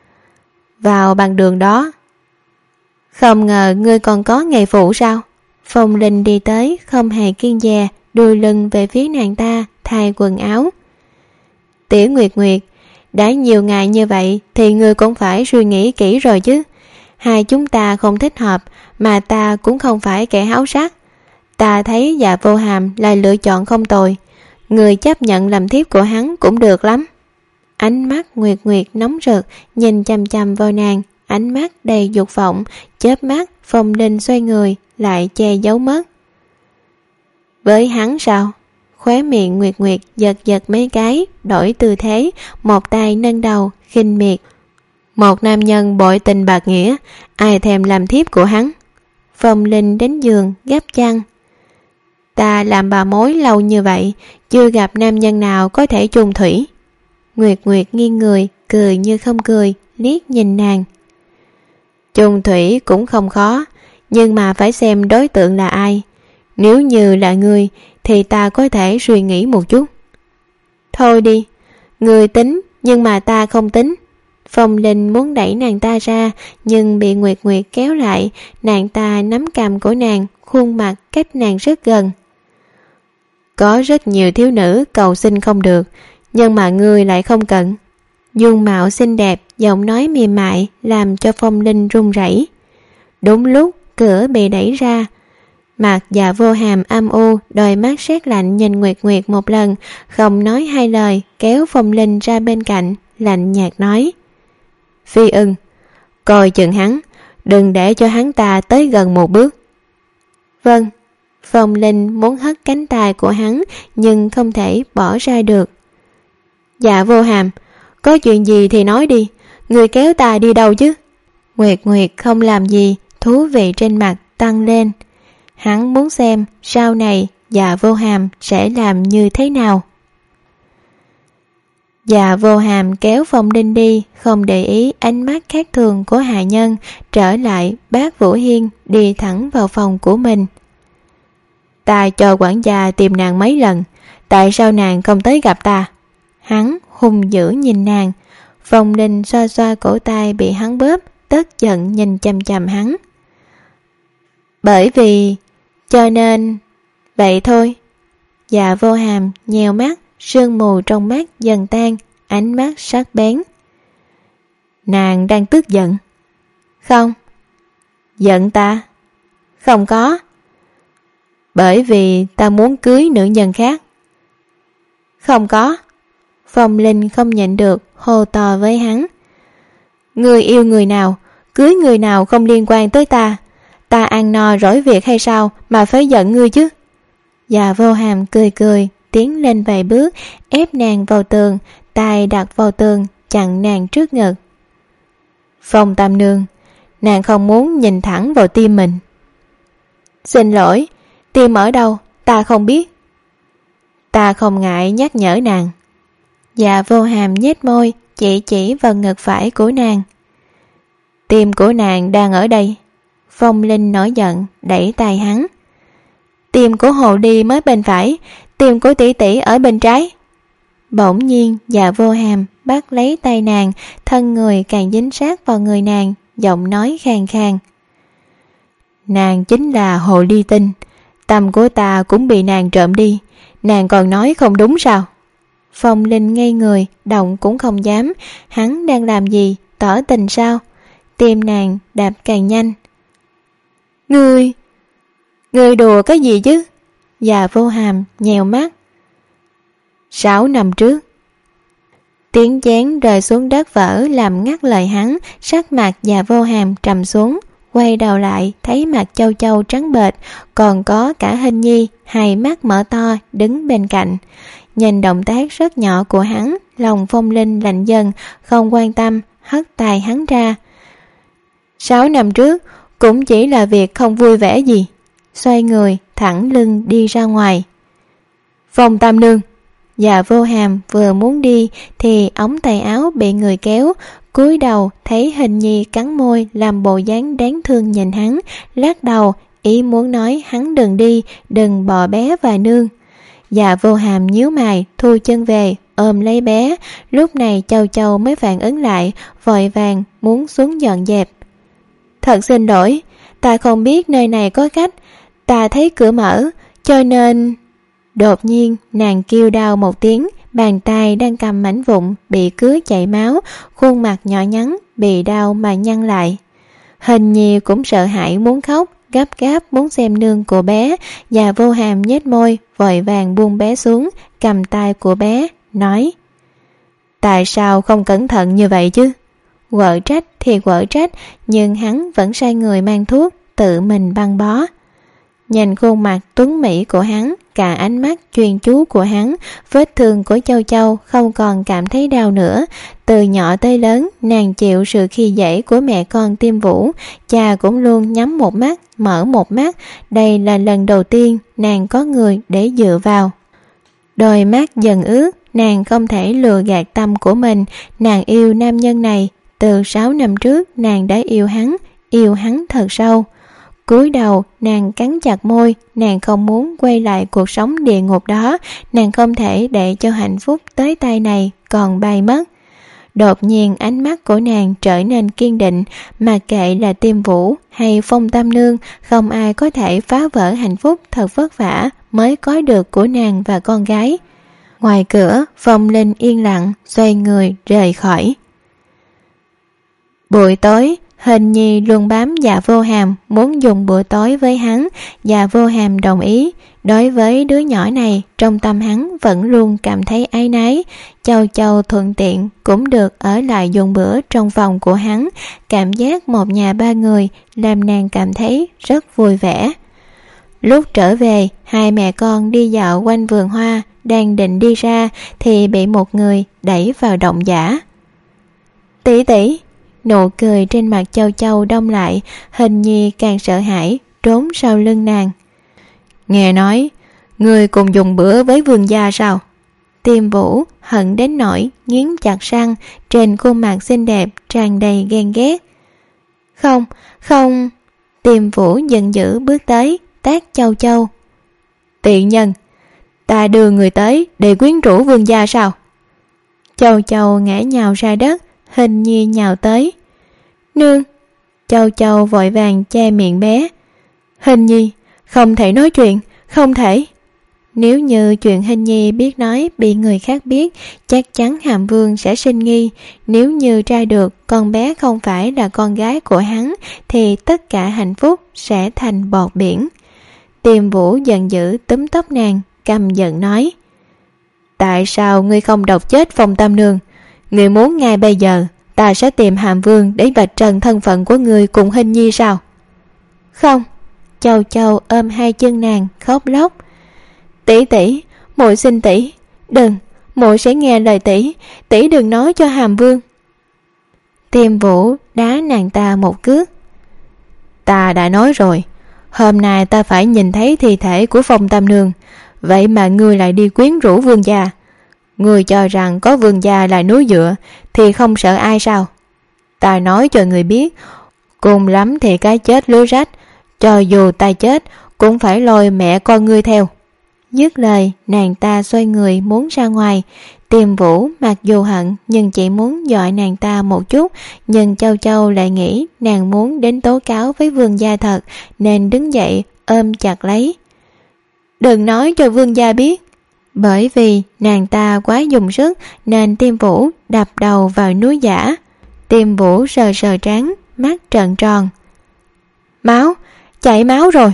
Vào bằng đường đó. Không ngờ ngươi còn có nghề phụ sao? Phong Linh đi tới, không hề kiêng dè, đuôi lưng về phía nàng ta, thay quần áo. Tiểu Nguyệt Nguyệt, đã nhiều ngày như vậy thì ngươi cũng phải suy nghĩ kỹ rồi chứ. Hai chúng ta không thích hợp, mà ta cũng không phải kẻ háo sắc. Ta thấy Dạ Vô Hàm là lựa chọn không tồi. Người chấp nhận làm thiếp của hắn cũng được lắm. Ánh mắt Nguyệt Nguyệt nóng rực, nhìn chằm chằm vào nàng, ánh mắt đầy dục vọng, chớp mắt Phong Linh xoay người, lại che giấu mất. Với hắn sao? Khóe miệng Nguyệt Nguyệt giật giật mấy cái, đổi tư thế, một tay nâng đầu, khinh miệt. Một nam nhân bội tình bạc nghĩa, ai thèm làm thiếp của hắn? Phong Linh đến giường, gấp chăn. Ta làm bà mối lâu như vậy, chưa gặp nam nhân nào có thể chung thủy. Nguyệt Nguyệt nghiêng người, cười như không cười, liếc nhìn nàng. Chung thủy cũng không khó, nhưng mà phải xem đối tượng là ai. Nếu như là ngươi thì ta có thể suy nghĩ một chút. Thôi đi, ngươi tính nhưng mà ta không tính. Phong Linh muốn đẩy nàng ta ra, nhưng bị Nguyệt Nguyệt kéo lại. Nàng ta nắm cằm của nàng, khuôn mặt cách nàng rất gần. Có rất nhiều thiếu nữ cầu xin không được, nhưng mà ngươi lại không cần. Dung mạo xinh đẹp, giọng nói mềm mại làm cho Phong Linh run rẩy. Đúng lúc cửa bị đẩy ra, mặt Dạ Vô Hàm âm u, đôi mắt sét lạnh nhìn Nguyệt Nguyệt một lần, không nói hai lời, kéo Phong Linh ra bên cạnh, lạnh nhạt nói: Phi ưng, coi chừng hắn, đừng để cho hắn ta tới gần một bước. Vâng. Phong Linh muốn hất cánh tay của hắn, nhưng không thể bỏ ra được. Dạ Vô Hàm, có chuyện gì thì nói đi, người kéo ta đi đâu chứ? Nguyệt Nguyệt không làm gì, thú vị trên mặt tăng lên. Hắn muốn xem sau này Dạ Vô Hàm sẽ làm như thế nào. Dạ Vô Hàm kéo Phong Linh đi, không để ý ánh mắt khác thường của hạ nhân, trở lại bác Vũ Hiên, đi thẳng vào phòng của mình. Ta cho quản gia tìm nàng mấy lần, tại sao nàng không tới gặp ta? Hắn hung dữ nhìn nàng. Phong Linh xoa xoa cổ tay bị hắn bóp, tức giận nhìn chằm chằm hắn. Bởi vì... cho nên... vậy thôi. Dạ Vô Hàm nheo mắt, sương mù trong mắt dần tan, ánh mắt sắc bén. Nàng đang tức giận? Không. Giận ta? Không có. Bởi vì ta muốn cưới nữ nhân khác. Không có. Phong Linh không nhịn được, hô to với hắn. Người yêu người nào, cưới người nào không liên quan tới ta. Ta ăn no rỗi việc hay sao mà phải giận ngươi chứ? Dạ Vô Hàm cười cười, tiến lên vài bước, ép nàng vào tường, tay đặt vào tường, chặn nàng trước ngực. Phong Tam Nương, nàng không muốn nhìn thẳng vào tim mình. Xin lỗi, tim ở đâu, ta không biết. Ta không ngại nhắc nhở nàng. Dạ Vô Hàm nhếch môi, chỉ chỉ vào ngực phải của nàng. Tim của nàng đang ở đây. Phong Linh nổi giận, đẩy tay hắn. Tim của Hồ Ly mới bên phải, tim của tỷ tỷ ở bên trái. Bỗng nhiên Dạ Vô Hàm bắt lấy tay nàng, thân người càng dính sát vào người nàng, giọng nói khàn khàn. Nàng chính là Hồ Ly Tinh, tâm của ta cũng bị nàng trộm đi, nàng còn nói không đúng sao? Phong Linh ngây người, động cũng không dám, hắn đang làm gì, tỏ tình sao? Tim nàng đạp càng nhanh. Ngươi, ngươi đùa cái gì chứ? Dạ Vô Hàm nhèo mắt. Sáu năm trước. Tiếng chén rơi xuống đất vỡ làm ngắt lời hắn, sắc mặt Dạ Vô Hàm trầm xuống, quay đầu lại thấy mặt Châu Châu trắng bệch, còn có cả Hình Nhi hai mắt mở to đứng bên cạnh. Nhìn động tác rất nhỏ của hắn, lòng Phong Linh lạnh dần, không quan tâm, hất tay hắn ra. Sáu năm trước cũng chỉ là việc không vui vẻ gì. Xoay người thẳng lưng đi ra ngoài. Phong Tam Nương. Dạ Vô Hàm vừa muốn đi thì ống tay áo bị người kéo, cúi đầu thấy Hình Nhi cắn môi làm bộ dáng đáng thương nhìn hắn, lắc đầu ý muốn nói hắn đừng đi, đừng bỏ bé và nương. Dạ Vô Hàm nhíu mày thu chân về ôm lấy bé. Lúc này Châu Châu mới phản ứng lại, vội vàng muốn xuống dọn dẹp. Thật xin lỗi, ta không biết nơi này có khách, ta thấy cửa mở cho nên... Đột nhiên nàng kêu đau một tiếng, bàn tay đang cầm mảnh vụn bị cứa chảy máu, khuôn mặt nhỏ nhắn bị đau mà nhăn lại. Hình Nhi cũng sợ hãi muốn khóc, gấp gáp muốn xem nương của bé. Và Vô Hàm nhếch môi vội vàng buông bé xuống, cầm tay của bé nói: Tại sao không cẩn thận như vậy chứ? Quở trách thì quở trách, nhưng hắn vẫn sai người mang thuốc, tự mình băng bó. Nhìn khuôn mặt tuấn mỹ của hắn, cả ánh mắt chuyên chú của hắn, vết thương của Châu Châu không còn cảm thấy đau nữa. Từ nhỏ tới lớn, nàng chịu sự khi dễ của mẹ con Tiêm Vũ, cha cũng luôn nhắm một mắt, mở một mắt. Đây là lần đầu tiên nàng có người để dựa vào. Đôi mắt dần ướt, nàng không thể lừa gạt tâm của mình. Nàng yêu nam nhân này, từ sáu năm trước nàng đã yêu hắn, yêu hắn thật sâu. Cúi đầu nàng cắn chặt môi, nàng không muốn quay lại cuộc sống địa ngục đó, nàng không thể để cho hạnh phúc tới tay này còn bay mất. Đột nhiên ánh mắt của nàng trở nên kiên định, mà kệ là Tiêm Vũ hay Phong Tam Nương, không ai có thể phá vỡ hạnh phúc thật vất vả mới có được của nàng và con gái. Ngoài cửa, Phong Linh yên lặng xoay người rời khỏi. Buổi tối, Hình Nhi luôn bám Dạ Vô Hàm muốn dùng bữa tối với hắn. Dạ Vô Hàm đồng ý. Đối với đứa nhỏ này, trong tâm hắn vẫn luôn cảm thấy áy náy. Châu Châu thuận tiện cũng được ở lại dùng bữa trong phòng của hắn. Cảm giác một nhà ba người làm nàng cảm thấy rất vui vẻ. Lúc trở về, hai mẹ con đi dạo quanh vườn hoa, đang định đi ra thì bị một người đẩy vào động giả. Tỷ tỷ. Nụ cười trên mặt Châu Châu đông lại, Hình Nhi càng sợ hãi trốn sau lưng nàng. Nghe nói người cùng dùng bữa với vương gia sao? Tiêm Vũ hận đến nỗi nghiến chặt răng, trên khuôn mặt xinh đẹp tràn đầy ghen ghét. Không, không. Tiêm Vũ giận dữ bước tới tát Châu Châu. Tiện nhân, ta đưa người tới để quyến rũ vương gia sao? Châu Châu ngã nhào ra đất. Hình Nhi nhào tới. Nương. Châu Châu vội vàng che miệng bé. Hình Nhi, không thể nói chuyện, không thể. Nếu như chuyện Hình Nhi biết nói bị người khác biết, chắc chắn Hàm Vương sẽ sinh nghi. Nếu như tra được con bé không phải là con gái của hắn, thì tất cả hạnh phúc sẽ thành bọt biển. Tiêm Vũ giận dữ túm tóc nàng, căm giận nói: Tại sao ngươi không độc chết Phong Tam Nương? Ngươi muốn ngay bây giờ ta sẽ tìm Hàm Vương để vạch trần thân phận của ngươi cùng Hình Nhi sao? Không. Châu Châu ôm hai chân nàng khóc lóc. Tỷ tỷ, muội xin tỷ, đừng, muội sẽ nghe lời tỷ, tỷ đừng nói cho Hàm Vương. Tiêm Vũ đá nàng ta một cước. Ta đã nói rồi, hôm nay ta phải nhìn thấy thi thể của Phong Tam Nương, vậy mà ngươi lại đi quyến rũ vương gia. Ngươi cho rằng có vương gia là núi dựa thì không sợ ai sao? Ta nói cho ngươi biết, cùng lắm thì cái chết lưới rách, cho dù ta chết cũng phải lôi mẹ con ngươi theo. Dứt lời, nàng ta xoay người muốn ra ngoài. Tiêm Vũ mặc dù hận nhưng chỉ muốn dọa nàng ta một chút, nhưng Châu Châu lại nghĩ nàng muốn đến tố cáo với vương gia thật, nên đứng dậy ôm chặt lấy. Đừng nói cho vương gia biết. Bởi vì nàng ta quá dùng sức nên Tiêm Vũ đập đầu vào núi giả. Tiêm Vũ sờ sờ trán, mắt trợn tròn. Máu, chảy máu rồi.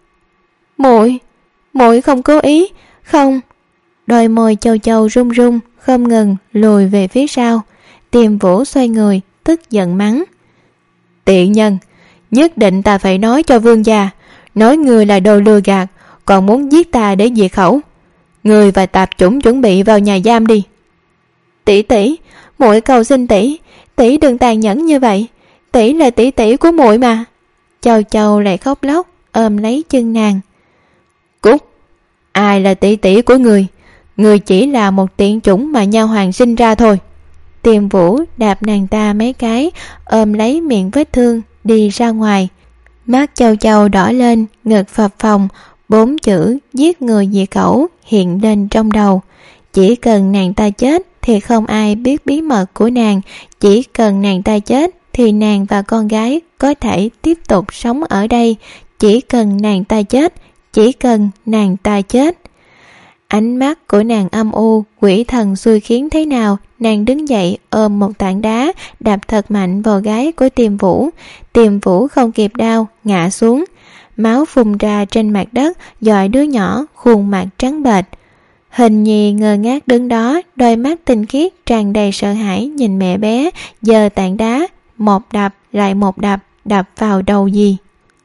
Muội, muội không cố ý, không. Đôi môi Châu Châu run run, không ngừng lùi về phía sau. Tiêm Vũ xoay người, tức giận mắng. Tiện nhân, nhất định ta phải nói cho vương gia, nói người là đồ lừa gạt, còn muốn giết ta để diệt khẩu. Người và tạp chủng chuẩn bị vào nhà giam đi. Tỷ tỷ, muội cầu xin tỷ, tỷ đừng tàn nhẫn như vậy, tỷ là tỷ tỷ của muội mà. Châu Châu lại khóc lóc, ôm lấy chân nàng. Cút, ai là tỷ tỷ của người? Người chỉ là một tiện chủng mà nha hoàng sinh ra thôi. Tiêm Vũ đạp nàng ta mấy cái, ôm lấy miệng vết thương, đi ra ngoài. Mắt Châu Châu đỏ lên, ngực phập phồng, bốn chữ giết người diệt khẩu hiện lên trong đầu. Chỉ cần nàng ta chết thì không ai biết bí mật của nàng. Chỉ cần nàng ta chết thì nàng và con gái có thể tiếp tục sống ở đây. Chỉ cần nàng ta chết, chỉ cần nàng ta chết. Ánh mắt của nàng âm u, quỷ thần xui khiến thế nào. Nàng đứng dậy ôm một tảng đá, đạp thật mạnh vào gáy của Tiêm Vũ. Tiêm Vũ không kịp đau, ngã xuống. Máu phun ra trên mặt đất, dọi đứa nhỏ khuôn mặt trắng bệch. Hình Nhi ngơ ngác đứng đó, đôi mắt tinh khiết tràn đầy sợ hãi nhìn mẹ bé, giơ tảng đá, một đập lại một đập, đập vào đầu Dì.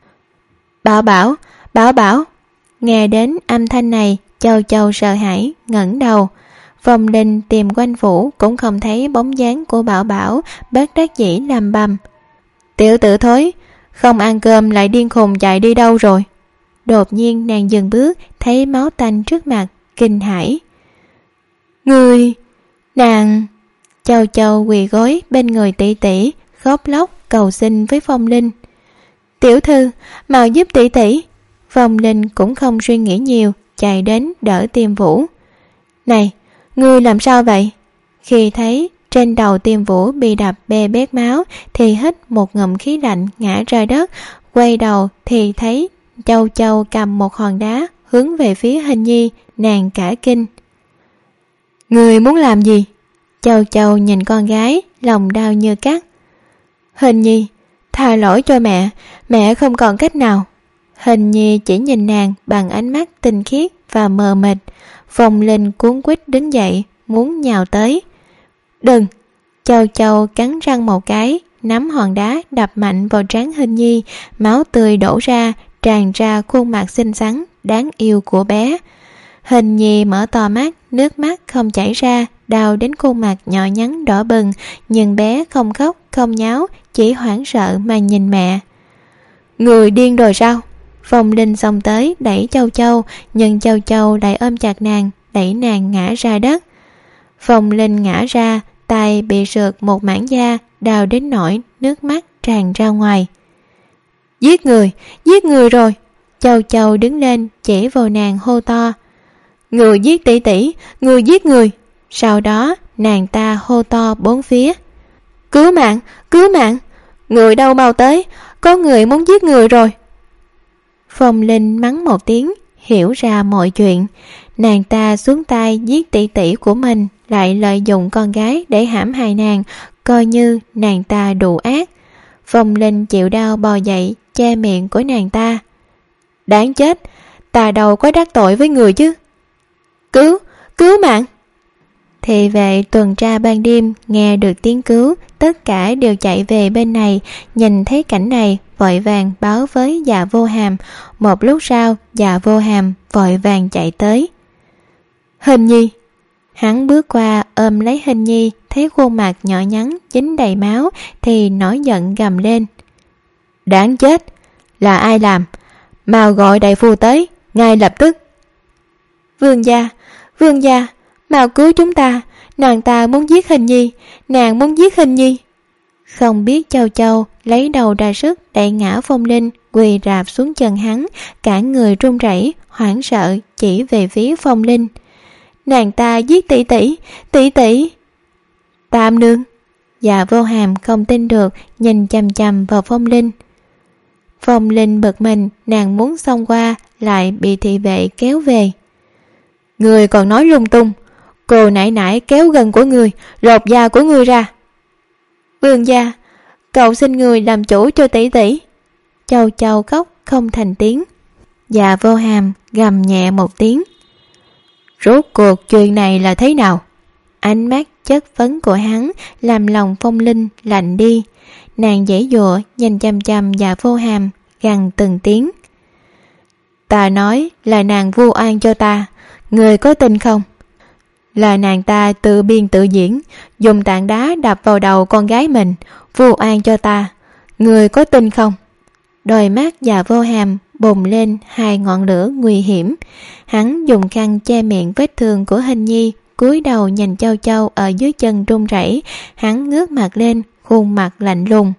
Bảo Bảo, Bảo Bảo. Nghe đến âm thanh này, Châu Châu sợ hãi ngẩng đầu. Phong Linh tìm quanh phủ cũng không thấy bóng dáng của Bảo Bảo, bất đắc dĩ làm bầm. Tiểu tử thối, không ăn cơm lại điên khùng chạy đi đâu rồi? Đột nhiên nàng dừng bước, thấy máu tanh trước mặt, kinh hãi. Người, nàng. Châu Châu quỳ gối bên người tỷ tỷ, khóc lóc cầu xin với Phong Linh. Tiểu thư, mau giúp tỷ tỷ. Phong Linh cũng không suy nghĩ nhiều, chạy đến đỡ Tiêm Vũ. Này, ngươi làm sao vậy? Khi thấy trên đầu Tiêm Vũ bị đập bê bết máu thì hít một ngụm khí lạnh ngã ra đất. Quay đầu thì thấy Châu Châu cầm một hòn đá hướng về phía Hình Nhi, nàng cả kinh. Ngươi muốn làm gì? Châu Châu nhìn con gái, lòng đau như cắt. Hình Nhi, tha lỗi cho mẹ, mẹ không còn cách nào. Hình Nhi chỉ nhìn nàng bằng ánh mắt tinh khiết và mờ mịt. Phong Linh cuống quýt đứng dậy, muốn nhào tới. Đừng! Châu Châu cắn răng một cái, nắm hòn đá đập mạnh vào trán Hình Nhi, máu tươi đổ ra, tràn ra khuôn mặt xinh xắn, đáng yêu của bé. Hình Nhi mở to mắt, nước mắt không chảy ra, đau đến khuôn mặt nhỏ nhắn đỏ bừng, nhưng bé không khóc, không nháo, chỉ hoảng sợ mà nhìn mẹ. Người điên rồi sao? Phong Linh xông tới đẩy Châu Châu, nhưng Châu Châu lại ôm chặt nàng, đẩy nàng ngã ra đất. Phong Linh ngã ra, tay bị sượt một mảng da, đau đến nỗi nước mắt tràn ra ngoài. Giết người, giết người rồi! Châu Châu đứng lên chỉ vào nàng hô to. Người giết tỷ tỷ, người giết người! Sau đó nàng ta hô to bốn phía. Cứu mạng, cứu mạng! Người đâu mau tới, có người muốn giết người rồi! Phong Linh mắng một tiếng, hiểu ra mọi chuyện. Nàng ta xuống tay giết tỷ tỷ của mình, lại lợi dụng con gái để hãm hại nàng, coi như nàng ta đủ ác. Phong Linh chịu đau bò dậy, che miệng của nàng ta. Đáng chết, ta đâu có đắc tội với người chứ. Cứu, cứu mạng! Thị vệ tuần tra ban đêm nghe được tiếng cứu, tất cả đều chạy về bên này. Nhìn thấy cảnh này, vội vàng báo với Dạ Vô Hàm. Một lúc sau, Dạ Vô Hàm vội vàng chạy tới. Hình Nhi. Hắn bước qua ôm lấy Hình Nhi, thấy khuôn mặt nhỏ nhắn dính đầy máu thì nổi giận gầm lên. Đáng chết, là ai làm? Mau gọi đại phu tới, ngay lập tức. Vương gia, vương gia, mau cứu chúng ta, nàng ta muốn giết Hình Nhi, nàng muốn giết Hình Nhi. Không biết Châu Châu lấy đầu ra sức đẩy ngã Phong Linh quỳ rạp xuống chân hắn, cả người run rẩy, hoảng sợ chỉ về phía Phong Linh. Nàng ta giết tỷ tỷ, tỷ tỷ. Tam nương. Dạ Vô Hàm không tin được, nhìn chằm chằm vào Phong Linh. Phong Linh bực mình, nàng muốn xông qua lại bị thị vệ kéo về. Người còn nói lung tung, cô nãy nãy kéo gần của người, lột da của người ra. Vương gia, cậu xin người làm chủ cho tỷ tỷ. Châu Châu khóc không thành tiếng. Dạ Vô Hàm gầm nhẹ một tiếng. Rốt cuộc chuyện này là thế nào? Ánh mắt chất vấn của hắn làm lòng Phong Linh lạnh đi. Nàng giãy giụa nhìn chăm chăm Dạ Vô Hàm, gằn từng tiếng. Ta nói là nàng vu oan cho ta, người có tin không? Là nàng ta tự biên tự diễn, dùng tảng đá đập vào đầu con gái mình, vu oan cho ta, người có tin không? Đôi mắt Dạ Vô Hàm bùng lên hai ngọn lửa nguy hiểm. Hắn dùng khăn che miệng vết thương của Hình Nhi, cúi đầu nhìn Châu Châu ở dưới chân run rẩy. Hắn ngước mặt lên, khuôn mặt lạnh lùng.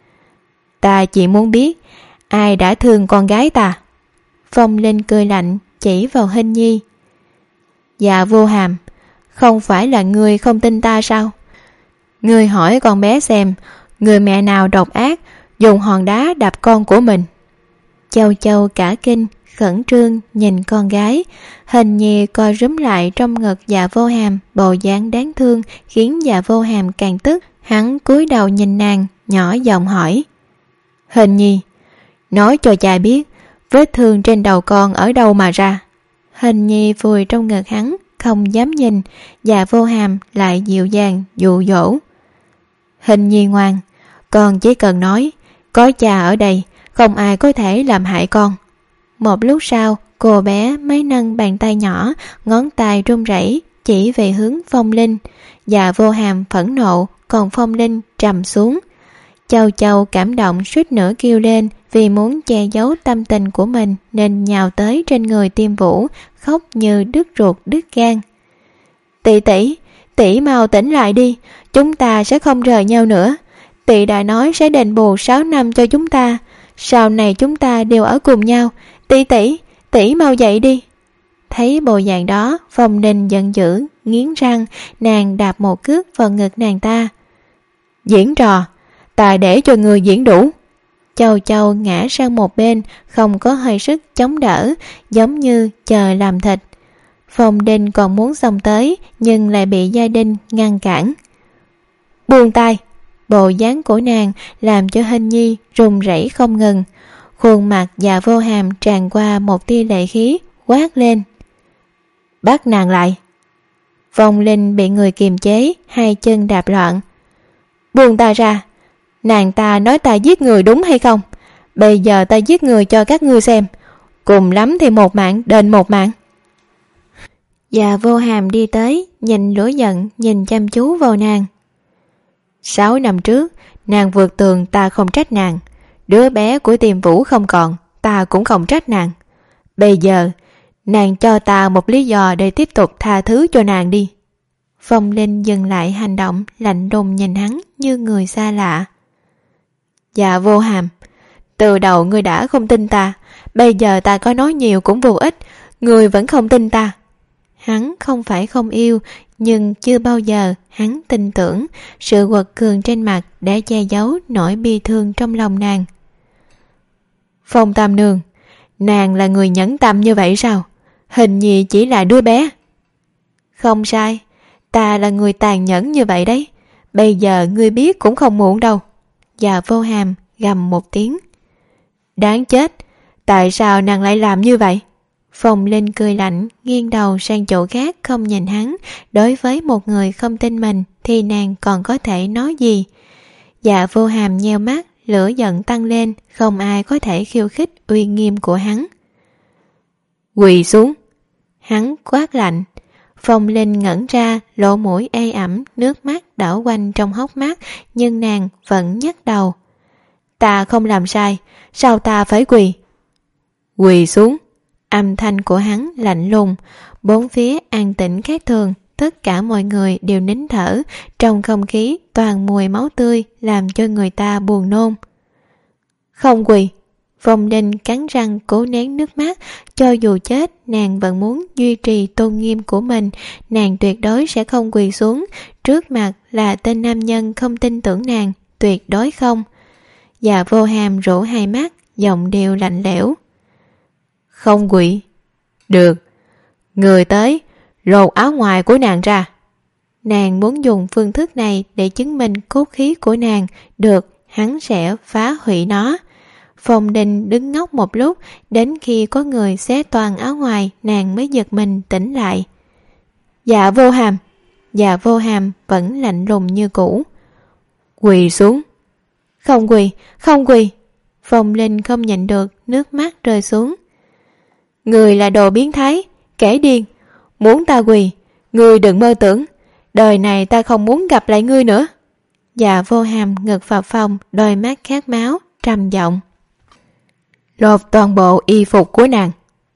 Ta chỉ muốn biết ai đã thương con gái ta. Phong Linh cười lạnh chỉ vào Hình Nhi. Dạ Vô Hàm, không phải là ngươi không tin ta sao? Ngươi hỏi con bé xem, người mẹ nào độc ác dùng hòn đá đập con của mình. Châu Châu cả kinh, khẩn trương nhìn con gái. Hình Nhi co rúm lại trong ngực Dạ Vô Hàm, bộ dáng đáng thương khiến Dạ Vô Hàm càng tức. Hắn cúi đầu nhìn nàng, nhỏ giọng hỏi. Hình Nhi, nói cho cha biết vết thương trên đầu con ở đâu mà ra. Hình Nhi vùi trong ngực hắn, không dám nhìn. Dạ Vô Hàm lại dịu dàng dụ dỗ. Hình Nhi ngoan, con chỉ cần nói có cha ở đây, không ai có thể làm hại con. Một lúc sau, cô bé mới nâng bàn tay nhỏ, ngón tay run rẩy chỉ về hướng Phong Linh. Dạ Vô Hàm phẫn nộ, còn Phong Linh trầm xuống. Châu Châu cảm động suýt nữa kêu lên, vì muốn che giấu tâm tình của mình nên nhào tới trên người Tiêm Vũ, khóc như đứt ruột đứt gan. Tỷ tỷ, tỷ mau tỉnh lại đi, chúng ta sẽ không rời nhau nữa. Tỷ đã nói sẽ đền bù sáu năm cho chúng ta, sau này chúng ta đều ở cùng nhau. Tỷ tỷ, tỷ mau dậy đi. Thấy bộ dạng đó, Phong Linh giận dữ, nghiến răng, nàng đạp một cước vào ngực nàng ta. Diễn trò, ta để cho người diễn đủ. Châu Châu ngã sang một bên, không có hơi sức chống đỡ, giống như chờ làm thịt. Phong Linh còn muốn xông tới, nhưng lại bị Gia Đình ngăn cản. Buông tay. Bộ dáng của nàng làm cho Hình Nhi run rẩy không ngừng. Khuôn mặt Dạ Vô Hàm tràn qua một tia lệ khí, quát lên. Bắt nàng lại. Phong Linh bị người kiềm chế, hai chân đạp loạn. Buông ta ra. Nàng ta nói ta giết người đúng hay không? Bây giờ ta giết người cho các ngươi xem. Cùng lắm thì một mạng đền một mạng. Dạ Vô Hàm đi tới, nhìn lửa giận, nhìn chăm chú vào nàng. Sáu năm trước, nàng vượt tường ta không trách nàng. Đứa bé của Tiêm Vũ không còn, ta cũng không trách nàng. Bây giờ, nàng cho ta một lý do để tiếp tục tha thứ cho nàng đi. Phong Linh dừng lại hành động, lạnh lùng nhìn hắn như người xa lạ. Dạ Vô Hàm, từ đầu ngươi đã không tin ta, bây giờ ta có nói nhiều cũng vô ích, ngươi vẫn không tin ta. Hắn không phải không yêu, nhưng chưa bao giờ hắn tin tưởng. Sự quật cường trên mặt đã che giấu nỗi bi thương trong lòng nàng. Phong Tam Nương, nàng là người nhẫn tâm như vậy sao? Hình như chỉ là đứa bé. Không sai, ta là người tàn nhẫn như vậy đấy. Bây giờ ngươi biết cũng không muộn đâu. Dạ Vô Hàm gầm một tiếng. Đáng chết, tại sao nàng lại làm như vậy? Phong Linh cười lạnh, nghiêng đầu sang chỗ khác không nhìn hắn. Đối với một người không tin mình thì nàng còn có thể nói gì? Dạ Vô Hàm nheo mắt, lửa giận tăng lên, không ai có thể khiêu khích uy nghiêm của hắn. Quỳ xuống! Hắn quát lạnh. Phong Linh ngẩn ra, lỗ mũi ê ẩm, nước mắt đảo quanh trong hốc mắt, nhưng nàng vẫn nhấc đầu. Ta không làm sai, sao ta phải quỳ? Quỳ xuống! Âm thanh của hắn lạnh lùng, bốn phía an tĩnh khác thường, tất cả mọi người đều nín thở, trong không khí toàn mùi máu tươi làm cho người ta buồn nôn. Không quỳ! Phong Linh cắn răng cố nén nước mắt, cho dù chết nàng vẫn muốn duy trì tôn nghiêm của mình, nàng tuyệt đối sẽ không quỳ xuống, trước mặt là tên nam nhân không tin tưởng nàng, tuyệt đối không. Dạ Vô Hàm rũ hai mắt, giọng điệu lạnh lẽo. Không quỳ. Được. Người tới, lột áo ngoài của nàng ra. Nàng muốn dùng phương thức này để chứng minh cốt khí của nàng, được, hắn sẽ phá hủy nó. Phong Linh đứng ngốc một lúc, đến khi có người xé toàn áo ngoài, nàng mới giật mình tỉnh lại. Dạ Vô Hàm! Dạ Vô Hàm vẫn lạnh lùng như cũ. Quỳ xuống! Không quỳ! Không quỳ! Phong Linh không nhịn được, nước mắt rơi xuống. Người là đồ biến thái, kẻ điên. Muốn ta quỳ, ngươi đừng mơ tưởng. Đời này ta không muốn gặp lại ngươi nữa. Dạ Vô Hàm ngực phập phồng, đôi mắt khát máu, trầm giọng. Lột toàn bộ y phục của nàng.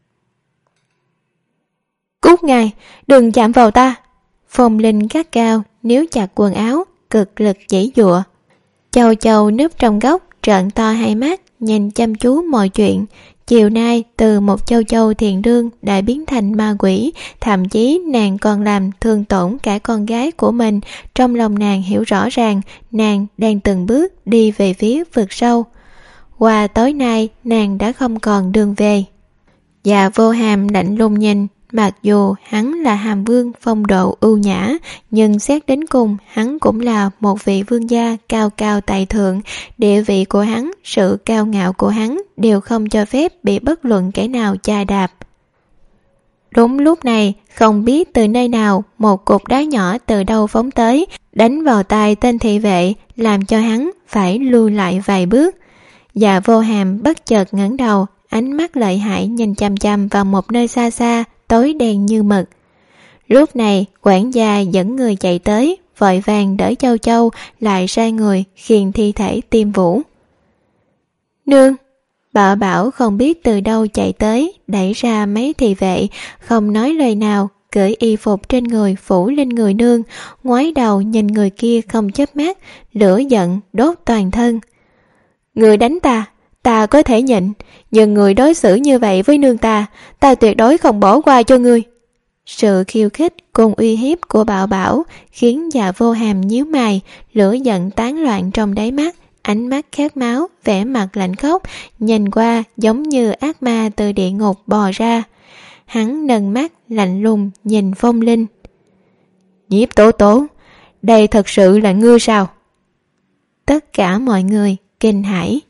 Cút ngay, đừng chạm vào ta. Phong Linh gắt cao, níu chặt quần áo, cực lực giãy giụa. Châu Châu núp trong góc, trợn to hai mắt, nhìn chăm chú mọi chuyện. Chiều nay, từ một Châu Châu thiện đương đã biến thành ma quỷ, thậm chí nàng còn làm thương tổn cả con gái của mình. Trong lòng nàng hiểu rõ ràng, nàng đang từng bước đi về phía vực sâu. Qua tối nay, nàng đã không còn đường về. Dạ Vô Hàm lạnh lùng nhìn, mặc dù hắn là hàm vương phong độ ưu nhã, nhưng xét đến cùng hắn cũng là một vị vương gia cao cao tại thượng. Địa vị của hắn, sự cao ngạo của hắn đều không cho phép bị bất luận kẻ nào chà đạp. Đúng lúc này, không biết từ nơi nào, một cục đá nhỏ từ đâu phóng tới, đánh vào tai tên thị vệ, làm cho hắn phải lui lại vài bước. Dạ Vô Hàm bất chợt ngẩng đầu, ánh mắt lợi hại nhìn chằm chằm vào một nơi xa xa, tối đen như mực. Lúc này, quản gia dẫn người chạy tới, vội vàng đỡ Châu Châu, lại sai người khiêng thi thể Tiêm Vũ. Nương! Bảo Bảo không biết từ đâu chạy tới, đẩy ra mấy thị vệ, không nói lời nào, cởi y phục trên người phủ lên người nương, ngoái đầu nhìn người kia không chớp mắt, lửa giận đốt toàn thân. Người đánh ta, ta có thể nhịn, nhưng người đối xử như vậy với nương ta, ta tuyệt đối không bỏ qua cho ngươi. Sự khiêu khích cùng uy hiếp của Bảo Bảo khiến Dạ Vô Hàm nhíu mày, lửa giận tán loạn trong đáy mắt, ánh mắt khát máu, vẻ mặt lạnh khốc, nhìn qua giống như ác ma từ địa ngục bò ra. Hắn nâng mắt lạnh lùng nhìn Phong Linh. Nhiếp Tố Tố, đây thật sự là ngươi sao? Tất cả mọi người kinh hãi.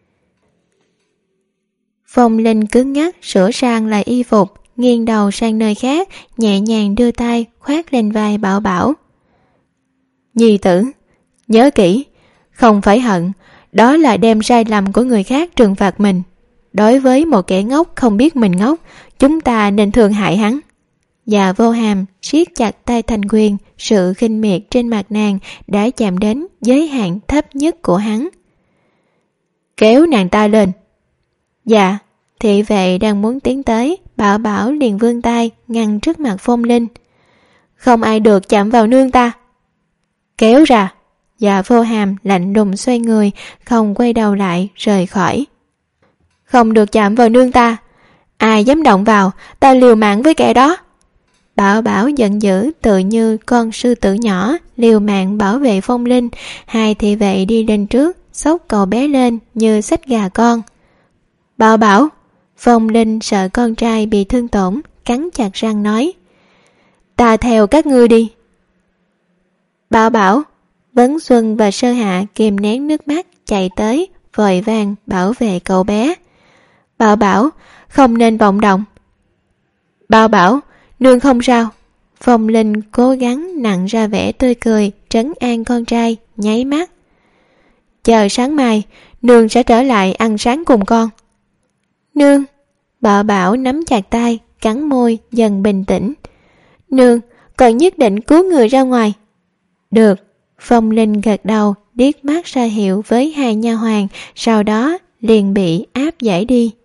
Phong Linh cứng ngắc sửa sang lại y phục, nghiêng đầu sang nơi khác, nhẹ nhàng đưa tay khoác lên vai Bảo Bảo. Nhi tử, nhớ kỹ, không phải hận, đó là đem sai lầm của người khác trừng phạt mình. Đối với một kẻ ngốc không biết mình ngốc, chúng ta nên thương hại hắn. Dạ Vô Hàm siết chặt tay Thành Quyền, sự khinh miệt trên mặt nàng đã chạm đến giới hạn thấp nhất của hắn. Kéo nàng ta lên. Dạ. Thị vệ đang muốn tiến tới, Bảo Bảo liền vươn tay ngăn trước mặt Phong Linh. Không ai được chạm vào nương ta. Kéo ra. Dạ Vô Hàm lạnh lùng xoay người, không quay đầu lại, rời khỏi. Không được chạm vào nương ta. Ai dám động vào, ta liều mạng với kẻ đó. Bảo Bảo giận dữ tự như con sư tử nhỏ, liều mạng bảo vệ Phong Linh. Hai thị vệ đi lên trước, xốc cậu bé lên như xách gà con. Bảo Bảo! Phong Linh sợ con trai bị thương tổn, cắn chặt răng nói. Ta theo các ngươi đi. Bảo Bảo! Vấn Xuân và Sơ Hạ kìm nén nước mắt chạy tới, vội vàng bảo vệ cậu bé. Bảo Bảo! Không nên vọng động. Bảo Bảo! Nương không sao. Phong Linh cố gắng nặn ra vẻ tươi cười, trấn an con trai, nháy mắt. chờ sáng mai nương sẽ trở lại ăn sáng cùng con. Nương. Bảo Bảo nắm chặt tay, cắn môi, dần bình tĩnh. Nương, còn nhất định cứu người ra ngoài. Được. Phong Linh gật đầu, điếc mắt ra hiệu với hai nha hoàn, sau đó liền bị áp giải đi.